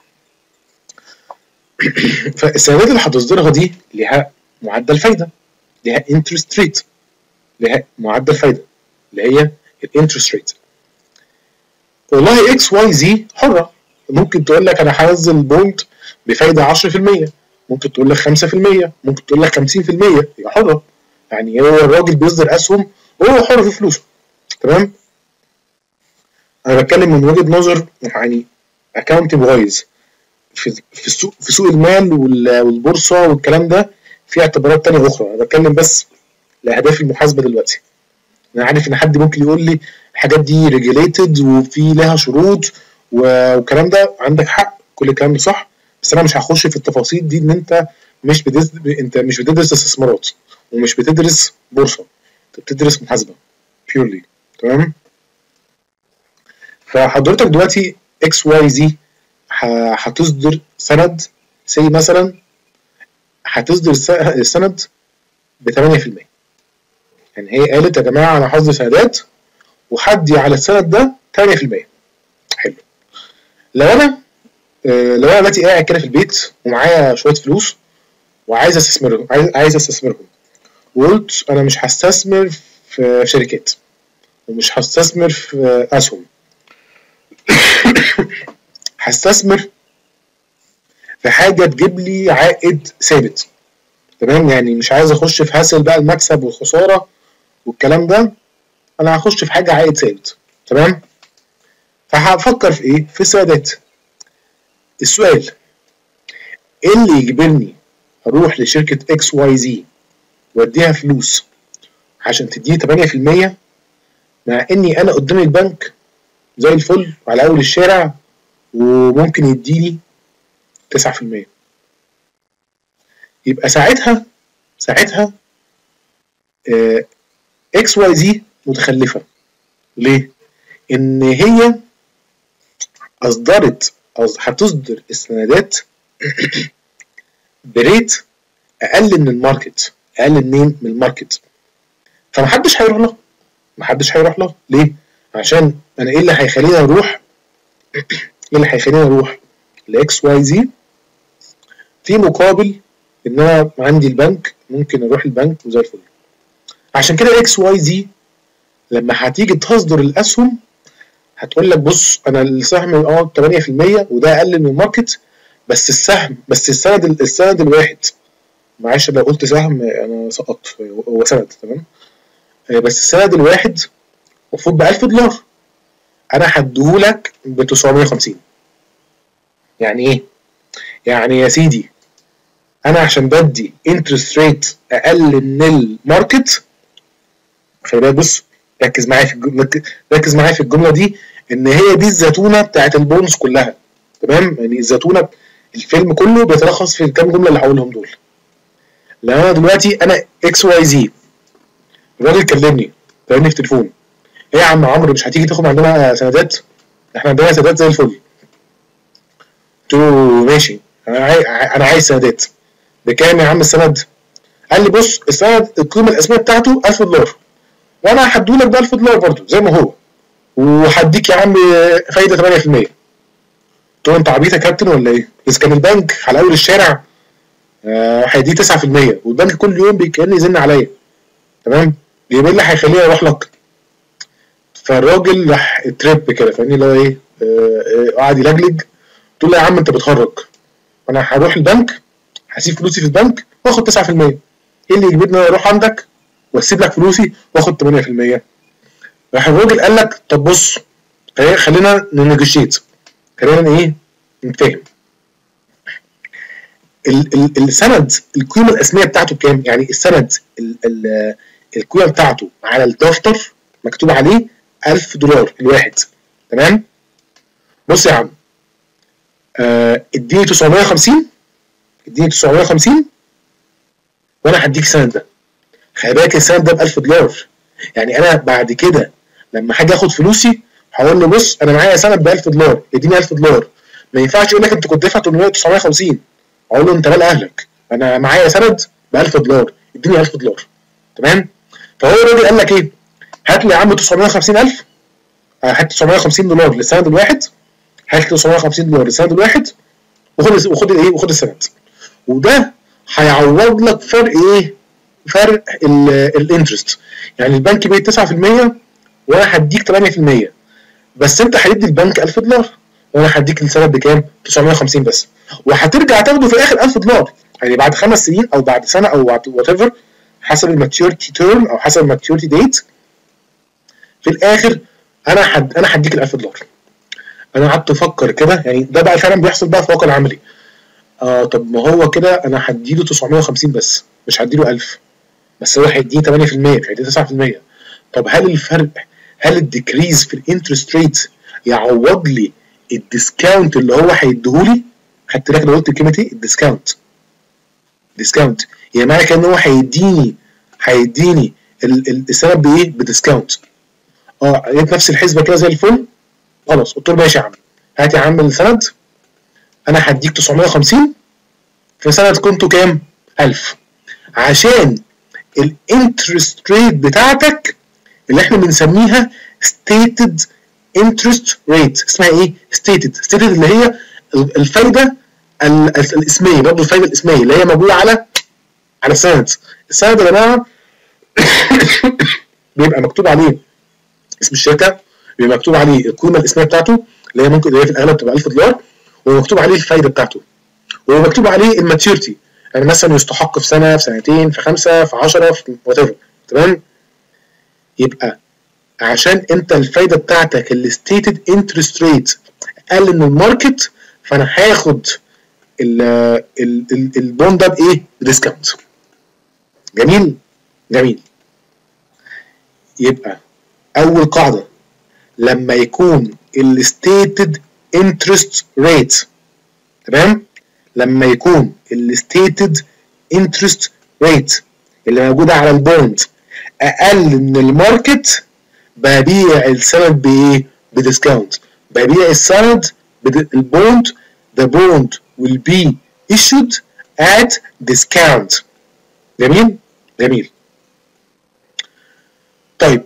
فالسندات اللي هتصدرها دي ليها معدل فايده، ليها انترست ريت، ليها معدل فايده اللي هي الانترست ريت. والله اكس واي زي حره، ممكن تقول لك انا هنزل بوند بفايده عشرة في المية، ممكن تقول لك خمسة في المية، ممكن تقول لك خمسين في المية، هي حره. يعني هو الراجل بيصدر اسهم وهو حر في فلوسه. تمام؟ انا بتكلم من وجهه نظر يعني اكاونتنج وايز. في في السوق في سوق المال والبورصه والكلام ده في اعتبارات تانية اخرى. انا بتكلم بس لاهداف المحاسبه دلوقتي. انا عارف ان حد ممكن يقول لي الحاجات دي ريجوليتد وفي لها شروط والكلام ده، عندك حق، كل الكلام ده صح، بس انا مش هخش في التفاصيل دي. ان انت مش بتدرس انت مش بتدرس استثمارات ومش بتدرس بورصه، انت بتدرس محاسبه بيورلي. تمام؟ فحضرتك دلوقتي اكس واي زي هتصدر سند، زي مثلا هتصدر السند ب ثمانية في المية. يعني هي قالت يا جماعه انا هصدر سندات وهدي على السند ده ثمانية في المية. حلو. لو انا آه لو انا دلوقتي قاعد كده في البيت ومعايا شويه فلوس وعايز استثمرهم، عايز عايز استثمرهم، وقلت انا مش هستثمر في شركات ومش هستثمر في اسهم، هستثمر في حاجه تجيب لي عائد ثابت. تمام؟ يعني مش عايز اخش في هسل بقى المكسب والخساره والكلام ده، انا هخش في حاجه عائد ثابت. تمام؟ فهفكر في ايه؟ في السندات. السؤال ايه اللي يجبرني اروح لشركه اكس واي زي واديها فلوس عشان تديني ثمانية في المية مع اني انا قدام البنك زي الفل على اول الشارع وممكن يديني تسعة في المية؟ يبقى ساعتها ساعتها اه اكس واي زي متخلفه. ليه؟ ان هي اصدرت او هتصدر السندات بريت اقل من الماركت، اقل منين؟ من الماركت. فمحدش هيروح لها، محدش هيروح لها. ليه؟ عشان انا ايه اللي هيخليني اروح ايه اللي هيخليني اروح لاكس واي زي في مقابل ان انا عندي البنك ممكن اروح البنك وزي الفل. عشان كده اكس واي زي لما هتيجي تصدر الاسهم هتقول لك بص انا السهم اه ثمانية في المية وده اقل من الماركت، بس السهم بس السند السند الواحد، معلش لو قلت سهم انا سقطت، هو سند تمام، بس السند الواحد المفروض ب ألف دولار، انا هديهولك ب تسعمية وخمسين. يعني ايه؟ يعني يا سيدي انا عشان بدي انترست ريت اقل من الماركت، خلي بالك بص ركز معايا في الجمله، ركز معايا في الجمله دي، ان هي دي الزتونه بتاعت البونز كلها، تمام؟ يعني الزتونه الفيلم كله بيتلخص في الكام جمله اللي هقولهم دول. لو انا دلوقتي انا اكس واي زي، الراجل كلمني كلمني في تليفون، ايه يا عم عمرو مش هتيجي تاخد عندنا سندات؟ احنا عندنا سندات زي الفل. قلت له ماشي، انا عايز انا عايز سندات. بكام يا عم السند؟ قال لي بص السند القيمه الاسميه بتاعته ألف دولار، وانا هديهولك ب ألف دولار برضه زي ما هو، وهديك يا عم فايده ثمانية في المية. قلت له انت عبيط يا كابتن ولا ايه؟ اذا كان البنك على اول الشارع هيديه آه تسعة في المية، والبنك كل يوم كان يزن عليا، تمام؟ يبقى اللي هيخليني اروح لك؟ فالراجل راح تريب كده، فاهمني اللي هو ايه؟ قاعد يلجلج. قلت له يا عم انت بتهرج، انا هروح البنك هسيب فلوسي في البنك واخد تسعة في المية، ايه اللي يجبرني اروح عندك واسيب لك فلوسي واخد ثمانية في المية؟ راح الراجل قال لك طب بص خلينا ننجشيت، خلينا ايه نتفاهم. السند القيمه الاسميه بتاعته بكام؟ يعني السند القيمه بتاعته على الدفتر مكتوب عليه ألف دولار الواحد، تمام؟ بص يا عم آه اديني تسعمية وخمسين، اديني تسعمية وخمسين وانا هديك السند ده. خلي بالك السند ده ب ألف دولار، يعني انا بعد كده لما هاجي اخد فلوسي هقول له بص انا معايا سند ب ألف دولار اديني ألف دولار. ما ينفعش يقول لك انت كنت دافع تسعمية وخمسين، اقول له انت مال اهلك، انا معايا سند ب ألف دولار اديني ألف دولار، تمام؟ فهو الراجل قال لك ايه؟ هات لي يا عم تسعمية وخمسين ألف، هات تسعمية وخمسين دولار للسند الواحد، هات لي تسعمية وخمسين دولار للسند الواحد، وخد وخد الايه؟ وخد السند. وده هيعوض لك فرق ايه؟ فرق الانترست. يعني البنك بيدي تسعة في المية وانا هديك ثمانية في المية، بس انت هتدي البنك ألف دولار وانا هديك السند بكام؟ تسعمية وخمسين بس، وهترجع تاخده في الاخر ألف دولار، يعني بعد خمس سنين او بعد سنه او وات ايفر حسب الماتيورتي تيرم او حسب الماتيورتي ديت، في الاخر انا حد انا هديك ال ألف دولار. انا قعدت افكر كده، يعني ده بقى فعلا بيحصل بقى في الواقع العملي. اه طب ما هو كده انا هديله تسعمية وخمسين بس مش هديله ألف، بس هو هيديني ثمانية في المية مش هيديني تسعة في المية. طب هل الفرق، هل الديكريز في الانترست ريت يعوض لي الديسكاونت اللي هو هيديهولي؟ خدت بالك انا قلت كلمه ايه؟ الديسكاونت. ديسكاونت يعني معنى كده ان هو هيديني هيديني السبب بايه؟ بديسكاونت. اه لقيت نفس الحسبه كده زي الفل، خلاص قلت له ماشي يا عم هات يا عم السند، انا هديك تسعمية وخمسين في سند كنتوا كام؟ ألف، عشان الانترست ريت بتاعتك اللي احنا بنسميها stated interest rate. اسمها ايه؟ stated. stated اللي هي الفايده الاسميه، برضه الفايده الاسميه اللي هي موجوده على على السند. السند يا جماعه بيبقى مكتوب عليه اسم الشركه، بيبقى مكتوب عليه القيمه الاسميه بتاعته اللي هي ممكن اللي هي في الاغلب تبقى ألف دولار، ومكتوب عليه الفايده بتاعته، ومكتوب عليه الماتيورتي، يعني مثلا يستحق في سنه، في سنتين، في خمسه، في عشرة، في وات ايفر، تمام؟ يبقى عشان انت الفايده بتاعتك الستيتد انترست ريت اقل من الماركت، فانا هاخد البوند ده بايه؟ ديسكاونت. جميل جميل. يبقى اول قاعده لما يكون الستيتد انترست ريت، تمام؟ لما يكون الستيتد انترست ريت اللي موجوده على البوند اقل من الماركت، ببيع السند بايه؟ بديسكاونت. ببيع السند البوند، the bond will be issued at discount. جميل جميل. طيب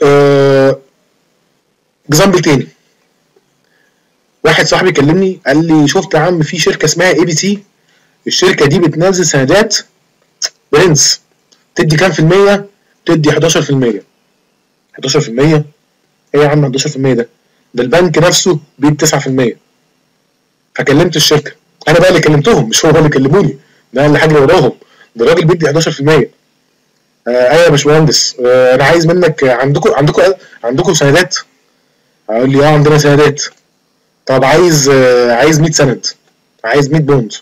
اكزامبل آه... تاني، واحد صاحبي كلمني قال لي شفت يا عم في شركه اسمها اي بي سي الشركه دي بتنزل سندات برنس، تدي كام في المية؟ تدي حداشر في المية. حداشر في المية؟ ايه يا عم حداشر في المية ده؟ ده البنك نفسه بيدي تسعة في المية. فكلمت الشركه، انا بقى اللي كلمتهم مش هم اللي كلموني، ده اللي حاجه وراهم، ده الراجل بيدي حداشر في المية. آه ايوه يا باشمهندس، آه انا عايز منك، عندكم عندكم عندكم سندات؟ اقول لي اه عندنا سندات. طب عايز آه عايز مية سند، عايز مية بوند.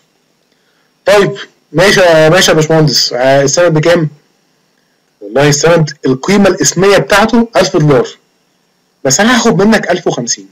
طيب ماشي ماشي يا باشمهندس، آه السند بكام؟ والله السند القيمه الاسميه بتاعته ألف دولار، بس انا هاخد منك ألف وخمسين.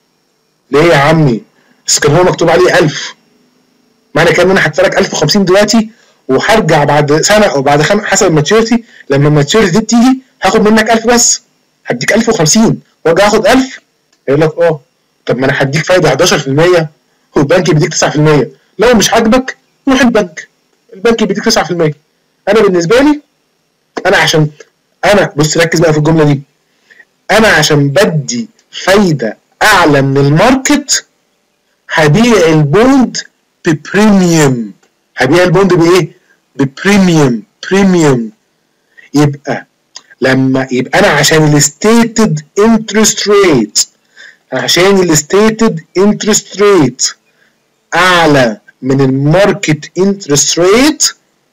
ليه يا عمي؟ بس كان هو مكتوب عليه ألف، معنى كده ان انا هدفع لك ألف وخمسين دلوقتي، وهرجع بعد سنه او بعد خم... حسب الماتيوريتي، لما الماتيوريتي دي بتيجي هاخد منك ألف بس، هديك ألف وخمسين وارجع اخد ألف. يقول لك اه طب ما انا هديك فايده حداشر في المية والبنك بيديك تسعة في المية، لو مش عاجبك روح البنك، البنك بيديك تسعة في المية. انا بالنسبه لي، انا عشان انا بص ركز بقى في الجمله دي، انا عشان بدي فايده اعلى من الماركت هبيع البوند ببريميوم. هبيع البوند بايه؟ ببريميوم. بريميوم يبقى لما يبقى انا عشان الستيتد انترست ريت، عشان الستيتد انترست ريت اعلى من الماركت انترست ريت،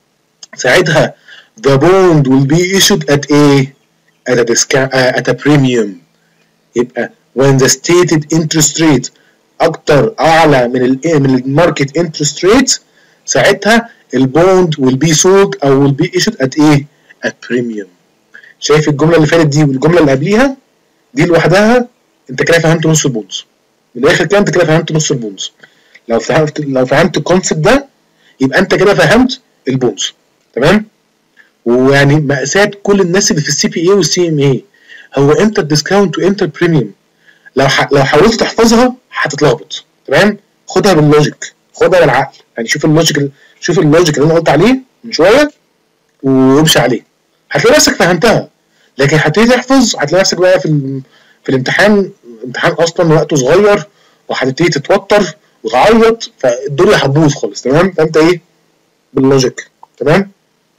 ساعتها the bond will be issued at a at a discount uh, at a premium. يبقى when the stated interest rate اكتر اعلى من ال من الماركت انترست ريت، ساعتها البوند will be sold او will be issued at ايه؟ at premium. شايف الجمله اللي فاتت دي والجمله اللي قبليها دي لوحدها انت كده فهمت نص البونز. من الاخر كده انت كده فهمت نص البونز. لو فهمت لو فهمت الكونسيبت ده يبقى انت كده فهمت البونز. تمام؟ ويعني مأساة كل الناس اللي في السي بي اي والسي ام اي، هو امتى الديسكاونت وامتى البريميوم؟ لو ح... لو حاولت تحفظها هتتلخبط. تمام؟ خدها باللوجيك، خدها بالعقل، يعني شوف اللوجيك، شوف اللوجيك اللي انا قلت عليه من شويه وامشي عليه، هتلاقي نفسك فهمتها. لكن هتبتدي تحفظ هتلاقي نفسك بقى في ال... في الامتحان، الامتحان اصلا وقته صغير وهتبتدي تتوتر وتعيط، فالدنيا هتبوظ خالص. تمام؟ فانت ايه؟ باللوجيك. تمام؟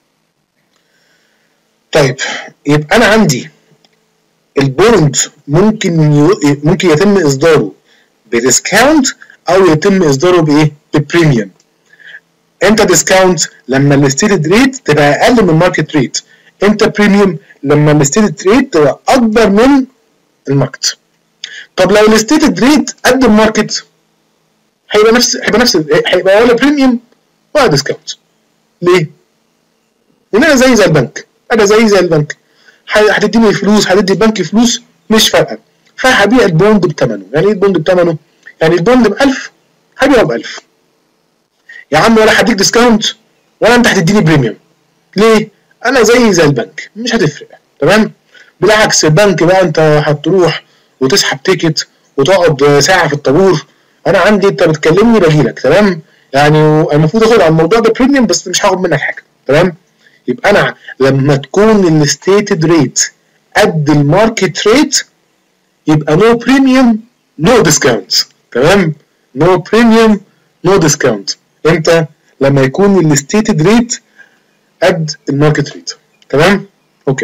طيب يبقى انا عندي البوند ممكن ي... ممكن يتم اصداره بديسكاونت او يتم اصداره بايه؟ ببريميوم. امتى ديسكاونت؟ لما الستيتد ريت تبقى اقل من الماركت ريت. امتى بريميوم؟ لما الستيتد ريت تبقى اكبر من الماركت. طب لو الستيتد ريت قد الماركت هيبقى نفس هيبقى نفس هيبقى ولا بريميوم ولا ديسكاونت. ليه؟ لان انا زي زي البنك، انا زي زي البنك، هتديني فلوس هتدي البنك فلوس مش فارقه، فهبيع البوند بثمنه. يعني ايه البوند بثمنه؟ يعني البوند ب ألف هبيعه ب ألف يا عم، ولا هديك ديسكاونت ولا انت هتديني بريميوم. ليه؟ انا زي زي البنك مش هتفرق. تمام؟ بالعكس البنك بقى انت هتروح وتسحب تيكت وتقعد ساعه في الطابور، انا عندي انت بتكلمني باجيلك. تمام؟ يعني المفروض اخد على الموضوع ده بريميوم بس مش هاخد منك حاجه. تمام؟ يبقى انا لما تكون الستيتد ريت قد الماركت ريت يبقى نو بريميوم نو ديسكاونت. تمام؟ نو بريميوم نو ديسكاونت. امتى؟ لما يكون الستيتد ريت قد الماركت ريت. تمام؟ اوكي.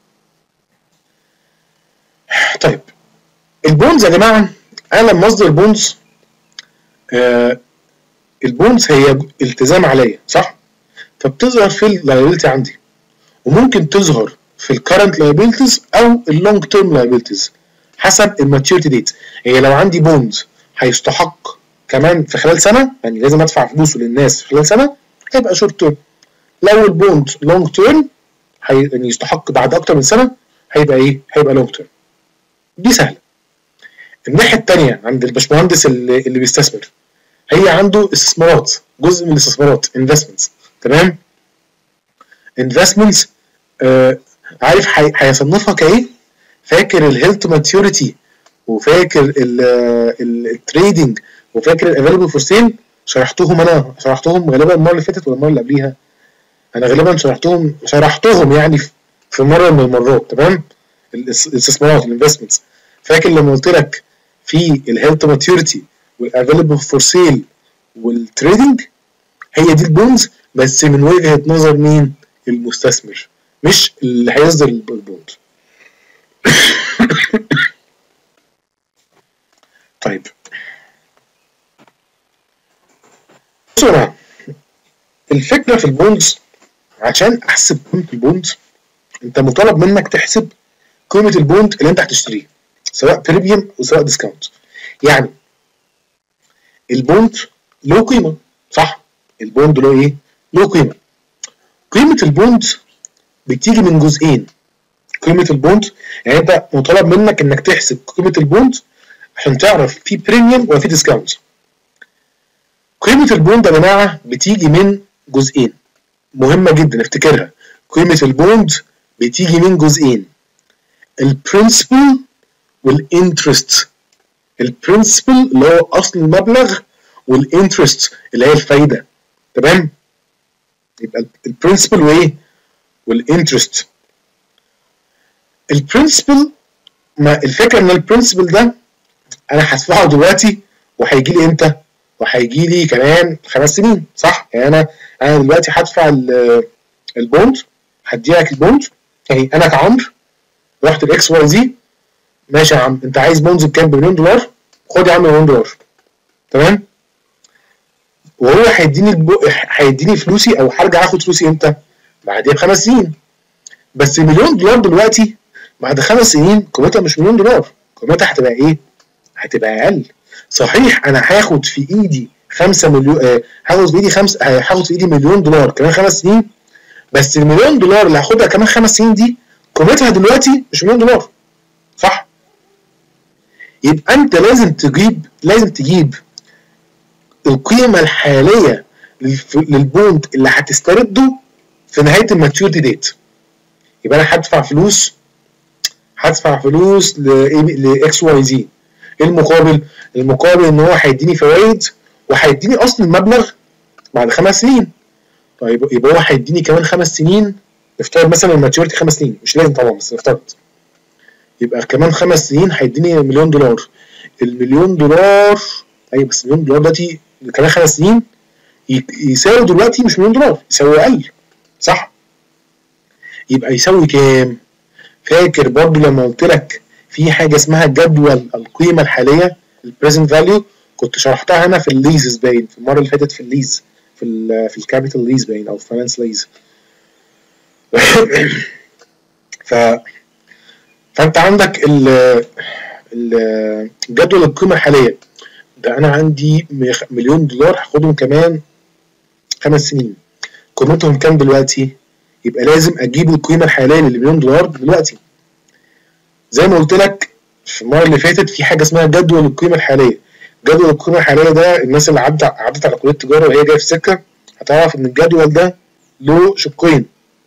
طيب البونز يا جماعه، انا لما اصدر بونز، آه البونز هي التزام عليا صح؟ فبتظهر في اللايبيلتي عندي، وممكن تظهر في الكرنت لايبيلتيز او اللونج تيرم لايبيلتيز حسب الماتيوريتي ديت. يعني لو عندي بوند هيستحق كمان في خلال سنه، يعني لازم ادفع فلوسه للناس في خلال سنه، هيبقى شورت تيرم. لو البوند لونج تيرم يعني يستحق بعد اكتر من سنه، هيبقى ايه؟ هيبقى لونج تيرم. دي سهله. الناحيه الثانيه عند الباشمهندس اللي, اللي بيستثمر، هي عنده استثمارات، جزء من الاستثمارات انفستمنتس. تمام؟ انفستمنتس آه عارف هيصنفها كايه؟ فاكر الهيلث ماتيوريتي وفاكر التريدنج وفاكر الافيلبل فور سيل؟ شرحتهم انا شرحتهم غالبا المره اللي فاتت ولا المره اللي قبليها. انا غالبا شرحتهم شرحتهم يعني في مره من المرات. تمام؟ الاستثمارات الانفستمنتس. فاكر لما قلت لك في الهيلث ماتيوريتي والافيلبل فور سيل والتريدنج؟ هي دي البوندز بس من وجهه نظر مين؟ المستثمر، مش اللي هيصدر البوند. طيب بصوا يا جماعه، الفكره في البوندز عشان احسب قيمه البوند انت مطالب منك تحسب قيمه البوند اللي انت هتشتريه سواء بريميوم وسواء ديسكاونت. يعني البوند له قيمه، صح؟ البوند له ايه؟ له قيمه. قيمه البوند بتيجي من جزئين. قيمه البوند يعني انت مطالب منك انك تحسب قيمه البوند عشان تعرف في بريميوم ولا في ديسكاونت. قيمه البوند يا جماعه بتيجي من جزئين مهمه جدا افتكرها. قيمه البوند بتيجي من جزئين، البرنسبل والانترست. البرنسبل اللي هو اصل المبلغ والانترست اللي هي الفايده. تمام؟ يبقى البرنسبل وايه؟ والانترست. البرنسبل، ما الفكره ان البرنسبل ده انا هدفعه دلوقتي وهيجي لي امتى؟ وهيجي لي كمان خمس سنين، صح؟ يعني انا انا دلوقتي هدفع البوند، هديلك البوند، يعني انا كعمرو رحت الاكس واي زي، ماشي يا عم انت عايز بونز بكام؟ بمليون دولار، خد يا عم مليون دولار. تمام؟ وهو هيديني البو... هيديني فلوسي او هرجع اخد فلوسي امتى؟ بعديها بخمس سنين. بس مليون دولار دلوقتي بعد خمس سنين قيمتها مش مليون دولار، قيمتها هتبقى ايه؟ هتبقى اقل. صحيح انا هاخد في ايدي خمسة مليون، آه هاخد في ايدي خمسة آه هاخد في ايدي مليون دولار كمان خمس سنين، بس المليون دولار اللي هاخدها كمان خمس سنين دي قيمتها دلوقتي مش مليون دولار، صح؟ يبقى انت لازم تجيب لازم تجيب القيمه الحاليه للبوند اللي هتسترده في نهايه الماتيوريتي ديت. يبقى انا هدفع فلوس هدفع فلوس لاكس واي زي. ايه المقابل؟ المقابل ان هو هيديني فوائد وهيديني اصل المبلغ بعد خمس سنين. طيب يبقى هو هيديني كمان خمس سنين، نفترض مثلا الماتيوريتي خمس سنين، مش لازم طبعا بس نفترض. يبقى كمان خمس سنين هيديني مليون دولار. المليون دولار ايوه بس مليون دولار دلوقتي كمان خمس سنين يساوي دلوقتي مش مليون دولار، يساوي اقل، صح؟ يبقى يساوي كام؟ فاكر برضو لما قلت لك في حاجه اسمها جدول القيمه الحاليه، البريزنت فاليو، كنت شرحتها هنا في الليزز باين في المره اللي فاتت في الليز في ال في الكابيتال ليز باين او فاينانس ليز. ف فانت عندك ال جدول القيمه الحاليه ده، انا عندي مليون دولار هاخدهم كمان خمس سنين، قيمتهم كام دلوقتي؟ يبقى لازم اجيب القيمه الحاليه للمليون دولار دلوقتي. زي ما قلت لك في المره اللي فاتت في حاجه اسمها جدول القيمه الحاليه. جدول القيمه الحاليه ده الناس اللي عدت عدت على كليه التجاره وهي جايه في سكه هتعرف ان الجدول ده له شقين،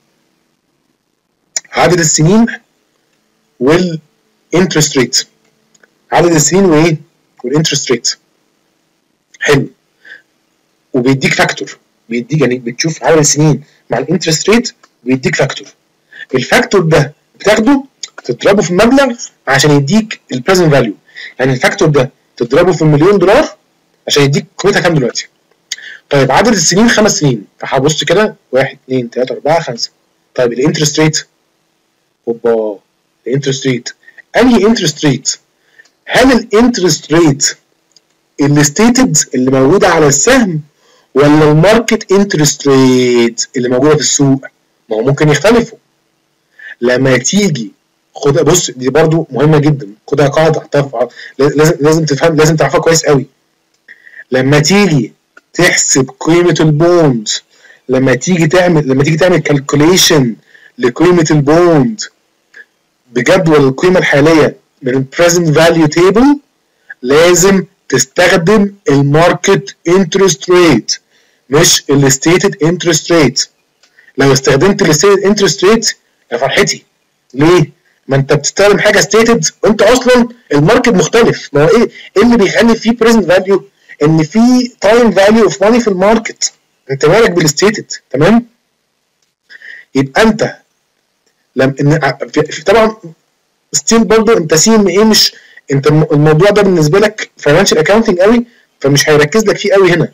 عدد السنين والانترست ريت. عدد السنين وايه؟ والانترست ريت. حلو. وبيديك فاكتور، بيديك يعني بتشوف عدد السنين مع الانترست ريت بيديك فاكتور. الفاكتور ده بتاخده تضربه في المبلغ عشان يديك البريزنت فاليو. يعني الفاكتور ده تضربه في المليون دولار عشان يديك قيمتها كام دلوقتي. طيب عدد السنين خمس سنين، فهبص كده واحد اتنين تلاته اربعه خمسه. طيب الانترست ريت، اوبا الانترست ريت، انهي انترست ريت؟ هل الانترست ريت اللي ستيتد اللي موجوده على السهم ولا الماركت انترست ريت اللي موجوده في السوق؟ ما هو ممكن يختلفوا. لما تيجي خدها، بص دي برضو مهمه جدا، خدها قاعده لازم لازم تفهم، لازم تعرفها كويس قوي. لما تيجي تحسب قيمه البوند، لما تيجي تعمل لما تيجي تعمل كالكوليشن لقيمه البوند بجدول القيمه الحاليه من البريزنت فاليو تيبل، لازم تستخدم الماركت انترست ريت مش الستيتد انترست ريت. لو استخدمت الستيتد انترست ريت يا فرحتي، ليه؟ ما انت بتستخدم حاجه ستيتد وانت اصلا الماركت مختلف. ما هو ايه ايه اللي بيخلي فيه بريزنت فاليو؟ ان في تايم فاليو اوف ماني في الماركت، انت مالك بالستيتد. تمام؟ يبقى انت لما طبعا ستيل برضه انت سي ام ايه، مش انت الموضوع ده بالنسبه لك فاينانشال اكاونتنج قوي، فمش هيركز لك فيه قوي هنا.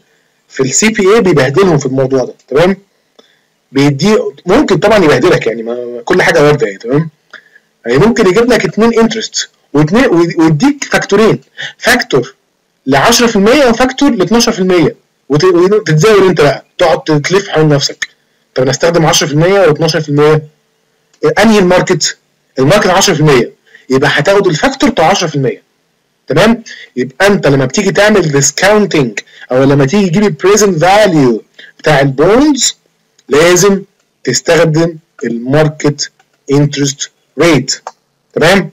في السي بي اي بيبهدلهم في الموضوع ده، تمام؟ بيدي ممكن طبعا يبهدلك يعني، ما كل حاجه وارده يعني، تمام؟ يعني ممكن يجيب لك اتنين انترست واثنين ويديك فاكتورين، فاكتور ل عشرة في المية وفاكتور ل اتناشر في المية، وتتزاول انت بقى تقعد تلف حول نفسك. طب نستخدم عشرة في المية ولا اتناشر في المية؟ انهي الماركت؟ الماركت عشرة في المية، يبقى هتاخد الفاكتور بتاع عشرة في المية، تمام؟ يبقى انت لما بتيجي تعمل ديسكاونتنج او لما تيجي تجيب البريزنت فاليو بتاع البوندز لازم تستخدم الماركت انترست ريت، تمام؟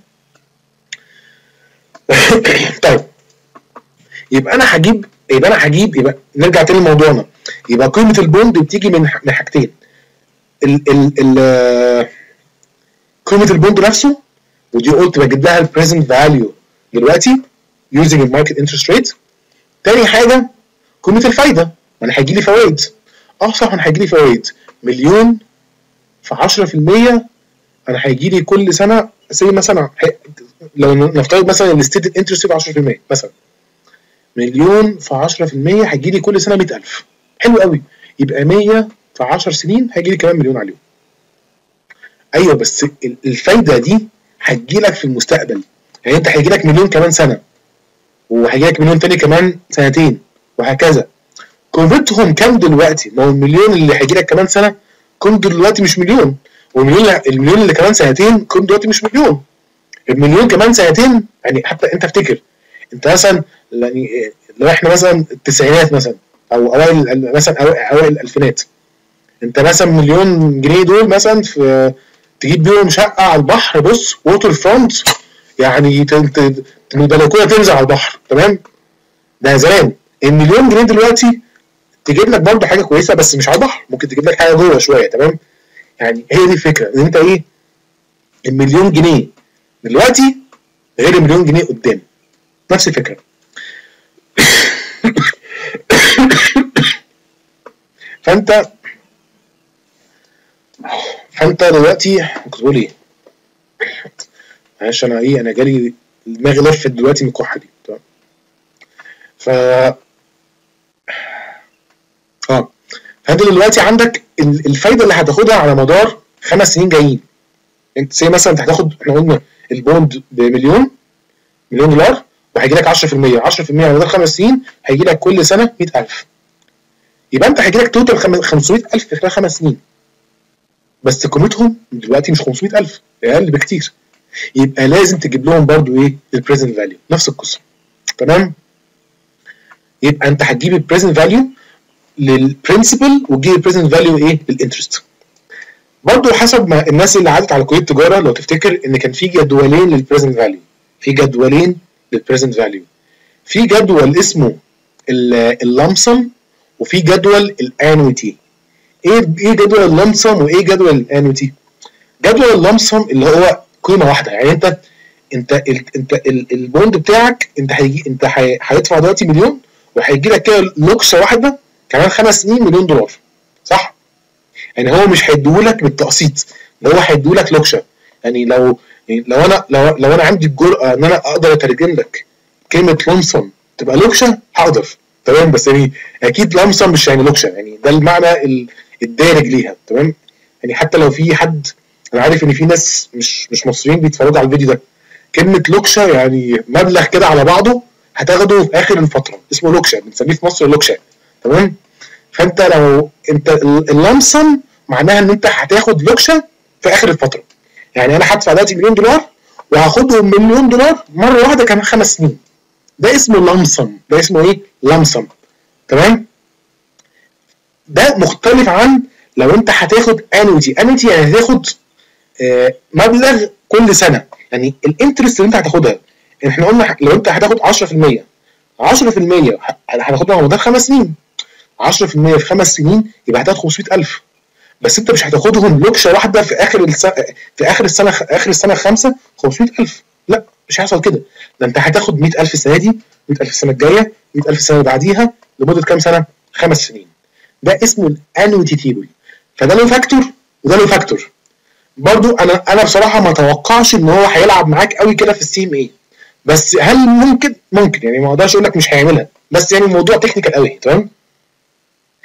طيب يبقى انا هجيب يبقى انا هجيب يبقى نرجع تاني لموضوعنا. يبقى قيمه البوند بتيجي من من حاجتين، ال ال ال قيمه البوند نفسه، ودي قلت بجيب لها البريزنت فاليو دلوقتي using الماركت انترست ريت. تاني حاجه قيمه الفايده، ما انا هيجي لي فوائد. اه صح، انا هيجي لي فوائد مليون في عشرة في المية، انا هيجي لي كل سنه زي مثلا لو نفترض مثلا الستيتد انترست ريت عشرة في المية مثلا، مليون في عشرة في المية هيجي لي كل سنه مية ألف. حلو قوي، يبقى مية في عشر سنين هيجي لي كمان مليون عليهم. ايوه بس الفايده دي هتجي لك في المستقبل، يعني انت هيجي لك مليون كمان سنه وهيجي لك مليون تاني كمان سنتين وهكذا. قيمتهم كام دلوقتي؟ ما هو المليون اللي هيجي لك كمان سنه قيمته دلوقتي مش مليون، والمليون المليون اللي كمان سنتين قيمته دلوقتي مش مليون. المليون كمان سنتين يعني حتى انت افتكر انت مثلا يعني لو احنا مثلا التسعينات مثلا او اوائل مثلا اوائل الالفينات، انت مثلا مليون جنيه دول مثلا في تجيب بيهم شقه على البحر، بص ووتر فرونت، يعني البلكونه تنزل على البحر، تمام؟ ده زمان. المليون جنيه دلوقتي تجيب لك برضه حاجه كويسه بس مش على البحر، ممكن تجيب لك حاجه جوه شويه، تمام؟ يعني هي دي الفكره، ان انت ايه، المليون جنيه دلوقتي غير المليون جنيه قدام، نفس الفكره. فانت فانت دلوقتي كنت بقول ايه؟ معلش انا ايه، انا جالي دماغي لفت دلوقتي من الكحه دي، تمام؟ ف اه فانت دلوقتي عندك الفايده اللي هتاخدها على مدار خمس سنين جايين. انت زي مثلا انت هتاخد، احنا قلنا البوند بمليون مليون دولار وهيجي لك عشرة في المية، عشرة في المية على مدار خمس سنين هيجي لك كل سنه مية ألف، يبقى انت هيجي لك توتال خمسمية ألف في خلال خمس سنين، بس قيمتهم دلوقتي مش خمسمية ألف، اقل بكتير. يبقى لازم تجيب لهم برضو ايه، البريزنت فاليو، نفس القصه، تمام؟ يبقى انت هتجيب البريزنت فاليو للبرنسبل وتجيب البريزنت فاليو ايه، للانترست. برضو حسب ما الناس اللي عادت على كليه التجاره لو تفتكر ان كان في جدولين للبريزنت فاليو، في جدولين للبريزنت فاليو، في جدول اسمه اللامسم وفي جدول الانويتي. ايه ايه جدول اللامسم وايه جدول الانويتي؟ جدول اللامسم اللي هو قيمه واحده، يعني انت انت ال انت ال البوند بتاعك انت هيجي انت هيدفع دلوقتي مليون وهيجي لك كده لوكشه واحده كمان خمس سنين مليون دولار، صح؟ يعني هو مش هيديهولك بالتقسيط، ده هو هيديهولك لوكشه. يعني لو يعني لو انا لو لو انا عندي الجرأه ان انا اقدر اترجم لك كلمه لمسم تبقى لوكشه هقدر، تمام؟ بس يعني اكيد لمسم مش يعني لوكشه، يعني ده المعنى الدارج ليها، تمام؟ يعني حتى لو في حد، انا عارف ان في ناس مش مش مصريين بيتفرجوا على الفيديو ده، كلمه لوكشه يعني مبلغ كده على بعضه هتاخده في اخر الفتره، اسمه لوكشه، بنسميه في مصر لوكشه، تمام؟ فانت لو انت اللمسم معناها ان انت هتاخد لوكشه في اخر الفتره، يعني انا هدفع دلوقتي مليون دولار وهاخدهم مليون دولار مره واحده كمان خمس سنين، ده اسمه لمسم، ده اسمه ايه، لمسم، تمام؟ ده مختلف عن لو انت هتاخد انويتي. انويتي يعني هتاخد آه مبلغ كل سنه، يعني الانترست اللي انت هتاخدها، احنا قلنا لو انت هتاخد عشرة في المية، عشرة في المية هتاخدها على مدار خمس سنين، عشرة في المية في خمس سنين يبقى هتاخد خمسمية ألف، بس انت مش هتاخدهم لوكشه واحده في اخر السنه في اخر السنه اخر السنه الخامسه خمسمية ألف، لا مش هيحصل كده، ده انت هتاخد مية ألف السنه دي، مية ألف السنه الجايه، مية ألف السنه اللي بعديها، لمده كام سنه؟ خمس سنين. ده اسمه الانويتي تيبل، فده له فاكتور وده له فاكتور. برضو انا انا بصراحه ما اتوقعش ان هو هيلعب معاك قوي كده في السي ام اي، بس هل ممكن؟ ممكن، يعني ما اقدرش اقول لك مش هيعملها، بس يعني الموضوع تكنيكال قوي، تمام؟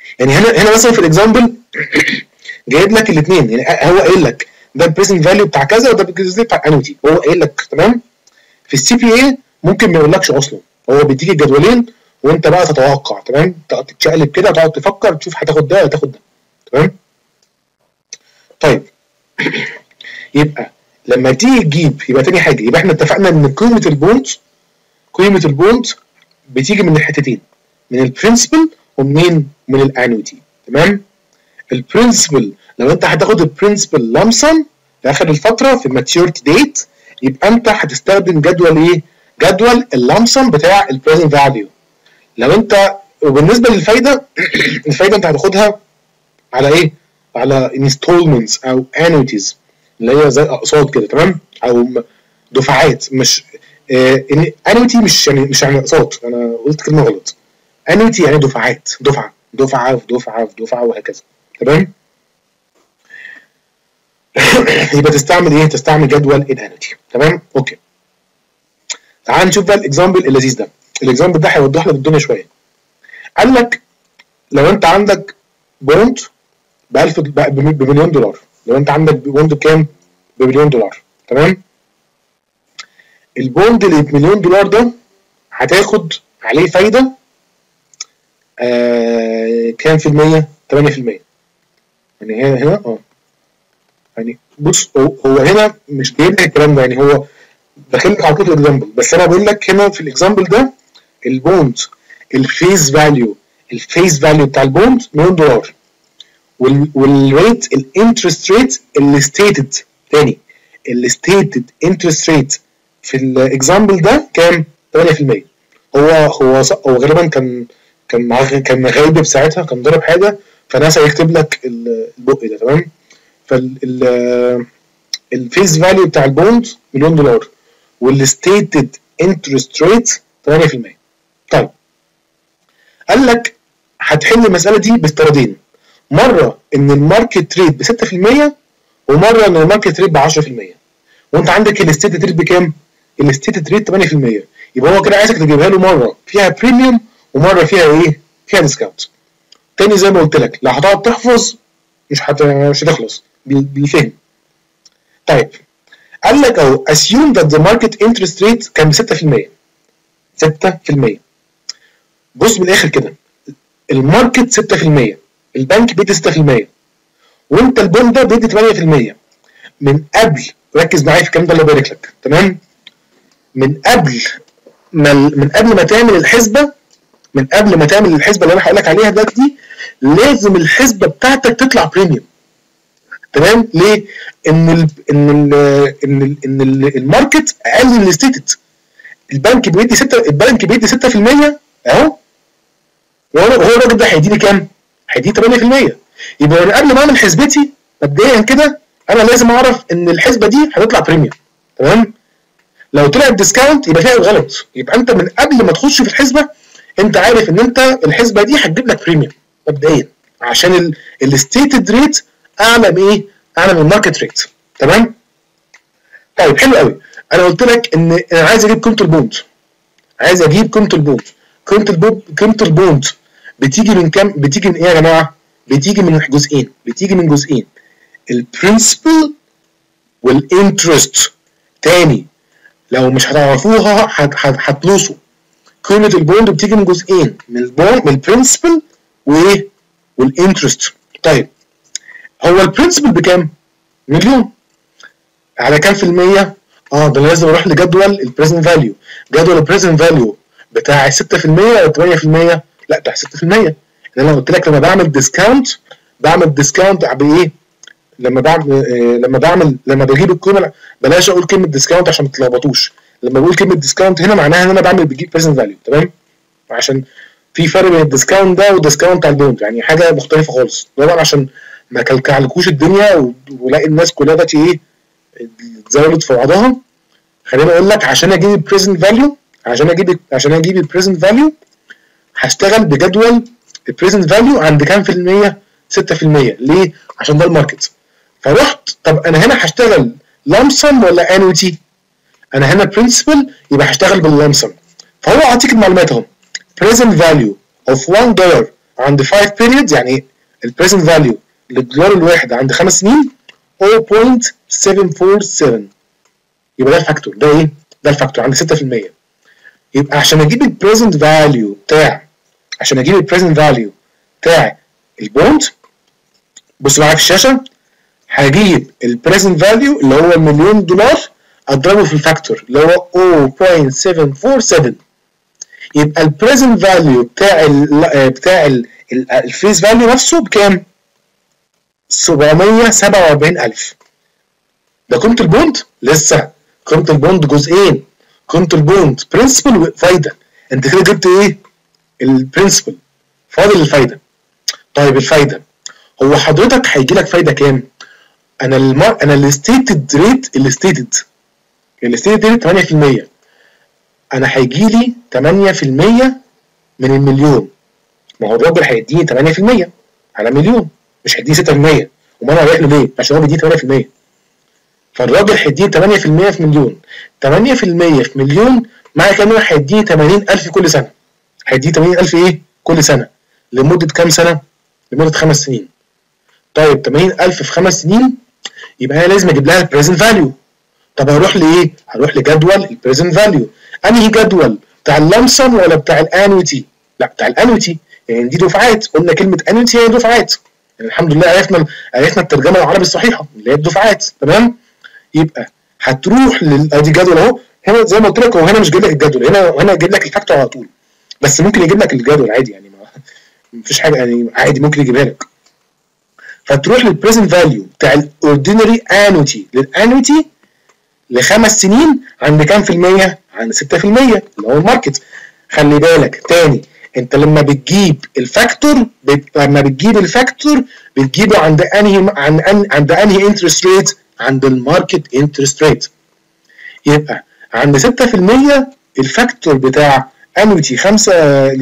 يعني هنا هنا مثلا في الاكزامبل جايب لك الاثنين، يعني هو قايل لك ده البريزنت فاليو بتاع كذا وده البريزنت فاليو بتاع انوتي، هو قايل لك تمام. في السي بي اي ممكن ما يقولكش اصلا، هو بيديك الجدولين وانت بقى تتوقع تمام، تتشقلب كده تقعد تفكر تشوف هتاخد ده ولا تاخد ده تمام. طيب يبقى لما تيجي تجيب، يبقى تاني حاجه يبقى احنا اتفقنا ان قيمه البوند قيمه البوند بتيجي من الحتتين، من البرنسبل ومنين؟ من الانويتي تمام. البرنسبل لو انت هتاخد البرنسبل لمسا في اخر الفتره في الماتيورتي ديت، يبقى انت هتستخدم جدول ايه؟ جدول اللمسم بتاع البريزنت فاليو. لو انت وبالنسبه للفايده الفايده انت هتاخدها على ايه؟ على انستولمنتس او انويتيز اللي هي زي اقساط كده تمام، او دفعات. مش انويتي آه مش يعني مش يعني اقساط، انا قلت كلمه غلط. انويتي يعني دفعات، دفعه دفعه في دفعه في دفعه وهكذا تمام. يبقى تستعمل ايه؟ تستعمل جدول الانويتي تمام. اوكي تعال نشوف بقى الاكزامبل اللذيذ ده. الاكزامبل ده هيوضح لك الدنيا شويه. قال لك لو انت عندك بوند ب ألف بمليون دولار، لو انت عندك بوند بكام؟ بمليون دولار تمام. البوند اللي بمليون دولار ده هتاخد عليه فايده آه كام في المية؟ ثمانية في المية. يعني هنا هنا اه يعني بص هو, هو هنا مش جايب لك الكلام ده، يعني هو داخل لك على طول في الاكزامبل، بس انا بقول لك هنا في الاكزامبل ده البوند الفيس فاليو الفيس فاليو بتاع البوند مليون دولار، والريت الانترست ريت اللي ستيتد تاني اللي ستيتد انترست ريت في الاكزامبل ده كام؟ ثمانية في المية. هو هو هو غالبا كان كان كان غايب ساعتها، كان ضارب حاجه فناسا يكتب لك البق ده تمام. فال الفيس فاليو بتاع البوند مليون دولار والستيتد انترست ريت ثمانية في المية. طيب قال لك هتحل المساله دي بافتراضين، مره ان الماركت ريت ب ستة في المية ومره ان الماركت ريت ب عشرة في المية، وانت عندك الستيتد ريت بكام؟ الستيتد ريت ثمانية في المية. يبقى هو كده عايزك تجيبها له مره فيها بريميوم ومره فيها ايه؟ فيها ديسكاونت. تاني زي ما قلت لك لو هتقعد تحفظ مش هت... مش هتخلص، بيفهم. طيب قال لك اهو assume that the market interest rate كان ب ستة في المية. ستة في المية. بص من الاخر كده، الماركت ستة في المية، البنك بيدي ستة في المية، وانت البوند ده بيدي ثمانية في المية. من قبل، ركز معايا في الكلام ده الله يبارك لك تمام، من قبل ما من قبل ما تعمل الحسبه من قبل ما تعمل الحسبه اللي انا هقول لك عليها دلوقتي، لازم الحسبه بتاعتك تطلع بريميوم تمام. ليه؟ ان ال ان ال ان ال ان ال الماركت اقل من الستيتد. البنك بيدي ستة، البنك بيدي ستة في المية اهو، وهو الراجل ده هيديني كام؟ هيديني ثمانية في المية. يبقى من قبل ما اعمل حسبتي مبدئيا كده انا لازم اعرف ان الحسبه دي هتطلع بريميوم تمام. لو طلعت ديسكاونت يبقى فيها غلط، يبقى انت من قبل ما تخش في الحسبه انت عارف ان انت الحسبه دي هتجيب لك بريميوم مبدئيا، عشان الستيتد ريت اعلى من ايه؟ اعلى من الماركت ريت تمام. طيب حلو قوي. انا قلت لك ان انا عايز اجيب قيمه البوند، عايز اجيب قيمه البوند. قيمه البوند قيمه البوند بتيجي من كام؟ بتيجي من ايه يا جماعه؟ بتيجي من جزئين، بتيجي من جزئين البرنسبل والانترست. تاني لو مش هتعرفوها هتلوصوا. قيمه البوند بتيجي من جزئين، من البوند من البرنسبل وايه؟ والانترست. طيب هو البرنسبل بكام؟ مليون. على كام في المية؟ اه ده لازم اروح لجدول البريزنت فاليو. جدول البريزنت فاليو بتاع ستة في المية ولا ثمانية في المية؟ لا بتاع ستة في المية. انا قلت لك لما بعمل ديسكاونت بعمل ديسكاونت بايه؟ لما بعمل آه لما بعمل لما بجيب القيمه، بلاش اقول كلمه ديسكاونت عشان ما تتلخبطوش. لما بقول كلمه ديسكاونت هنا معناها ان انا بعمل بجيب بريزنت فاليو تمام؟ عشان في فرق بين الديسكاونت ده والديسكاونت بتاع البوند، يعني حاجه مختلفه خالص طبعا، عشان ما كلكعلكوش الدنيا ولاقي الناس كلها دلوقتي ايه اتزودت في بعضها. خليني اقول لك عشان اجيب البريزنت فاليو عشان اجيب عشان اجيب البريزنت فاليو هشتغل بجدول البريزنت فاليو عند كام في المية؟ ستة في المية. ليه؟ عشان ده الماركت. فرحت طب انا هنا هشتغل لامسم ولا انويتي؟ انا هنا برنسبل يبقى هشتغل باللامسم. فهو اعطيك المعلومات اهو. present value of one dollar عند خمس periods، يعني البريزنت فاليو للدولار الواحد عند خمس سنين صفر فاصلة سبعة أربعة سبعة. يبقى ده الفاكتور، ده ايه؟ ده الفاكتور عند ستة في المية. يبقى عشان اجيب البريزنت فاليو بتاع عشان اجيب البريزنت فاليو بتاع البوند، بص معايا في الشاشه، هجيب البريزنت فاليو اللي هو المليون دولار اضربه في الفاكتور اللي هو صفر فاصلة سبعة أربعة سبعة. يبقى البريزنت فاليو بتاع ال بتاع الفيس فاليو نفسه بكام؟ سبعمية وسبعة وأربعين ألف. ده قيمة البوند؟ لسه قيمة البوند جزئين، قيمة البوند برنسبل وفايدة. انت كده جبت ايه؟ البرنسبل، فاضل الفايدة. طيب الفايدة، هو حضرتك هيجي لك فايدة كام؟ انا المار... انا الستيتد ريت الستيتد الستيتد ريت ثمانية في المية. انا هيجي لي ثمانية في المية من المليون. ما هو الراجل هيديني ثمانية في المية على مليون، مش هيديني ستة في المية. امال انا رايح له ليه؟ عشان هو بيديني ثمانية في المية. فالراجل هيديني ثمانية في المية في مليون. ثمانية في المية في مليون معنى كده هيديني ثمانين ألف كل سنه. هيديني ثمانين ألف ايه؟ كل سنه. لمده كام سنه؟ لمده خمس سنين. طيب ثمانين ألف في خمس سنين، يبقى انا لازم اجيب لها البريزنت فاليو. طب هروح لايه؟ هروح لجدول البريزنت فاليو. انهي جدول؟ بتاع اللمسم ولا بتاع الانويتي؟ لا بتاع الانويتي، يعني دي دفعات. قلنا كلمه انويتي هي دفعات، يعني الحمد لله عرفنا عرفنا الترجمه العربي الصحيحه اللي هي الدفعات. تمام؟ يبقى هتروح لل ادي جدول اهو. هنا زي ما قلت لك، هو هنا مش جايب لك الجدول، هنا هنا جايب لك الفاكتور على طول، بس ممكن يجيب لك الجدول عادي، يعني ما مفيش حاجه، يعني عادي ممكن يجيبها لك. فتروح للبريزنت فاليو بتاع الاوردينري انويتي للانويتي لخمس سنين عند كام في المية؟ عند ستة في المية اللي هو الماركت. خلي بالك تاني، انت لما بتجيب الفاكتور بت... لما بتجيب الفاكتور بتجيبه عند انهي عند أن... عند انهي انترست ريت؟ عند الماركت انترست ريت. يبقى عند ستة في المية الفاكتور بتاع انويتي خمسة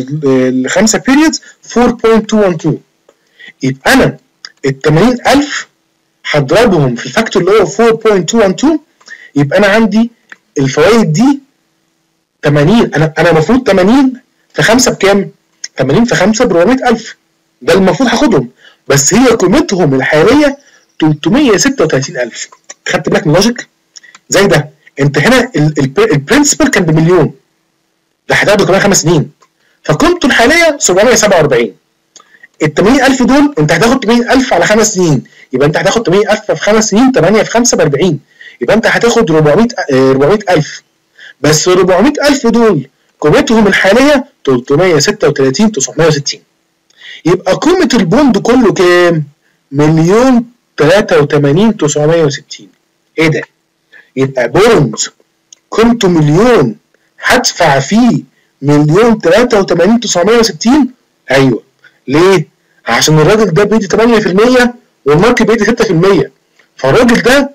ل خمسة بيريودز أربعة فاصلة مئتين واتناشر. يبقى انا ال ثمانين ألف هضربهم في الفاكتور اللي هو أربعة فاصلة مئتين واتناشر، يبقى انا عندي الفوائد دي ثمانين. انا انا المفروض ثمانين في خمسة بكام؟ ثمانين في خمسة ب أربعمية ألف، ده المفروض هاخدهم، بس هي قيمتهم الحاليه ثلاثمية وستة وثلاثين ألف. خدت بالك من اللوجيك؟ زي ده انت هنا البرنسبل كان بمليون، ده هتاخده كمان خمس سنين، فقيمته الحاليه سبعمية وسبعة وأربعين. ال ثمانين ألف دول انت هتاخد ثمانين ألف على خمس سنين، يبقى انت هتاخد ثمانين ألف في خمس سنين، ثمانية في خمسة ب أربعين، يبقى انت هتاخد أربعمية ألف. بس أربعمية ألف دول قيمتهم الحاليه ثلاثمية وستة وثلاثين ألف وتسعمية وستين. يبقى قيمه البوند كله كام؟ مليون ثلاثة وثمانين ألف وتسعمية وستين. ايه ده؟ يبقى بوند قيمته مليون هدفع فيه مليون ثلاثة وثمانين ألف وتسعمية وستين؟ ايوه. ليه؟ عشان الراجل ده بيدي ثمانية في المية والماركت بيدي ستة في المية، فالراجل ده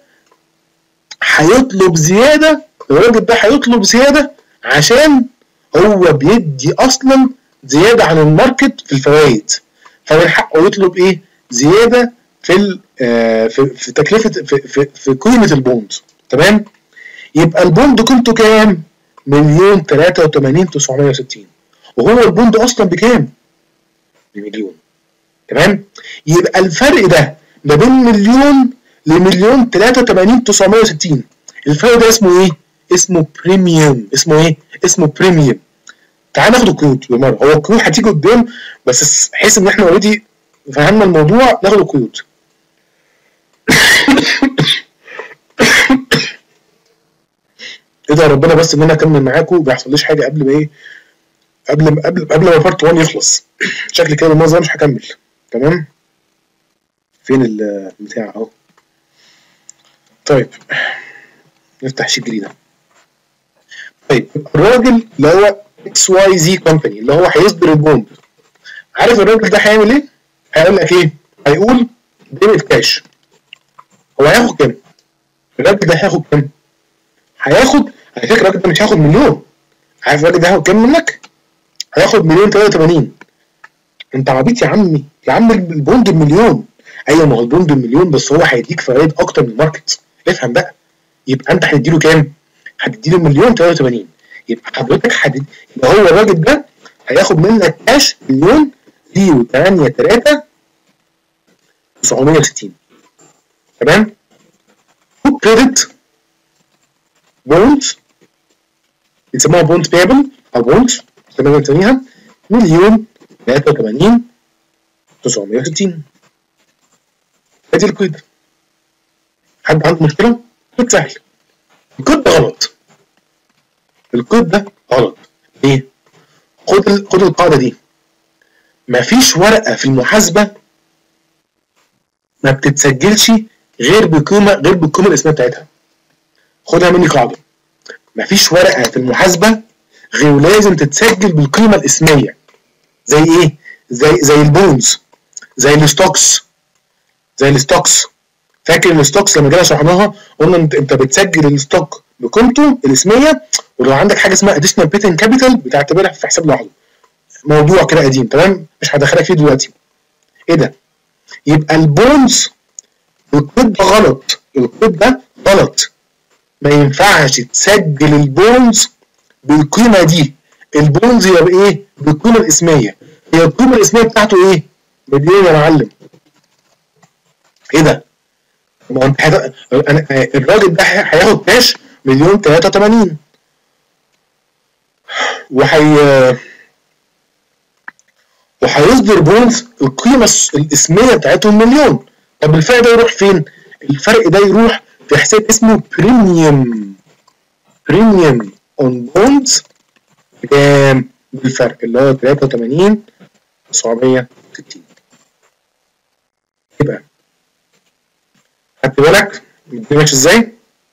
هيطلب زياده، الراجل ده هيطلب زياده عشان هو بيدي اصلا زياده عن الماركت في الفوائد، فمن حقه يطلب ايه؟ زياده في آه في, في تكلفه في, في, في قيمه البوند. تمام؟ يبقى البوند قيمته كام؟ مليون ثلاثة وثمانين ألف وتسعمية وستين، وهو البوند اصلا بكام؟ بمليون. تمام؟ يبقى الفرق ده ما بين مليون لمليون ثلاثة وثمانين ألف وتسعمية وستين، الفرق ده اسمه ايه؟ اسمه بريميوم. اسمه ايه؟ اسمه بريميوم. تعال ناخد القيود بالمره، هو القيود هتيجي قدام، بس بحيث ان احنا اوريدي فهمنا الموضوع ناخد القيود. ادعي ربنا بس ان انا اكمل معاكم وما يحصليش حاجه قبل ما ايه قبل ما قبل قبل ما بارت واحد يخلص. شكلي كده الموضوع مش هكمل. تمام؟ فين البتاع اهو. طيب نفتح شيت جديده. طيب الراجل اللي هو اكس واي زي كومباني اللي هو هيصدر البوند، عارف الراجل ده هيعمل ايه؟ هيقول لك ايه؟ هيقول ديبت كاش. هو هياخد كام؟ الراجل ده هياخد كام؟ هياخد، على فكره الراجل ده مش هياخد مليون. عارف الراجل ده هياخد كام منك؟ هياخد مليون ثلاثة وثمانين. انت عبيط يا عمي، يا عم البوند بمليون. ايوه ما هو البوند بمليون، بس هو هيديك فوائد اكتر من الماركت. افهم بقى. يبقى انت هتديله كام؟ هتديله مليون ثلاثة وثمانين. يبقى حضرتك حدد، يبقى هو الراجل ده هياخد منك كاش مليون زيرو تمانية تلاتة تسعمية وستين. تمام؟ كريدت بونز بيسموها بونز بيبل او بونز زي ما بنسميها مليون تلاتة وتمانين تسعمية وستين. ادي الكود. حد عنده مشكله؟ كود سهل. الكود ده غلط. الكود ده غلط. ليه؟ خد ال... خد القاعده دي. مفيش ورقه في المحاسبه ما بتتسجلش غير بقيمه غير بالقيمه الاسميه بتاعتها. خدها مني قاعده. مفيش ورقه في المحاسبه غير لازم تتسجل بالقيمه الاسميه. زي ايه؟ زي زي البونز، زي الستوكس، زي الستوكس. فاكر الستوكس لما جينا شرحناها قلنا انت انت بتسجل الستوك بقيمته الاسميه، ولو عندك حاجه اسمها اديشنال بيتن كابيتال بتعتبرها في حساب لوحده. موضوع كده قديم. تمام؟ مش هدخلك فيه دلوقتي. ايه ده؟ يبقى البونز الكود ده غلط. الكود ده غلط. ما ينفعش تسجل البونز بالقيمه دي. البونز يبقى ايه؟ بالقيمه الاسميه. هي القيمه الاسميه بتاعته ايه؟ مليون يا معلم. ايه ده؟ ما انت حت... أنا... الراجل ده هياخد كاش مليون تلاتة وتمانين وحي وهيصدر بونز القيمه الاسميه بتاعتهم مليون. طب الفرق ده يروح فين؟ الفرق ده يروح في حساب اسمه بريميوم. بريميوم اون بونز بكام؟ بالفرق اللي هو تلاتة وتمانين تسعمية وستين. يبقى خدت بالك الدنيا ماشيه ازاي؟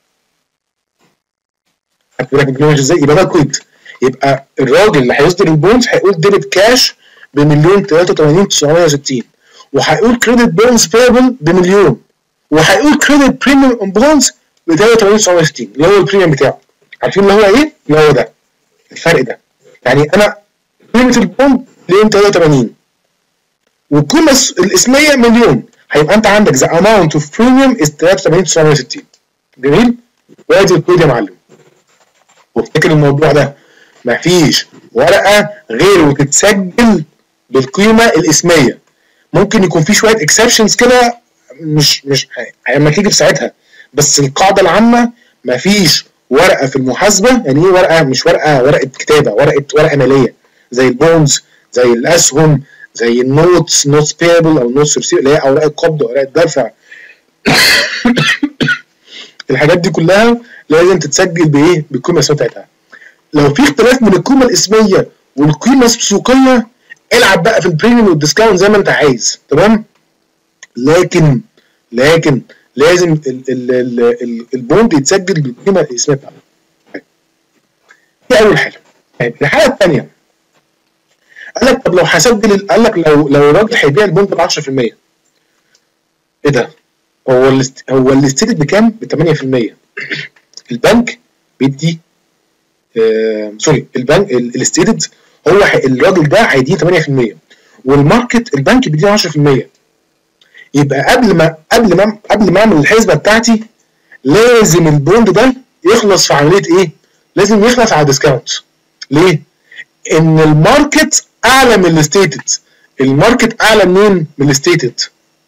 خدت بالك الدنيا ماشيه ازاي؟ يبقى ده الكود. يبقى الراجل اللي هيصدر البونز هيقول ديبت كاش بمليون تلاتة وتمانين تسعمية وستين، وهيقول كريدت بونز بيبل بمليون، وهيقول كريدت بريميوم اون بونز ب تلاتة وتمانين تسعمية وستين اللي هو البريميوم بتاعه. عارفين اللي هو ايه؟ اللي هو ده الفرق ده. يعني انا قيمه البوند مليون تلاتة وتمانين والقيمه الاسميه مليون، هيبقى انت عندك the amount of premium is تلاتة وتمانين تسعمية وستين. جميل؟ وادي الكود يا معلم. وافتكر الموضوع ده، مفيش ورقه غير وتتسجل بالقيمه الاسميه. ممكن يكون في شويه اكسبشنز كده مش مش لما تيجي في ساعتها، بس القاعده العامه مفيش ورقه في المحاسبه. يعني ايه ورقه؟ مش ورقه ورقه كتابه، ورقه ورقه ماليه زي البونز، زي الاسهم، زي النوتس، نوتس بيبل او نوتس ريسيف اللي هي اوراق القبض واوراق الدفع. الحاجات دي كلها لازم تتسجل بايه؟ بالقيمه الاسميه بتاعتها. لو في اختلاف من القيمه الاسميه والقيمه السوقيه العب بقى في البريميوم والديسكاونت زي ما انت عايز. تمام؟ لكن لكن لازم ال ال ال ال البوند يتسجل بالقيمه الاسميه بتاعته. دي اول حاجه. طيب الحاجه الثانيه قال لك طب لو هسجل، قال لك لو لو الراجل هيبيع البوند ب عشرة في المية. ايه ده؟ هو الاست... هو الاستيتد بكام؟ ب تمانية في المية. البنك بيدي آه... سوري البنك الاستيتد هو ح... الراجل ده هيديه تمانية في المية والماركت البنك بيديه عشرة في المية. يبقى قبل ما قبل ما قبل ما اعمل الحسبه بتاعتي لازم البوند ده يخلص في عمليه ايه؟ لازم يخلص على ديسكاونت. ليه؟ ان الماركت اعلى من الستيتد. الماركت اعلى منين؟ من الستيتد.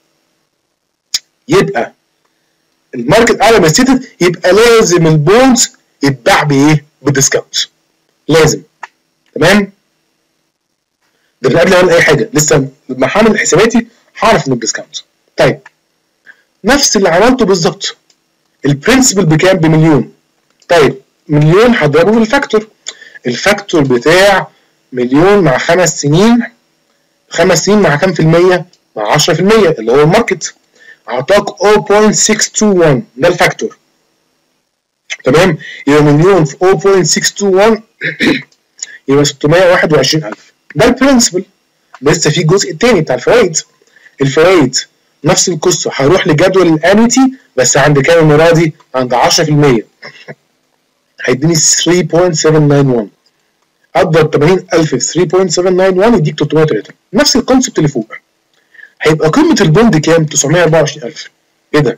يبقى الماركت اعلى من الستيتد، يبقى لازم البوندز يتباع بايه؟ بديسكاونت. لازم. تمام؟ ده قبل ما اعمل اي حاجه، لسه لما هعمل حساباتي هعرف ان الديسكاونت. طيب نفس اللي عملته بالظبط. البرنسبل بكام؟ بمليون. طيب مليون هضربه في الفاكتور. الفاكتور بتاع مليون مع خمس سنين، خمس سنين مع كام في المية؟ مع عشرة في المية اللي هو الماركت. اعطاك صفر فاصلة ستة اتنين واحد ده الفاكتور. تمام؟ يبقى مليون في صفر فاصلة ستة اتنين واحد يبقى ستمية وواحد وعشرين ألف. ده البرنسبل. لسه في الجزء الثاني بتاع الفوائد. الفوائد نفس القصه، هروح لجدول الانويتي بس عند كام المره دي؟ عند عشرة في المية. هيديني تلاتة فاصلة سبعة تسعة واحد. اضرب تمانين ألف في تلاتة فاصلة سبعة تسعة واحد يديك تلتمية وتلاتة. نفس الكونسبت اللي فوق. هيبقى قيمه البوند كام؟ تسعمية واربعة وعشرين ألف. ايه ده؟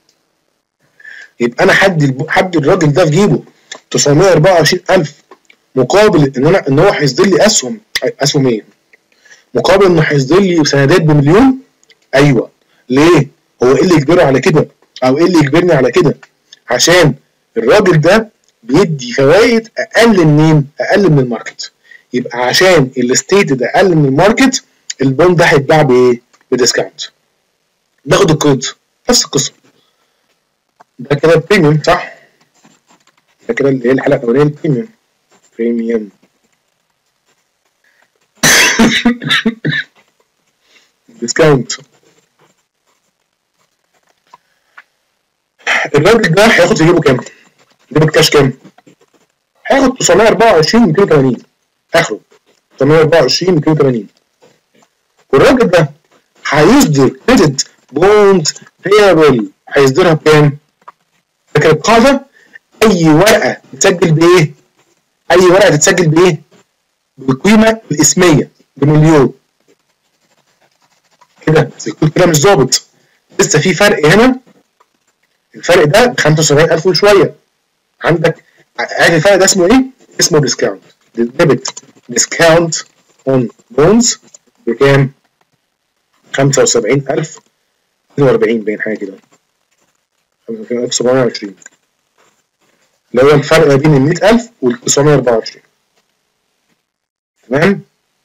يبقى انا حد حد الراجل ده في جيبه تسعمية واربعة وعشرين ألف مقابل ان انا ان هو هيصدر لي اسهم اسهم ايه؟ مقابل انه هيصدر لي سندات بمليون. ايوه. ليه؟ هو ايه اللي يجبره على كده؟ او ايه اللي يجبرني على كده؟ عشان الراجل ده بيدي فوائد اقل منين؟ اقل من الماركت. يبقى عشان الستيتد اقل من الماركت البوند ده هيتباع بايه؟ بديسكاونت. ناخد الكود نفس القصه. ده كده البريميوم صح؟ ده كده اللي هي الحلقه الاولانيه البريميوم. بريميوم ديسكاونت. الراجل ده هياخد يجيبه كام؟ يجيبه الكاش كام؟ هياخد تسعمية واربعة وعشرين ميتين وتمانين اخره تسعمية واربعة وعشرين ميتين وتمانين. والراجل ده هيصدر كريدت بوند بيبل هيصدرها بكام؟ فاكر القاعده؟ اي ورقه تتسجل بايه؟ اي ورقه تتسجل بايه؟ بالقيمه الاسميه بمليون. كده الكود كده مش ظابط، لسه في فرق هنا. الفرق ده ب خمسة وسبعين ألف وشويه. عندك عارف الفرق ده اسمه ايه؟ اسمه ديسكاونت. ديبت ديسكاونت اون بونز بكام؟ خمسة وسبعين ألف اتنين واربعين باين حاجه كده. خمسة وسبعين ألف وسبعمية وعشرين اللي هو الفرق ما بين ال مية ألف وال تسعمية واربعة وعشرين. تمام؟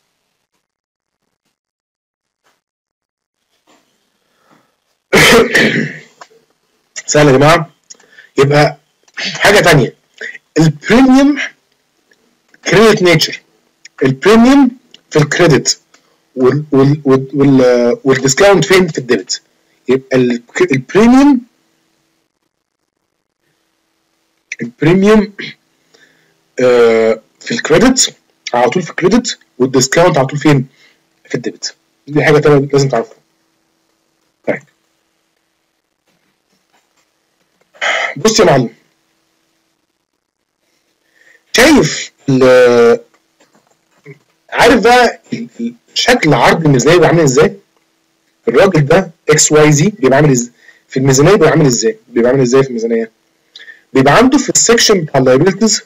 سهل يا جماعه. يبقى حاجه ثانيه، البريميوم كريدت نيتشر. البريميوم في الكريدت وال وال وال والديسكاونت فين؟ في الديبت. يبقى البريميوم البريميوم آه في الكريدت على طول في الكريدت، والديسكاونت على طول فين؟ في الديبت. دي حاجه تانية لازم تعرفها. طيب بص يا معلم، شايف عارف بقى شكل عرض الميزانيه بيبقى عامل ازاي؟ الراجل ده اكس واي زي بيبقى عامل ازاي في الميزانيه؟ بيبقى عامل ازاي؟ بيبقى عامل ازاي في الميزانيه؟ بيبقى عنده في السكشن بتاع اللايبيلتيز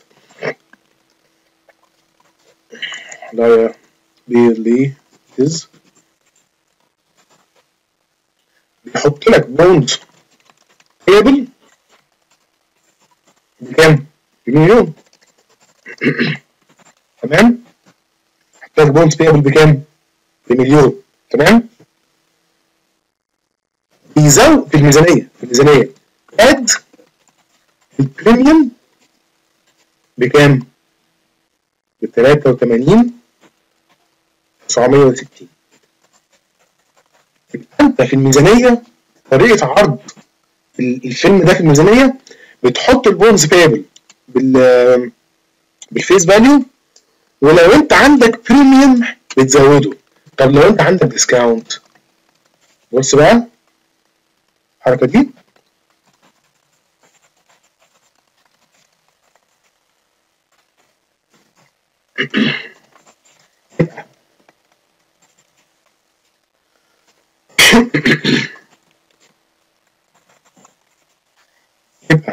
liabilities بيحط لك بوند payable بكام؟ بمليون. تمام؟ يحط لك بوند payable بكام؟ بمليون. تمام؟ بيزود في الميزانيه في الميزانيه اد البريميوم بكام؟ ب تلاتة وتمانين تسعمية وستين. انت في الميزانيه طريقه عرض الفيلم ده في الميزانيه بتحط البونز بيبل بال بالفيس فاليو، ولو انت عندك بريميوم بتزوده. طب لو انت عندك ديسكاونت، بص بقى الحركه دي يبقى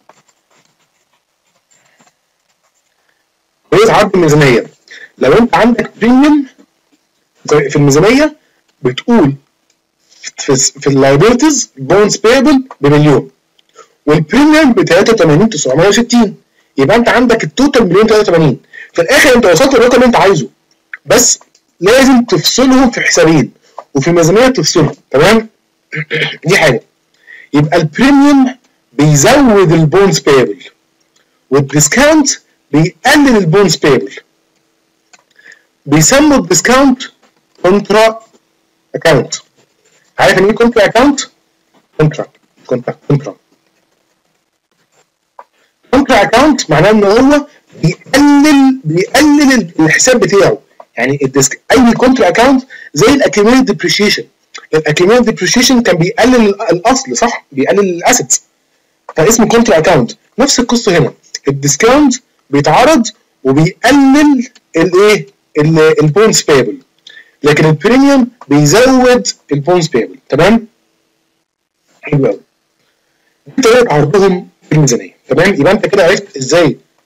طريقه عرض الميزانيه لو انت عندك بريميوم في الميزانيه بتقول في, في اللايبيلتيز بونز بيبل بمليون والبريميوم ب تلاتة وتمانين تسعمية وستين، يبقى انت عندك التوتال مليون تلاتة وتمانين. في الاخر انت وصلت للرقم اللي انت عايزه، بس لازم تفصلهم في حسابين وفي الميزانيه تفصلهم. تمام؟ دي حاجه. يبقى البريميوم بيزود البونز بيبل والديسكاونت بيقلل البونز بيبل. بيسموا الديسكاونت كونترا اكاونت. عارف يعني ايه كونترا اكاونت؟ كونترا كونترا كونترا كونترا اكاونت معناه ان هو بيقلل بيقلل الحساب بتاعه. يعني الديسك اي كونترا اكاونت زي الاكيوميليت ديبريشيشن. الاكيوميليت ديبريشيشن كان بيقلل الاصل صح؟ بيقلل الاسيتس، فاسمه كونترا اكاونت. نفس القصه هنا، الديسكاونت بيتعرض وبيقلل الايه؟ البونز بيبل، لكن البريميوم بيزود البونز بيبل. تمام؟ حلو قوي. دي طريقه عرضهم في الميزانيه. تمام؟ يبقى انت كده عرفت ازاي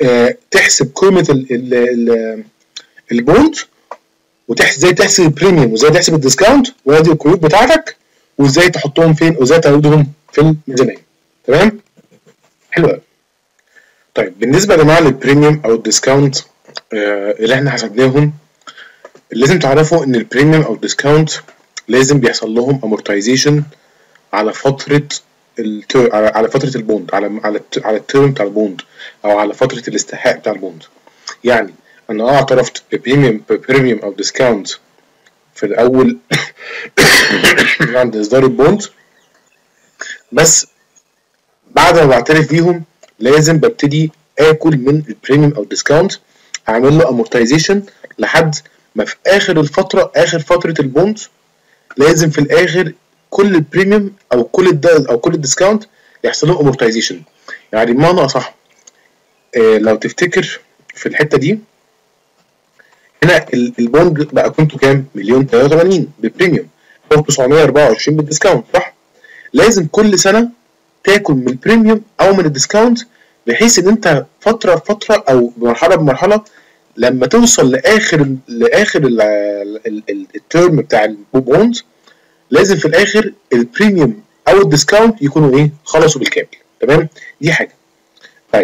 آه تحسب قيمه ال ال ال البوند، وتحسب ازاي تحسب البريميوم، وازاي تحسب الديسكاونت، وادي القيود بتاعتك، وازاي تحطهم فين، وازاي تعودهم في الميزانيه. تمام؟ حلو قوي. طيب بالنسبه يا جماعه للبريميوم او الديسكاونت آه اللي احنا حسبناهم، لازم تعرفوا ان البريميوم او الديسكاونت لازم بيحصل لهم امورتايزيشن على فتره التر... على فتره البوند، على على على التيرم بتاع البوند، او على فتره الاستحقاق بتاع البوند. يعني انا اه اعترفت ببريميوم ببريميوم او ديسكاونت في الاول عند اصدار البوند، بس بعد ما بعترف بيهم لازم ببتدي اكل من البريميوم او الديسكاونت، اعمل له امورتايزيشن لحد ما في اخر الفتره، اخر فتره البوند، لازم في الاخر كل البريميوم او كل الد او كل الديسكاونت يحصل له امورتايزيشن. يعني بمعنى اصح آه لو تفتكر في الحته دي، هنا البوند بقى قيمته كام؟ مليون تلاتة وتمانين بالبريميوم، او تسعمية واربعة وعشرين بالديسكاونت، صح؟ لازم كل سنه تاكل من البريميوم او من الديسكاونت، بحيث ان انت فتره بفتره او مرحله بمرحله لما توصل لاخر لاخر التيرم بتاع البوند، لازم في الاخر البريميوم او الديسكاونت يكونوا ايه؟ خلصوا بالكامل. تمام؟ دي حاجه. طيب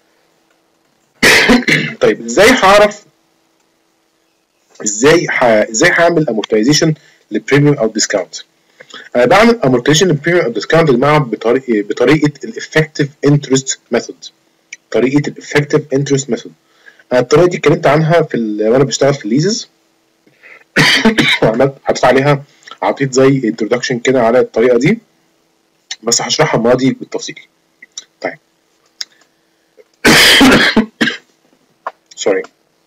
طيب ازاي هعرف ازاي ح... ازاي هعمل امورتايزيشن للبريميوم او الديسكاونت؟ انا بعمل امورتايزيشن للبريميوم او الديسكاونت يا جماعه بطريقه بطريقه الافكتيف انترست ميثود. طريقه الافكتيف انترست ميثود انا الطريقه دي اتكلمت عنها في ال... وانا بشتغل في الليزز وعملت حطيت عليها، عطيت زي انتروداكشن كده على الطريقه دي، بس هشرحها المره دي بالتفصيل. طيب سوري.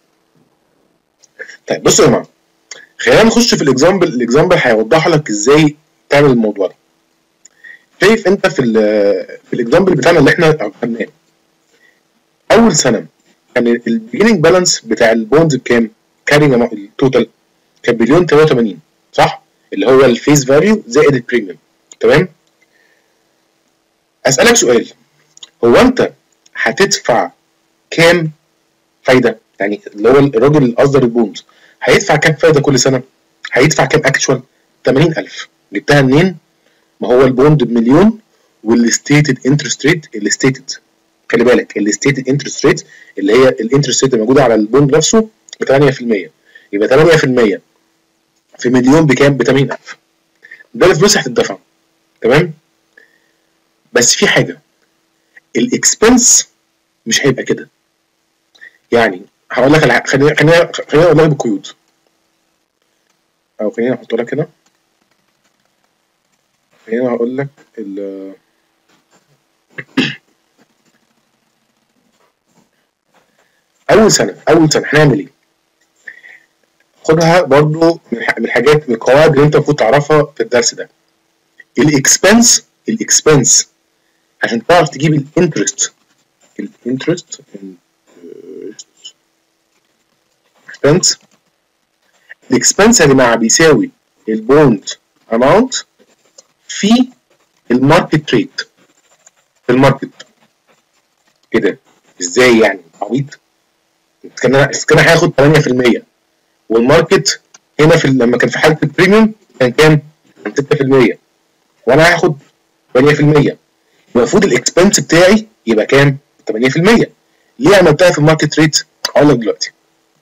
طيب بصوا يا جماعه، خلينا نخش في الاكزامبل. الاكزامبل هيوضح لك ازاي تعمل الموضوع ده. شايف انت في ال في الاكزامبل بتاعنا اللي احنا عملناه، اول سنه كان البيجننج بالانس بتاع البوندز بكام؟ كارينج التوتال كان مليون تلاتة وتمانين، صح؟ اللي هو الفيس فاليو زائد البريميوم. تمام؟ اسالك سؤال، هو انت هتدفع كام فايده؟ يعني اللي هو الراجل اللي اصدر البوند هيدفع كام فايده كل سنه؟ هيدفع كام اكشوال؟ تمانين الف. جبتها منين؟ ما هو البوند بمليون، والستيتد انترست ريت، الستيتد خلي بالك الستيتد انترست ريت اللي هي الانترست ريت الموجوده على البوند نفسه ب تمانية في المية، يبقى تمانية في المية في مليون بكام؟ ب تمانين الف. ده الفلوس هتدفع. تمام؟ بس في حاجه، الاكسبنس مش هيبقى كده. يعني هقول لك على خلينا خلينا خلينا اقول لك بالقيود، او خلينا احط لك هنا، خلينا هقول لك ال اول سنه اول سنه هنعمل ايه؟ خدها برضو من الحاجات، من القواعد اللي انت المفروض تعرفها في الدرس ده. الاكسبنس الاكسبنس عشان تعرف تجيب الانترست الانترست اكسبنس الاكسبنس يا جماعه بيساوي البوند اماونت في الماركت ريت. في الماركت كده ازاي يعني؟ عبيط؟ كان انا كان هياخد تمانية في المية، والماركت هنا في لما كان في حاله البريميوم كان كام؟ كان ستة في المية، وانا هاخد تمانية في المية. المفروض الاكسبنس بتاعي يبقى كام؟ تمانية في المية. ليه عملتها في الماركت ريت؟ هقول لك دلوقتي.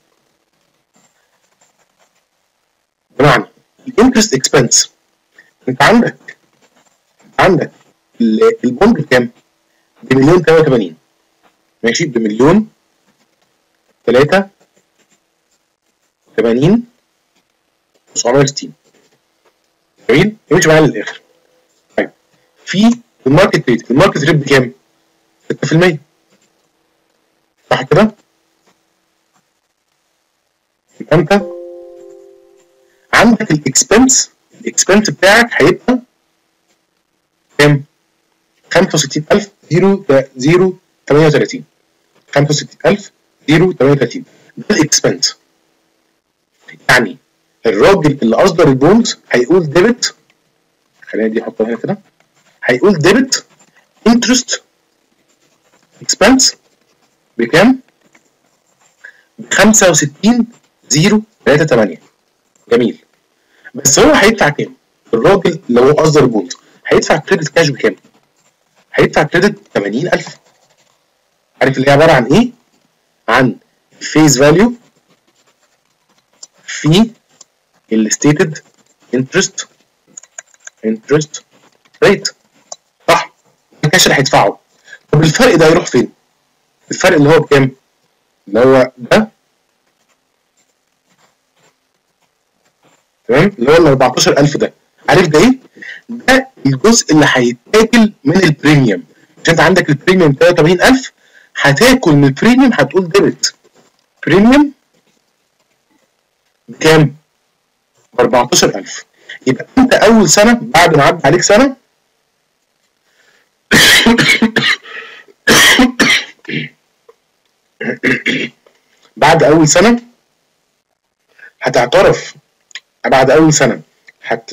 بمعنى الانترست اكسبنس، انت عندك عندك البوند بكام؟ بمليون تلاتة وتمانين، ماشي؟ بمليون تلاتة وتمانين تسعمية وستين. جميل؟ امشي معايا للاخر. طيب في الماركت ريت، الماركت ريت بكام؟ ستة في المية، صح كده؟ يبقى انت عندك الاكسبنس الاكسبنس بتاعك هيبقى كام؟ خمسة وستين الف صفر تمانية وتلاتين. خمسة وستين الف صفر تمانية وتلاتين ده الاكسبنس. يعني الراجل اللي اصدر البوند هيقول ديبت، خلينا دي احطها هنا كده، هيقول ديبت انترست اكسبنس بكام؟ ب خمسة وستين ألف وتلاتة وتمانين. جميل. بس هو هيدفع كام؟ الراجل اللي هو اصدر البوند هيدفع كريدت كاش بكام؟ هيدفع كريدت تمانين ألف. عارف اللي هي عباره عن ايه؟ عن الفيس فاليو في الستيتد انترست انترست ريت. صح؟ الكاش اللي هيدفعه. طب الفرق ده هيروح فين؟ الفرق اللي هو بكام؟ اللي هو ده تمام؟ اللي هو ال أربعتاشر ألف ده. عارف ده ايه؟ ده الجزء اللي هيتاكل من البريميوم. عشان انت عندك البريميوم تلاتة وتمانين ألف، هتاكل من البريميوم هتقول ديبت بريميوم بكام؟ ب أربعتاشر ألف. يبقى انت اول سنه بعد ما عدى عليك سنه بعد اول سنه هتعترف بعد اول سنه هت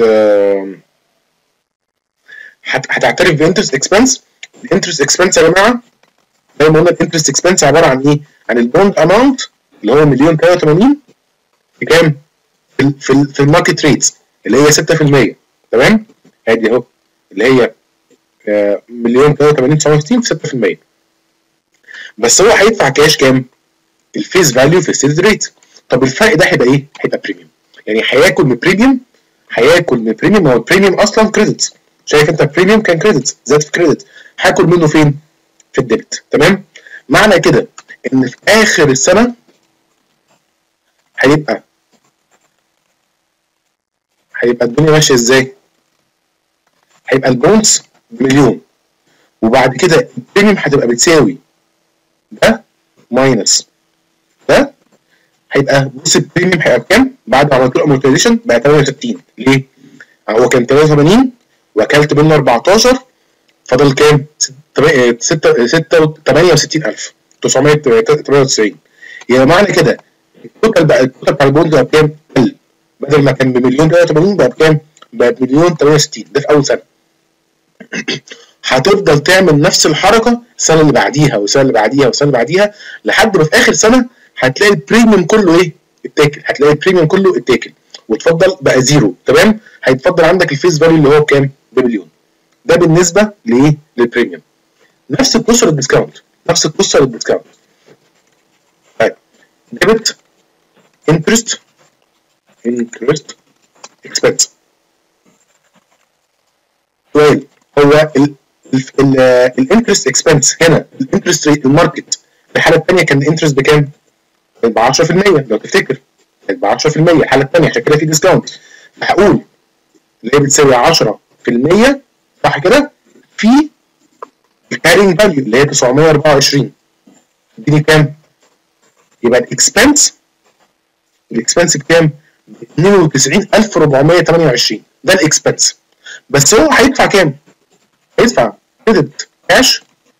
هت... هتعترف بانترست اكسبنس. الانترست اكسبنس يا جماعه زي ما قلنا الانترست اكسبنس عباره عن ايه؟ عن البوند اماونت اللي هو مليون تلاتة وتمانين بكام؟ في ال في, ال في الماركت ريتس اللي هي ستة في المية. تمام؟ ادي اهو اللي هي آه مليون تلاتة وتمانين تسعة وستين في ستة في المية. بس هو هيدفع كاش كام؟ الفيس فاليو في الستيتد ريت. طب الفرق ده هيبقى ايه؟ هيبقى بريميوم. يعني هياكل من بريميوم هياكل من بريميوم. هو البريميوم اصلا كريدت. شايف انت البريميوم كان كريدت زاد في كريدت. هاكل منه فين؟ في الديبت. تمام؟ معنى كده ان في اخر السنه هيبقى هيبقى الدنيا ماشيه ازاي؟ هيبقى البونس بمليون، وبعد كده البريميوم هتبقى بتساوي ده ماينس ده. هيبقى بص البريميوم هيبقى بكام؟ بعد ما عملت له امورتيزيشن بقى تمانية وستين. ليه؟ هو كان تلاتة وتمانين واكلت منه أربعتاشر، فضل كام؟ ستة تمانية وستين ألف تسعمية تمانية وتسعين. يبقى معنى كده التوتال بقى التوتال بتاع البوند بقى بكام؟ قل. بدل ما كان بمليون تلاتة وتمانين بقى بكام؟ بقى بمليون تمانية وستين. ده في اول سنه. هتفضل تعمل نفس الحركه السنه اللي بعديها والسنه اللي بعديها والسنه اللي بعديها لحد ما في اخر سنه هتلاقي البريميوم كله ايه؟ اتاكل. هتلاقي البريميوم كله اتاكل وتفضل بقى زيرو. تمام؟ هيتفضل عندك الفيس فاليو اللي هو بكام؟ بمليون. ده بالنسبه لايه؟ للبريميوم. نفس القصه للديسكاونت. نفس القصه للديسكاونت. طيب ديبت انترست انترست اكسبنس. سؤال، هو الانترست اكسبنس هنا الانترست ريت الماركت في الحاله الثانيه كان الانترست بكام؟ ب عشرة في المية لو تفتكر. ب عشرة في المية الحاله الثانيه، عشان كده في ديسكاونت. هقول اللي هي بتساوي عشرة في المية صح كده؟ في الكارينج فاليو اللي هي تسعمية وأربعة وعشرين. اديني كام؟ يبقى الاكسبنس الاكسبنس بكام؟ ب اتنين وتسعين ألف وأربعمية وتمانية وعشرين. ده الاكسبنس. بس هو هيدفع كام؟ هيدفع كريدت كاش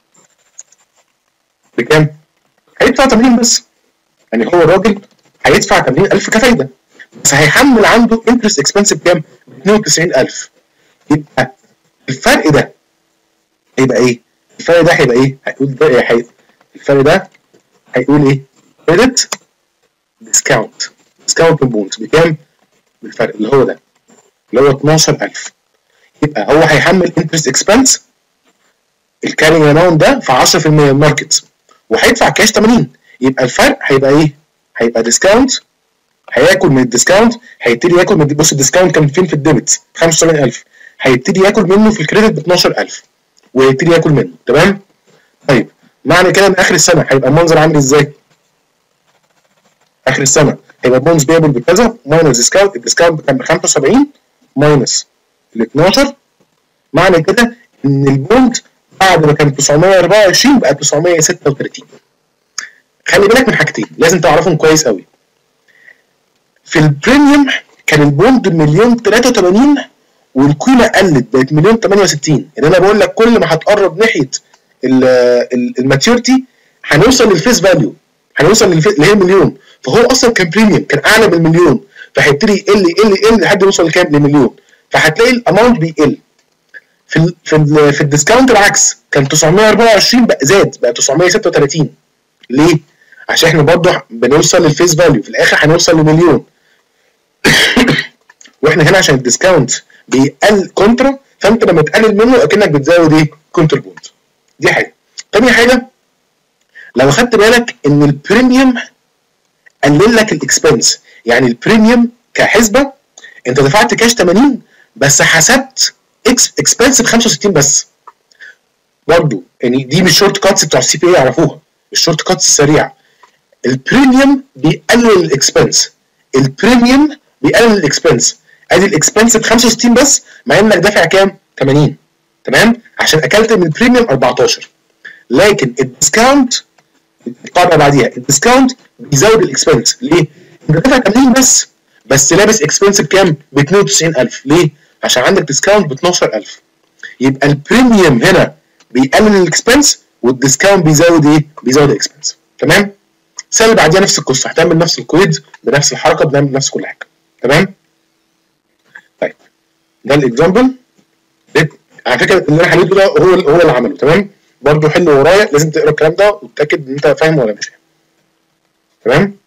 بكام؟ هيدفع تمانين بس. يعني هو الراجل هيدفع تمانين ألف كفايده، بس هيحمل عنده انترست اكسبنس بكام؟ ب اتنين وتسعين ألف. يبقى الفرق ده هيبقى ايه؟ الفرق ده هيبقى ايه؟ هيقول ده ايه؟ الفرق ده هيقول ايه؟ كريدت ديسكاونت ديسكاونت بوند بكام؟ بالفرق اللي هو ده اللي هو اتناشر ألف. يبقى هو هيحمل انترست اكسبنس الكارينج اماونت ده في عشرة في المية الماركت، وهيدفع كاش تمانين. يبقى الفرق هيبقى ايه؟ هيبقى ديسكاونت. هياكل من الديسكاونت. هيبتدي ياكل من بص الديسكاونت كان فين في الديبت؟ خمسة وسبعين ألف. هيبتدي ياكل منه في الكريدت ب اتناشر ألف ويبتدي ياكل منه. تمام؟ طيب معنى كده ان اخر السنه هيبقى المنظر عامل ازاي؟ اخر السنه هيبقى بونز بيبل بكذا ماينس ديسكاونت. الديسكاونت كان ب خمسة وسبعين ماينس ال اتناشر. معنى كده ان البوند بعد ما كان تسعمية وأربعة وعشرين بقى تسعمية وستة وتلاتين. خلي بالك من حاجتين لازم تعرفهم كويس قوي. في البريميوم كان البوند بمليون تلاتة وتمانين والقيمه قلت بقت مليون تمانية وستين. يعني انا بقول لك كل ما هتقرب ناحيه الماتيورتي هنوصل للفيس فاليو، هنوصل اللي هي مليون. فهو اصلا كان بريميوم كان اعلى من المليون، فهيبتدي يقل يقل يقل لحد ما يوصل لكام؟ لمليون. فهتلاقي الاماونت بيقل. في ال في ال في الديسكاونت العكس كان تسعمية وأربعة وعشرين بقى زاد بقى تسعمية وستة وتلاتين. ليه؟ عشان احنا برضه بنوصل للفيس فاليو، في الاخر هنوصل لمليون. واحنا هنا عشان الديسكاونت بيقل كونترا، فانت لما تقلل منه اكنك بتزود ايه؟ كونتر بوند. دي حاجه. تاني حاجه، لو خدت بالك ان البريميوم قلل لك الاكسبنس، يعني البريميوم كحسبه انت دفعت كاش ثمانين بس حسبت اكس اكسبنس ب خمسة وستين بس. برضه يعني دي مش شورت كاتس بتوع السي بي اي يعرفوها، الشورت كاتس السريعه. البريميوم بيقلل الاكسبنس، البريميوم بيقلل الاكسبنس. ادي الاكسبنس ب خمسة وستين بس مع انك دافع كام؟ ثمانين. تمام؟ عشان اكلت من البريميوم أربعتاشر. لكن الديسكاونت القاعده بعديها، الديسكاونت بيزود الاكسبنس. ليه؟ انت دافع ثمانين بس بس لابس اكسبنس بكام؟ ب اتنين وتسعين ألف. ليه؟ عشان عندك ديسكاونت ب اتناشر ألف. يبقى البريميوم هنا بيقلل الاكسبنس والديسكاونت بيزود ايه؟ بيزود الاكسبنس. تمام؟ السنه اللي بعديها نفس القصه، هتعمل نفس الكويد بنفس الحركه بنعمل نفس كل حاجه. تمام؟ طيب ده الاكزامبل. على فكره اللي انا حليته ده هو هو اللي عمله. تمام؟ برضه حل ورايا، لازم تقرا الكلام ده وتتاكد ان انت فاهم ولا مش فاهم. تمام؟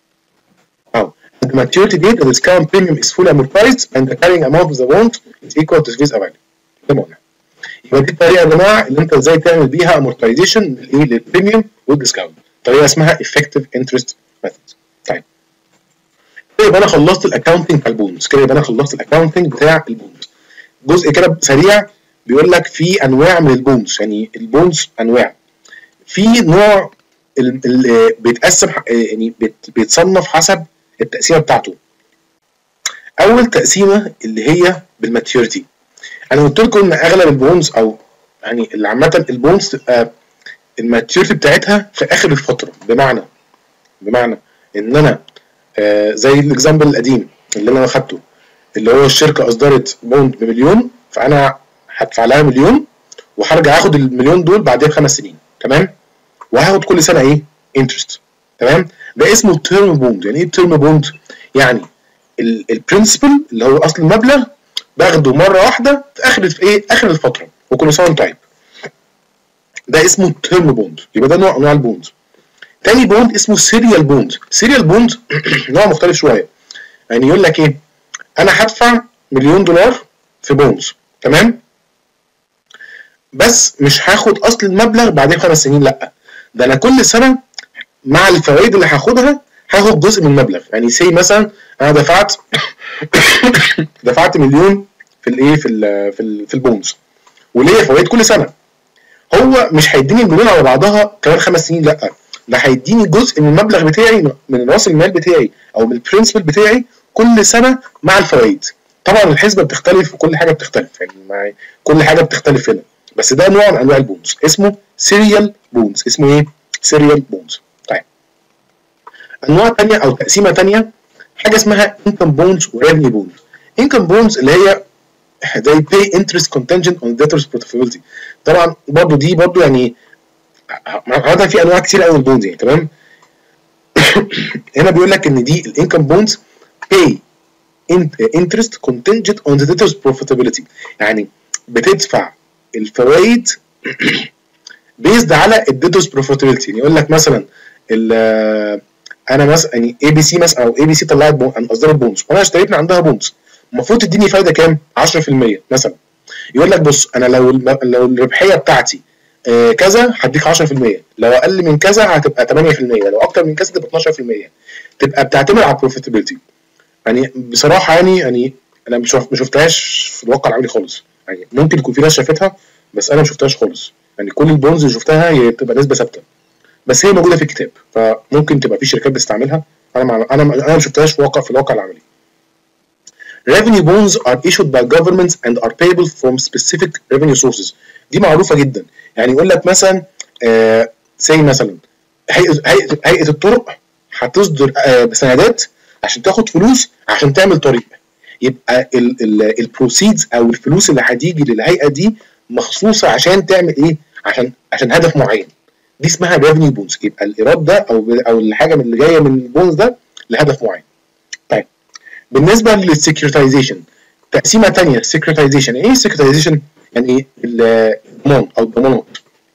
اهو the maturity date the discount premium is fully amortized and the carrying amount of the bond is equal to face value. تمام. يبقى دي الطريقه يا جماعه اللي انت ازاي تعمل بيها amortization للايه؟ للبريميوم والديسكاونت. طريقه اسمها effective interest method. طيب كده يبقى انا خلصت الاكونتنج بتاع البونز، كده يبقى انا خلصت الاكونتنج بتاع البونز. جزء كده سريع بيقول لك في انواع من البونز، يعني البونز انواع. في نوع اللي بيتقسم يعني بيتصنف حسب التقسيمه بتاعته. اول تقسيمه اللي هي بالماتيوريتي. انا قلت لكم ان اغلب البونز او يعني اللي عامه البونز تبقى الماتيوريتي بتاعتها في اخر الفتره، بمعنى بمعنى ان انا آه زي الاكزامبل القديم اللي انا اخدته، اللي هو الشركه اصدرت بوند بمليون، فانا هدفع لها مليون وهرجع اخد المليون دول بعدها بخمس سنين. تمام؟ وهاخد كل سنه ايه؟ انترست. تمام؟ ده اسمه تيرم بوند. يعني ايه تيرم بوند؟ يعني البرنسبل اللي هو اصل المبلغ باخده مره واحده في اخر في ايه؟ اخر الفتره، وكل سنه وانت طيب. ده اسمه تيرم بوند. يبقى ده نوع انواع البوند. تاني بوند اسمه سيريال بوند. سيريال بوند نوع مختلف شويه. يعني يقول لك ايه؟ انا هدفع مليون دولار في بونز. تمام؟ بس مش هاخد اصل المبلغ بعدين خمس سنين، لا، ده انا كل سنه مع الفوائد اللي هاخدها هاخد جزء من المبلغ. يعني سي مثلا انا دفعت دفعت مليون في الايه في ال في ال في البونز وليا فوائد كل سنه. هو مش هيديني المليون على بعضها كمان خمس سنين، لا، ده هيديني جزء من المبلغ بتاعي، من راس المال بتاعي او من البرنسبل بتاعي كل سنه مع الفوائد. طبعا الحسبه بتختلف وكل حاجه بتختلف، يعني مع كل حاجه بتختلف هنا، بس ده نوع من انواع البونز اسمه سيريال بونز. اسمه ايه؟ سيريال بونز. طيب انواع ثانيه او تقسيمه ثانيه حاجه اسمها انكم بونز وريفنيو بونز. انكم بونز اللي هي they pay interest contingent on debtors profitability. طبعا برضو دي برضو يعني عادة في انواع كتير قوي من البونز يعني. تمام؟ هنا بيقول لك ان دي الانكم بونز pay interest contingent on the debtors profitability، يعني بتدفع الفوائد بيزد على الديتوز بروفيتابيلتي. يعني يقول لك مثلا انا مثلا يعني اي بي سي مثلا او اي بي سي طلعت اصدرت بونز وانا اشتريت من عندها بونز، المفروض تديني فايده كام؟ عشرة في المية مثلا. يقول لك بص انا لو لو الربحيه بتاعتي آه كذا هديك عشرة في المية، لو اقل من كذا هتبقى تمانية في المية، لو اكتر من كذا تبقى اتناشر في المية. تبقى بتعتمد على البروفيتابيلتي. يعني بصراحه يعني يعني انا مش ما شفتهاش في الواقع العملي خالص. يعني ممكن يكون في ناس شافتها بس انا ما شفتهاش خالص. يعني كل البونز اللي شفتها هي بتبقى نسبه ثابته، بس هي موجوده في الكتاب، فممكن تبقى في شركات بتستعملها. انا مع... انا انا ما شفتهاش في الواقع في الواقع العملي. Revenue bonds are issued by governments and are payable from specific revenue sources. دي معروفه جدا. يعني يقول لك مثلا آه زي مثلا هيئه هيئه هيئه الطرق هتصدر آه سندات عشان تاخد فلوس عشان تعمل طريق، يبقى البروسيدز او الفلوس اللي هتيجي للهيئه دي مخصوصه عشان تعمل ايه؟ عشان عشان هدف معين. دي اسمها ريفينيو بونز. يبقى الايراد ده او او الحاجه من اللي جايه من البونز ده لهدف معين. طيب بالنسبه للسكيورتايزيشن تقسيمه ثانيه. السكيورتايزيشن ايه؟ السكيورتايزيشن يعني الضمان او الضمانات.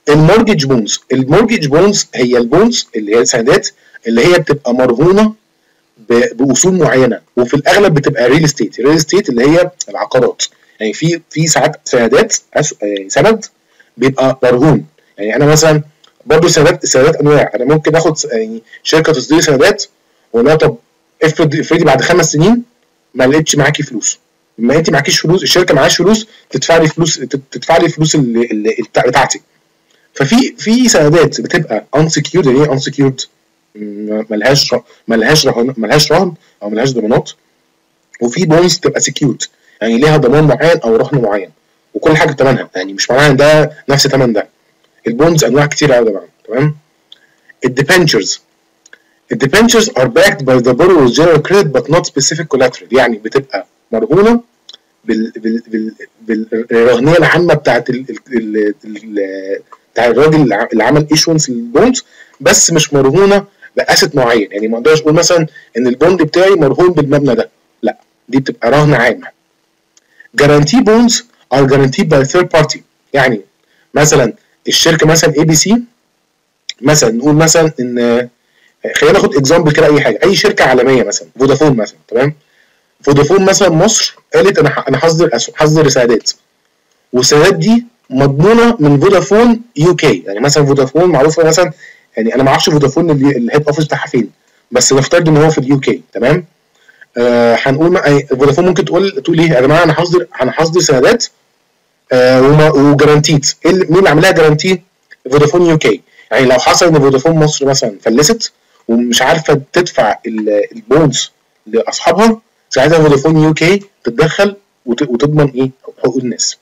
المورجج بونز، المورجج بونز هي البونز اللي هي السندات اللي هي بتبقى مرهونه باصول معينه، وفي الاغلب بتبقى ريل استيت، ريل استيت اللي هي العقارات. يعني في في ساعات سندات يعني سند بيبقى مرهون. يعني انا مثلا برضه سندات، السندات انواع، انا ممكن اخد يعني شركه تصدير سندات واقول لها طب افرض افرضي بعد خمس سنين ما لقيتش معاكي فلوس، ما انت معكيش فلوس، الشركه معهاش فلوس تدفع لي فلوس، تدفع لي فلوس اللي اللي بتاعتي. ففي في سندات بتبقى unsecured. يعني ايه unsecured؟ ملهاش ملهاش رهن ملهاش رهن او ملهاش ضمانات. وفي بونز تبقى secured يعني ليها ضمان معين او رهن معين وكل حاجه بثمنها، يعني مش معناها ان ده نفس ثمن ده. البونز انواع كتير قوي طبعا. تمام. الديبنتشرز، الديبنتشرز are backed by the borrower's general credit but not specific collateral. يعني بتبقى مرهونه بال بال بال بالرهنيه العامه بتاعت ال ال ال بتاع الراجل اللي عمل ايشونس للبوندز، بس مش مرهونه باسيت معين. يعني ما اقدرش اقول مثلا ان البوند بتاعي مرهون بالمبنى ده، لا، دي بتبقى رهن عام. guarantee bonds are guaranteed by third party. يعني مثلا الشركه مثلا اي بي سي، مثلا نقول مثلا ان خلينا ناخد اكزامبل كده، اي حاجه، اي شركه عالميه مثلا فودافون مثلا. تمام. فودافون مثلا مصر قالت انا انا هصدر هصدر سندات، والسندات دي مضمونه من فودافون يو كي. يعني مثلا فودافون معروفه مثلا، يعني انا ما اعرفش فودافون الهيد اوفيس بتاعها فين، بس نفترض ان هو في اليو كي. تمام. آه هنقول فودافون ممكن تقول تقول ايه يا جماعه، انا هصدر انا هصدر سندات آه وجارانتيد. مين اللي عاملها جارانتي؟ فودافون يو كي. يعني لو حصل ان فودافون مصر مثلا فلست ومش عارفه تدفع البونز لاصحابها، ساعتها فودافون يو كي تتدخل وتضمن ايه؟ حقوق الناس.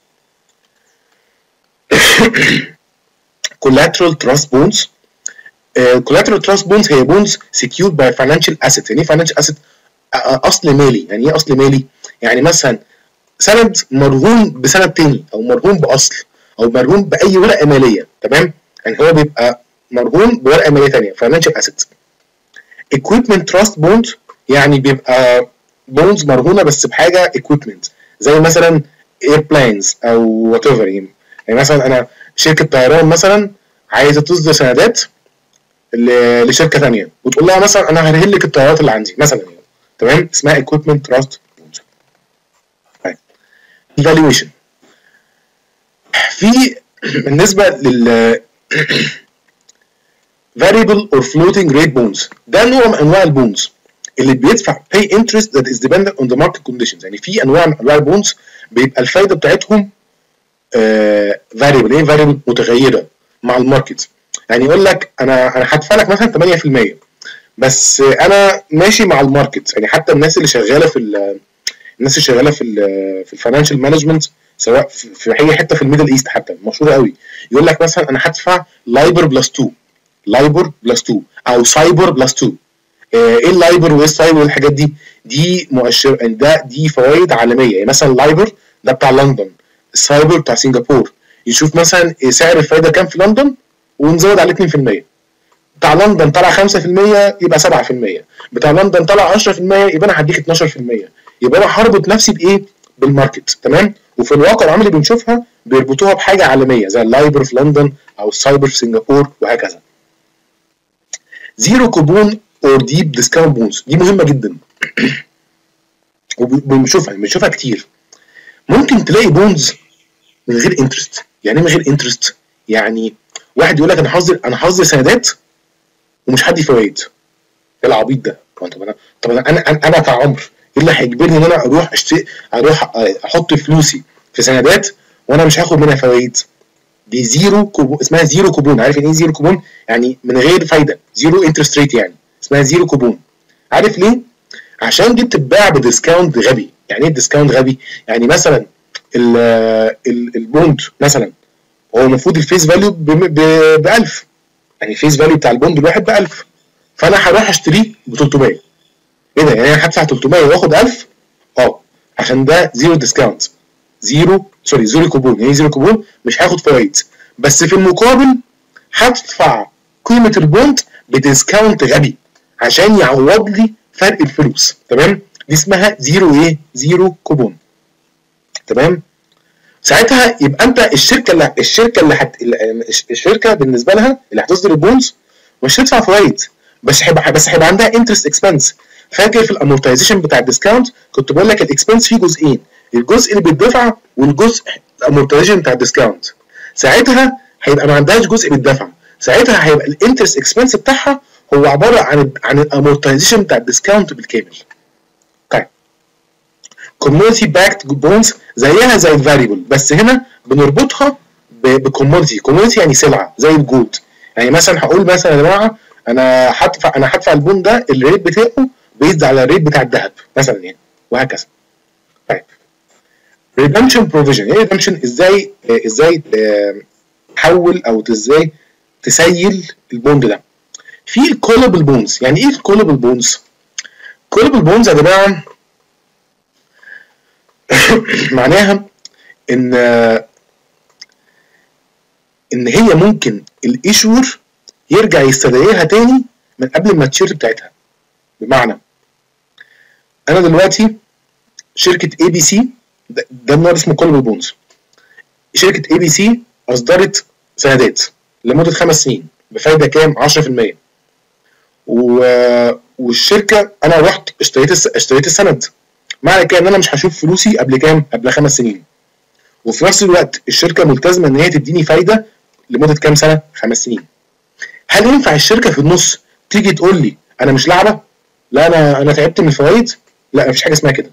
collateral trust bonds. uh, collateral trust bonds هي bonds secured by financial asset. يعني ايه financial asset؟ اصل مالي. يعني ايه اصل مالي؟ يعني مثلا سند مرهون بسند تاني، او مرهون باصل، او مرهون باي ورقه ماليه. تمام. يعني هو بيبقى مرهون بورقه ماليه ثانيه، financial asset. equipment trust bond يعني بيبقى بونز مرهونه بس بحاجه equipment، زي مثلا airplanes او whatever. يعني مثلا انا شركه طيران مثلا عايزه تصدر سندات لشركه ثانيه، وتقول لها مثلا انا هرهن لك الطيارات اللي عندي مثلا. يعني تمام، اسمها equipment trust bond. طيب evaluation. في بالنسبه لل variable or floating rate bonds، ده نوع من انواع البونز اللي بيدفع pay interest that is dependent on the market conditions. يعني في انواع من انواع البونز بيبقى الفايده بتاعتهم آه variable. ايه variable؟ متغيره مع الماركت. يعني يقول لك انا انا هدفع لك مثلا ثمانية في المية بس انا ماشي مع الماركت. يعني حتى الناس اللي شغاله في الناس اللي شغاله في ال في الفاينانشال مانجمنت، سواء في اي حته في الميدل ايست حتى مشهوره قوي، يقول لك مثلا انا هدفع لايبر بلس اتنين، لايبر بلس اتنين او سايبر بلس اتنين. ايه اللايبر وايه السايبر والحاجات دي؟ دي مؤشر ده دي فوائد عالميه. يعني مثلا اللايبر ده بتاع لندن، السايبر بتاع سنغافور. يشوف مثلا سعر الفايده كام في لندن ونزود عليه اتنين في المية. بتاع لندن طلع خمسة في المية يبقى سبعة في المية، بتاع لندن طلع عشرة في المية يبقى انا هديك اتناشر في المية. يبقى انا هربط نفسي بايه؟ بالماركت. تمام. وفي الواقع العملي اللي بنشوفها بيربطوها بحاجه عالميه زي اللايبر في لندن او السايبر في سنغافور وهكذا. زيرو كوبون اور ديب ديسكاونت بونز، دي مهمه جدا وبنشوفها بنشوفها كتير. ممكن تلاقي بونز من غير انترست. يعني ايه من غير انترست؟ يعني واحد يقول لك انا هصدر انا هصدر سندات ومش هدي فوائد. ايه العبيط ده؟ طب انا طب انا انا انا كعمر ايه اللي هيجبرني ان انا اروح اشتري اروح احط فلوسي في سندات وانا مش هاخد منها فوائد؟ دي زيرو كوبون، اسمها زيرو كوبون. عارف يعني ايه زيرو كوبون؟ يعني من غير فايده، زيرو انترست ريت، يعني اسمها زيرو كوبون. عارف ليه؟ عشان دي بتتباع بديسكاونت غبي. يعني ايه ديسكاونت غبي؟ يعني مثلا البوند مثلا هو المفروض الفيس فاليو ب ألف، يعني الفيس فاليو بتاع البوند الواحد ب ألف، فانا هروح اشتريه ب تلتمية. ايه ده؟ يعني انا هدفع تلتمية واخد ألف؟ اه، عشان ده زيرو ديسكاونت، زيرو سوري زيرو كوبون. يعني زيرو كوبون مش هاخد فوائد، بس في المقابل هدفع قيمه البوند بديسكاونت غبي عشان يعوض لي فرق الفلوس. تمام. دي اسمها زيرو ايه؟ زيرو كوبون. تمام. ساعتها يبقى انت الشركه اللي الشركه اللي حت... الشركه بالنسبه لها اللي هتصدر البونز مش هتدفع فوائد، بس هيبقى بس هيبقى عندها انترست اكسبنس. فاكر في الامورتايزيشن بتاع الديسكاونت كنت بقول لك الاكسبنس فيه جزئين، الجزء اللي بيدفع والجزء الامورتايزيشن بتاع الديسكاونت. ساعتها هيبقى ما عندهاش جزء بيدفع، ساعتها هيبقى الانترست اكسبنس بتاعها هو عباره عن عن الامورتايزيشن بتاع الديسكاونت بالكامل. طيب كوموديتي باكت بونز زيها زي الفاريبل، بس هنا بنربطها بكوموديتي. كوموديتي يعني سلعه زي الجود. يعني مثلا هقول مثلا يا جماعه انا هدفع انا هدفع البون ده الريت بتاعه بيزد على الريت بتاع الذهب مثلا يعني، وهكذا. طيب ريدمشن بروفيجن، ايه ريدمشن؟ ازاي ازاي تحول او ازاي تسيل البوند ده. في الكولبل بونز. يعني ايه الكولبل بونز؟ كولبل بونز يا جماعه معناها ان ان هي ممكن الايشور يرجع يستدعيها تاني من قبل ما التشيرت بتاعتها. بمعنى انا دلوقتي شركه اي بي سي، ده النوع اسمه كولبل بونز. شركه اي بي سي اصدرت سندات لمده خمس سنين بفايده كام؟ عشرة في المية. و... والشركه انا رحت اشتريت الس... اشتريت السند، معنى كده ان انا مش هشوف فلوسي قبل كام؟ قبل خمس سنين. وفي نفس الوقت الشركه ملتزمه ان هي تديني فايده لمده كام سنه؟ خمس سنين. هل ينفع الشركه في النص تيجي تقول لي انا مش لاعبه؟ لا انا انا تعبت من الفوائد؟ لا مفيش حاجه اسمها كده.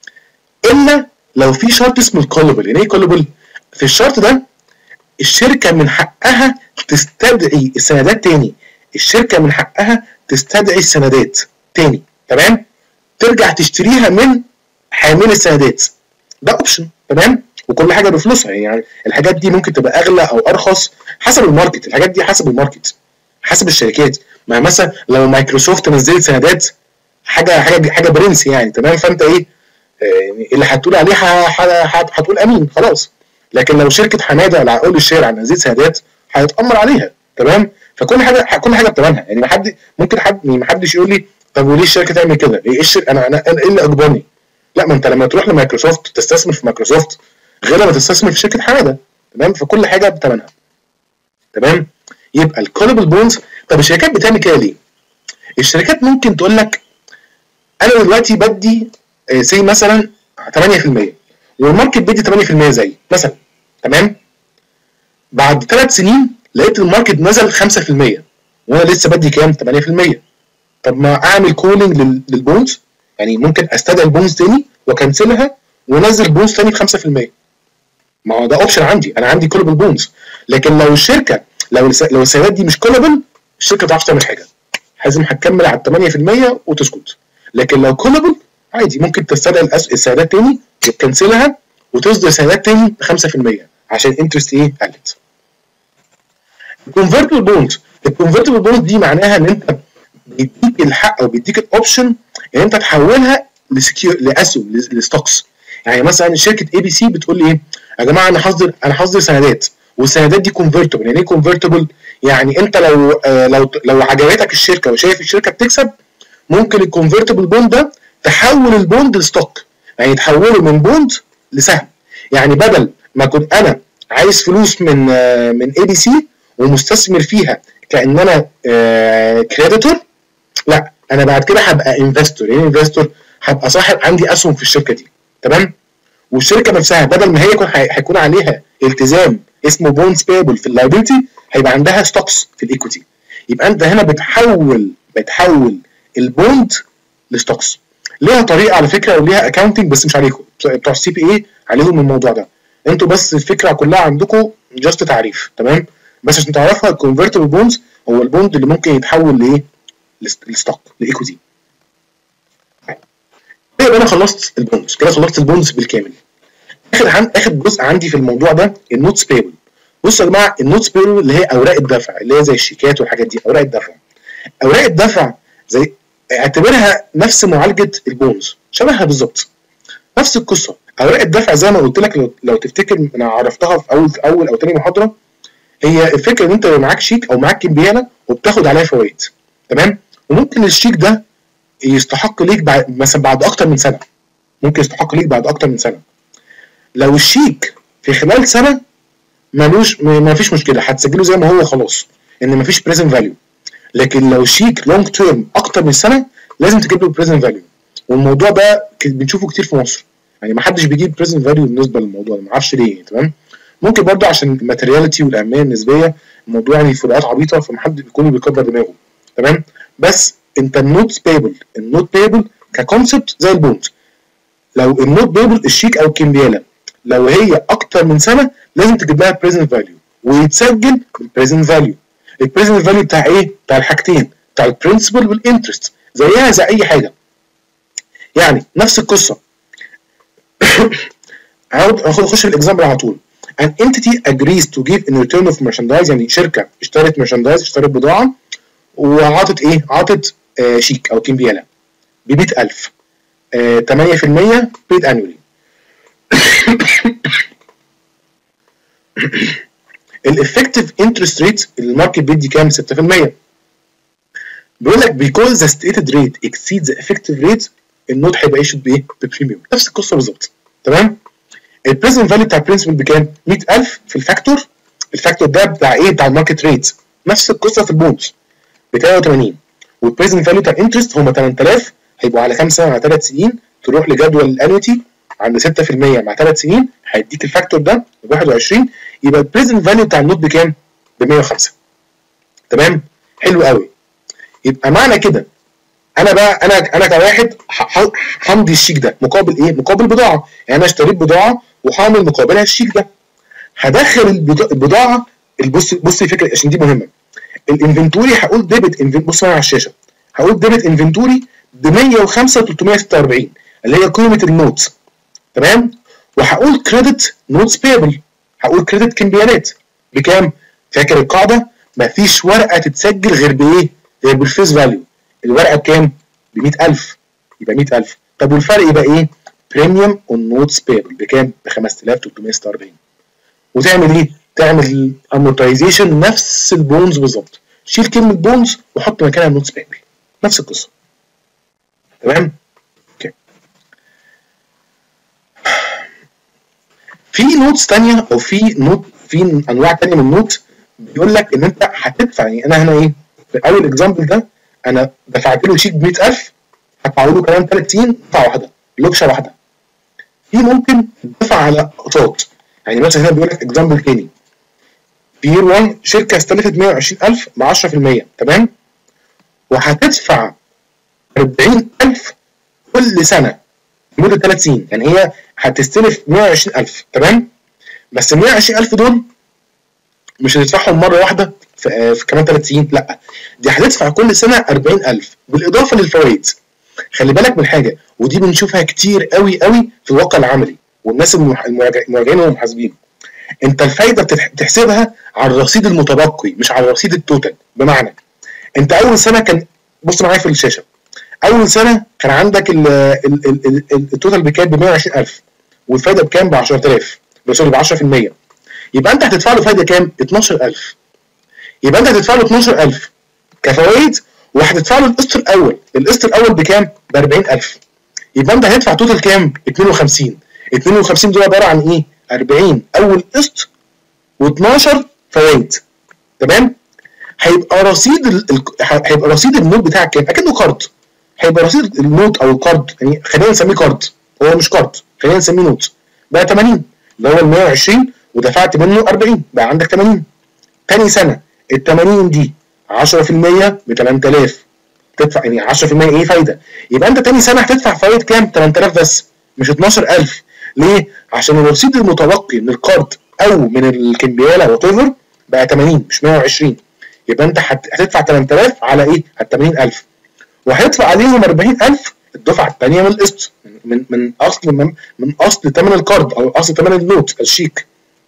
الا لو في شرط اسمه الكولبل. يعني ايه كولبل؟ في الشرط ده الشركه من حقها تستدعي السندات تاني. الشركه من حقها تستدعي السندات تاني، تمام؟ ترجع تشتريها من حامل السندات. ده اوبشن، تمام؟ وكل حاجه بفلوسها. يعني الحاجات دي ممكن تبقى اغلى او ارخص حسب الماركت. الحاجات دي حسب الماركت، حسب الشركات. ما مثلا لو مايكروسوفت نزلت سندات حاجه حاجه حاجه برنس يعني، تمام؟ فانت ايه يعني اللي هتقول عليها هتقول امين خلاص. لكن لو شركه حماده ولا عقول الشارع نزلت سندات هيتامر عليها، تمام؟ فكل حاجه كل حاجه بتمنها. يعني ما حد ممكن حد ما حدش يقول لي طب وليه الشركه تعمل كده؟ ايه الشركه؟ انا انا ايه اللي اجبرني؟ لا، ما انت لما تروح لمايكروسوفت تستثمر في مايكروسوفت غير لما تستثمر في شركه حماده، تمام؟ فكل حاجه بتمنها، تمام؟ يبقى الكولبل بونز. طب الشركات بتعمل كده ليه؟ الشركات ممكن تقول لك انا دلوقتي بدي سي مثلا ثمانية في المية والماركت بيدي ثمانية في المية زي مثلا، تمام؟ بعد ثلاث سنين لقيت الماركت نزل خمسة في المية وانا لسه بدي كام؟ ثمانية في المية. طب ما اعمل كولينج للبونز، يعني ممكن استدعي البونز تاني واكنسلها وانزل بونز تاني ب خمسة في المية. ما هو ده اوبشن عندي، انا عندي كولبل بونز. لكن لو الشركه لو لو السندات دي مش كولبل، الشركه ما تعرفش تعمل حاجه، لازم هتكمل على ثمانية في المية وتسكت. لكن لو كولبل عادي ممكن تستدعي السندات تاني وتكنسلها وتصدر سندات تاني ب خمسة في المية عشان الانترست ايه؟ قلت. الكونفرتبل بونز، الكونفرتبل بونز دي معناها ان انت بيديك الحق او بيديك الاوبشن ان انت تحولها لسكيور لاسهم لستوكس. يعني مثلا شركه اي بي سي بتقول لي ايه؟ يا جماعه انا هصدر انا هصدر سندات، والسندات دي كونفرتبل. يعني ايه كونفرتبل؟ يعني انت لو آه لو لو عجبتك الشركه وشايف الشركه بتكسب، ممكن الكونفرتبل بوند ده تحول البوند لستوك، يعني تحوله من بوند لسهم. يعني بدل ما كنت انا عايز فلوس من آه من اي بي سي ومستثمر فيها كان انا آه كريديتور، لا انا بعد كده هبقى انفستور. يعني انفستور هبقى صاحب عندي اسهم في الشركه دي، تمام؟ والشركه نفسها بدل ما هي يكون هيكون عليها التزام اسمه بونز بيبل في اللايبيلتي، هيبقى عندها ستوكس في الايكويتي. يبقى انت هنا بتحول بتحول البوند لستوكس. ليها طريقه على فكره وليها اكاونتنج، بس مش عليكم بتوع السي بي اي، عليهم الموضوع ده. انتوا بس الفكره كلها عندكم جاست تعريف، تمام؟ بس عشان تعرفها الكونفرتبل بونز هو البوند اللي ممكن يتحول لايه؟ لستوك، لايكويتي. كده انا خلصت البونز، كده خلصت البونز بالكامل. اخر اخر جزء عندي في الموضوع ده النوتس بيبل. بصوا يا جماعه، النوتس بيبل اللي هي اوراق الدفع، اللي هي زي الشيكات والحاجات دي، اوراق الدفع. اوراق الدفع زي اعتبرها نفس معالجه البونز، شبهها بالظبط، نفس القصه. اوراق الدفع زي ما قلت لك، لو, لو تفتكر انا عرفتها في اول في اول او ثاني محاضره، هي الفكره ان انت لو معاك شيك او معاك كمبياله وبتاخد عليها فوائد، تمام؟ وممكن الشيك ده يستحق ليك بعد مثلا بعد اكتر من سنه، ممكن يستحق ليك بعد اكتر من سنه. لو الشيك في خلال سنه ملوش ما فيش مشكله، هتسجله زي ما هو خلاص ان ما فيش بريزنت فاليو. لكن لو شيك لونج تيرم اكتر من سنه لازم تجيب له بريزنت فاليو، والموضوع ده بنشوفه كتير في مصر، يعني ما حدش بيجيب بريزنت فاليو بالنسبه للموضوع ده، ما اعرفش ليه. تمام، ممكن برضه عشان الماتيرياليتي والاهميه النسبيه، الموضوع يعني فروقات عبيطه فما حد بيكون بيكبر دماغه. تمام، بس انت النوت بيبل النوت بيبل ككونسبت زي البوند. لو النوت بيبل الشيك او الكمبياله لو هي اكتر من سنه لازم تجيب لها بريزنت فاليو ويتسجل بالبريزنت فاليو. البريزنت فاليو بتاع ايه؟ بتاع الحاجتين، بتاع البرنسبل والانترست، زيها زي اي حاجه. يعني نفس القصه. هاخد اخش في الاكزامبل على طول. An entity agrees to give in return of merchandise، يعني شركه اشترت merchandise، اشترت بضاعه وعطت ايه؟ عطت آه شيك او كمبياله ب مئة ألف، آه ثمانية في المية paid annually. الافكتيف انترست ريت الماركت بيدي كام؟ ستة في المية. بيقول لك because the stated rate exceeds the effective rate النوت هيبقى ايشود بايه؟ ببريميوم. نفس القصه بالظبط. تمام؟ البريزنت فاليو بتاع البرنسبل بكام؟ مئة ألف في الفاكتور، الفاكتور ده بتاع ايه؟ بتاع الماركت ريت. نفس القصه في البونز ب ثلاثة وثمانين، والبريزنت فاليو بتاع الانترست هم ثمانية آلاف، هيبقوا على كام سنه؟ على ثلاث سنين. تروح لجدول الانويتي عند ستة في المية مع ثلاث سنين هيديك الفاكتور ده ب واحد وعشرين، يبقى البريزنت فاليو بتاع النوت بكام؟ ب مئة وخمسة. تمام؟ حلو قوي. يبقى معنى كده انا بقى انا انا كواحد همضي الشيك ده مقابل ايه؟ مقابل بضاعه، يعني انا اشتريت بضاعه وهعمل مقابلها الشيك ده. هدخل البضاعه، بص بص الفكره عشان دي مهمه. الانفنتوري هقول ديبت، بص معايا على الشاشه، هقول ديبت انفنتوري ب مئة وخمسة وثلاثمئة وستة وأربعين اللي هي قيمه النوتس. تمام؟ وهقول كريدت نوتس بيبل، هقول كريدت كمبيالات بكام؟ فاكر القاعده؟ مفيش ورقه تتسجل غير بايه؟ غير بالفيس فاليو. الورقه بكام؟ ب مئة ألف، يبقى مئة ألف. طب والفرق يبقى ايه؟ بريميوم اون نوتس بيبل بكام؟ ب خمسة آلاف وثلاثمئة وستة وأربعين. وتعمل ايه؟ تعمل امورتايزيشن نفس البونز بالظبط، شيل كلمه بونز وحط مكانها نوتس بيبل، نفس القصه. تمام؟ اوكي. في نوتس ثانيه او في نوت في انواع ثانيه من النوت بيقول لك ان انت هتدفع. يعني انا هنا ايه؟ في اول اكزامبل ده انا دفعت له شيك ب مئة ألف، هدفع له كمان ثلاث سنين دفعه واحده، لوكشه واحده. في ممكن تدفع على اقساط، يعني مثلا هنا بيقول لك اكزامبل تاني، في يير واحد شركه استلفت مئة وعشرين ألف ب عشرة في المية. تمام؟ وهتدفع أربعين ألف كل سنه لمده ثلاث سنين، يعني هي هتستلف مئة وعشرين ألف. تمام؟ بس ال مئة وعشرين ألف دول مش هتدفعهم مره واحده في, في كمان ثلاث سنين، لا، دي هتدفع كل سنه أربعين ألف بالاضافه للفوائد. خلي بالك من حاجه، ودي بنشوفها كتير قوي قوي في الواقع العملي والناس المراجعين والمحاسبين. انت الفايده بتحسبها على الرصيد المتبقي مش على الرصيد التوتال. بمعنى انت اول سنه كان، بص معايا في الشاشه، اول سنه كان عندك التوتال بكام؟ ب مئة وعشرين ألف والفايده بكام؟ ب عشرة آلاف، سوري ب عشرة في المية. يبقى انت هتدفع له فايده كام؟ اثناشر ألف. يبقى انت هتدفع له اثناشر ألف كفوائد، وهتدفع له القسط الاول. القسط الاول بكام؟ ب أربعين ألف. يبقى انت هتدفع توتال كام؟ اثنين وخمسين. اثنين وخمسين دول عباره عن ايه؟ أربعين اول قسط و12 فوائد. تمام؟ هيبقى رصيد ال... هيبقى رصيد النوت بتاعك كام؟ اكنه كارد. هيبقى رصيد النوت او الكارد، يعني خلينا نسميه كارد، هو مش كارد، خلينا نسميه نوت، بقى ثمانين اللي هو ال مئة وعشرين ودفعت منه أربعين، بقى عندك ثمانين. تاني سنه ال ثمانين دي عشرة في المية ب ثمانية آلاف، تدفع يعني عشرة في المية ايه؟ فايده. يبقى انت تاني سنه هتدفع فوائد كام؟ ثمانية آلاف بس، مش اثناشر ألف. ليه؟ عشان الرصيد المتبقي من الكارد او من الكمبياله وات ايفر بقى ثمانين مش مئة وعشرين. يبقى انت هتدفع ثمانية آلاف على ايه؟ على ثمانين ألف، وهيدفع عليهم أربعين ألف الدفعه الثانيه من القسط، من من اصل من, من اصل ثمن الكارد او اصل ثمن النوت الشيك.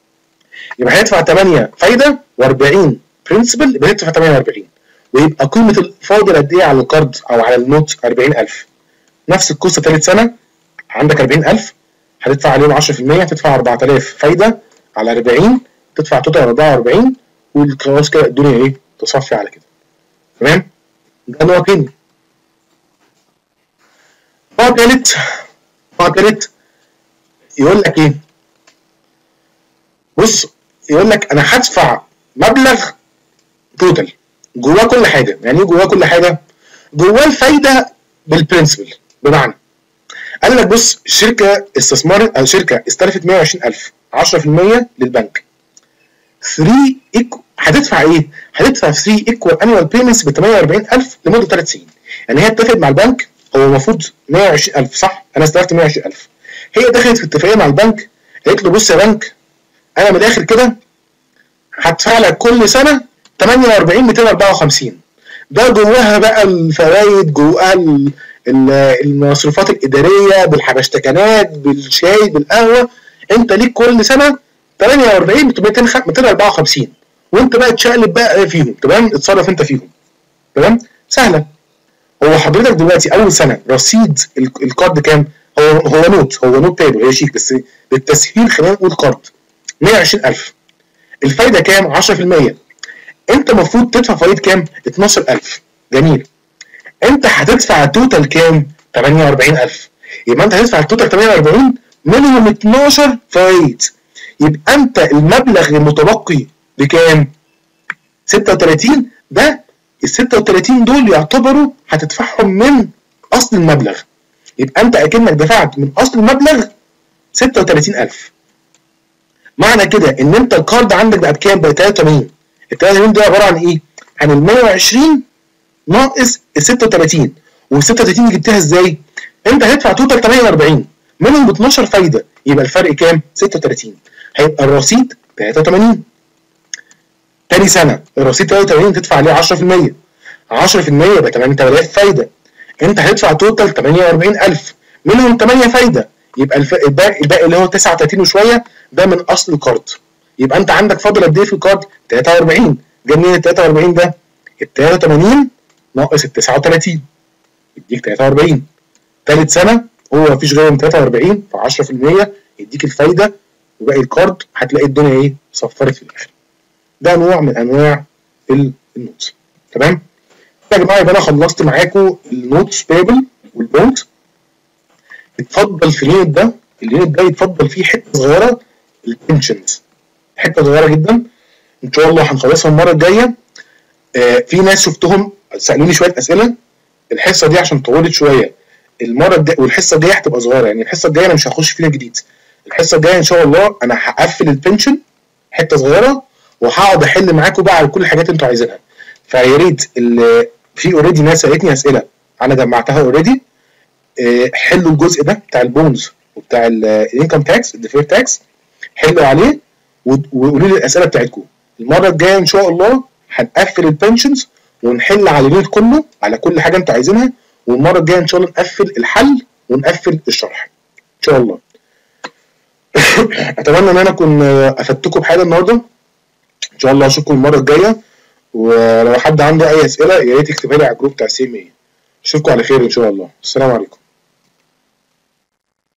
يبقى هيدفع ثمانية فايده و40 برنسبل، يبقى هيدفع ثمانية وأربعين، ويبقى قيمه الفاضل قد ايه على الكارد او على النوت؟ أربعين ألف. نفس القصه ثالث سنه عندك أربعين ألف، هتدفع عليهم عشرة في المية، هتدفع أربعة آلاف فايده على أربعين، تدفع توتال أربعة وأربعين، وخلاص كده الدنيا ايه؟ تصفي على كده. تمام؟ ده نوع تاني. نوع تالت، نوع تالت يقول لك ايه؟ بص يقول لك انا هدفع مبلغ توتال جواه كل حاجه. يعني ايه جواه كل حاجه؟ جواه الفايده بالبرنسبل. بمعنى قال لك بص الشركه استثمرت او شركه استلفت مية وعشرين ألف، عشرة في المية للبنك، ثلاثة إيكو هتدفع ايه؟ هتدفع ثلاثة ايكوال انوال بيمنتس ب ثمانية وأربعين ألف لمده ثلاث سنين. يعني هي اتفقت مع البنك، هو المفروض مية وعشرين ألف صح؟ انا استلفت مية وعشرين ألف. هي دخلت في اتفاقيه مع البنك قالت له بص يا بنك انا من الاخر كده هدفع لك كل سنه ثمانية وأربعين مئتين وأربعة وخمسين. ده جواها بقى الفوائد، جواها المصروفات الاداريه بالحبشتكنات بالشاي بالقهوه. انت ليك كل سنه ثمانية وأربعين مئتين وأربعة وخمسين، وانت بقى تشقلب بقى فيهم. تمام؟ اتصرف انت فيهم. تمام؟ سهله. هو حضرتك دلوقتي اول سنه رصيد الكارد كام؟ هو هو نوت هو نوت تابل، هي شيك بس للتسهيل خلينا نقول كارد مية وعشرين ألف. الفايده كام؟ عشرة في المية. انت المفروض تدفع فايد كام؟ اتناشر ألف. جميل. انت هتدفع التوتال كام؟ ثمانية وأربعين ألف. يبقى انت هتدفع التوتال ثمانية وأربعين منهم اتناشر فايد، يبقى انت المبلغ المتبقي بكام؟ ستة وثلاثين. ده ال ستة وثلاثين دول يعتبروا هتدفعهم من اصل المبلغ، يبقى انت اكنك دفعت من اصل المبلغ ستة وثلاثين ألف. معنى كده ان انت الكارد عندك بقى بكام؟ بقى ثلاثة وثمانين. ال ثلاثة وثمانين ده عباره عن ايه؟ عن ال مية وعشرين ناقص ال ستة وثلاثين. وال ستة وثلاثين جبتها ازاي؟ انت هتدفع توتال ثمانية وأربعين منهم ب اتناشر فايده، يبقى الفرق كام؟ ستة وثلاثين. هيبقى الرصيد ثلاثة وثمانين. تاني سنه الرصيد ثلاثة وثمانين تدفع عليه عشرة في المية. عشرة في المية يبقى ثمانية آلاف فايده. انت هتدفع توتال ثمانية وأربعين ألف منهم ثمانية فايده، يبقى الباقي الباقي اللي هو تسعة وثلاثين وشويه ده من اصل الكارد. يبقى انت عندك فاضل قد ايه في الكارد؟ ثلاثة وأربعين. جميل. ال ثلاثة وأربعين ده ال ثلاثة وثمانين ناقص ال تسعة وثلاثين يديك ثلاثة وأربعين. ثالث سنه هو مفيش غير من ثلاثة وأربعين في عشرة في المية يديك الفايده، وباقي الكارد هتلاقي الدنيا ايه؟ صفرت في الاخر. ده نوع من انواع النوتس. تمام؟ يا جماعه يبقى انا خلصت معاكم النوتس بيبل والبونت. اتفضل في اليونت ده، اليونت ده يتفضل فيه حته صغيره البنشنز، حته صغيره جدا ان شاء الله هنخلصها المره الجايه. آه في ناس شفتهم سالوني شويه اسئله. الحصه دي عشان طولت شويه المره الجايه، والحصه الجايه هتبقى صغيره، يعني الحصه الجايه انا مش هخش فيها جديد. الحصه الجايه ان شاء الله انا هقفل البنشن حته صغيره، وهقعد احل معاكم بقى على كل الحاجات اللي انتوا عايزينها. فيا ريت اللي في اوريدي ناس سالتني اسئله انا جمعتها اوريدي، آه حلوا الجزء ده بتاع البونز وبتاع الانكم تاكس الديفير تاكس، حلوا عليه وقولوا لي الاسئله بتاعتكم. المره الجايه ان شاء الله هنقفل البنشنز ونحل على اليونت كله على كل حاجه انتوا عايزينها، والمره الجايه ان شاء الله نقفل الحل ونقفل الشرح ان شاء الله. اتمنى ان انا اكون افدتكم بحاجه النهارده. ان شاء الله اشوفكم المره الجايه، ولو حد عنده اي اسئله يا ريت يكتبها لي على الجروب بتاع سي ام اي. اشوفكم على خير ان شاء الله. السلام عليكم.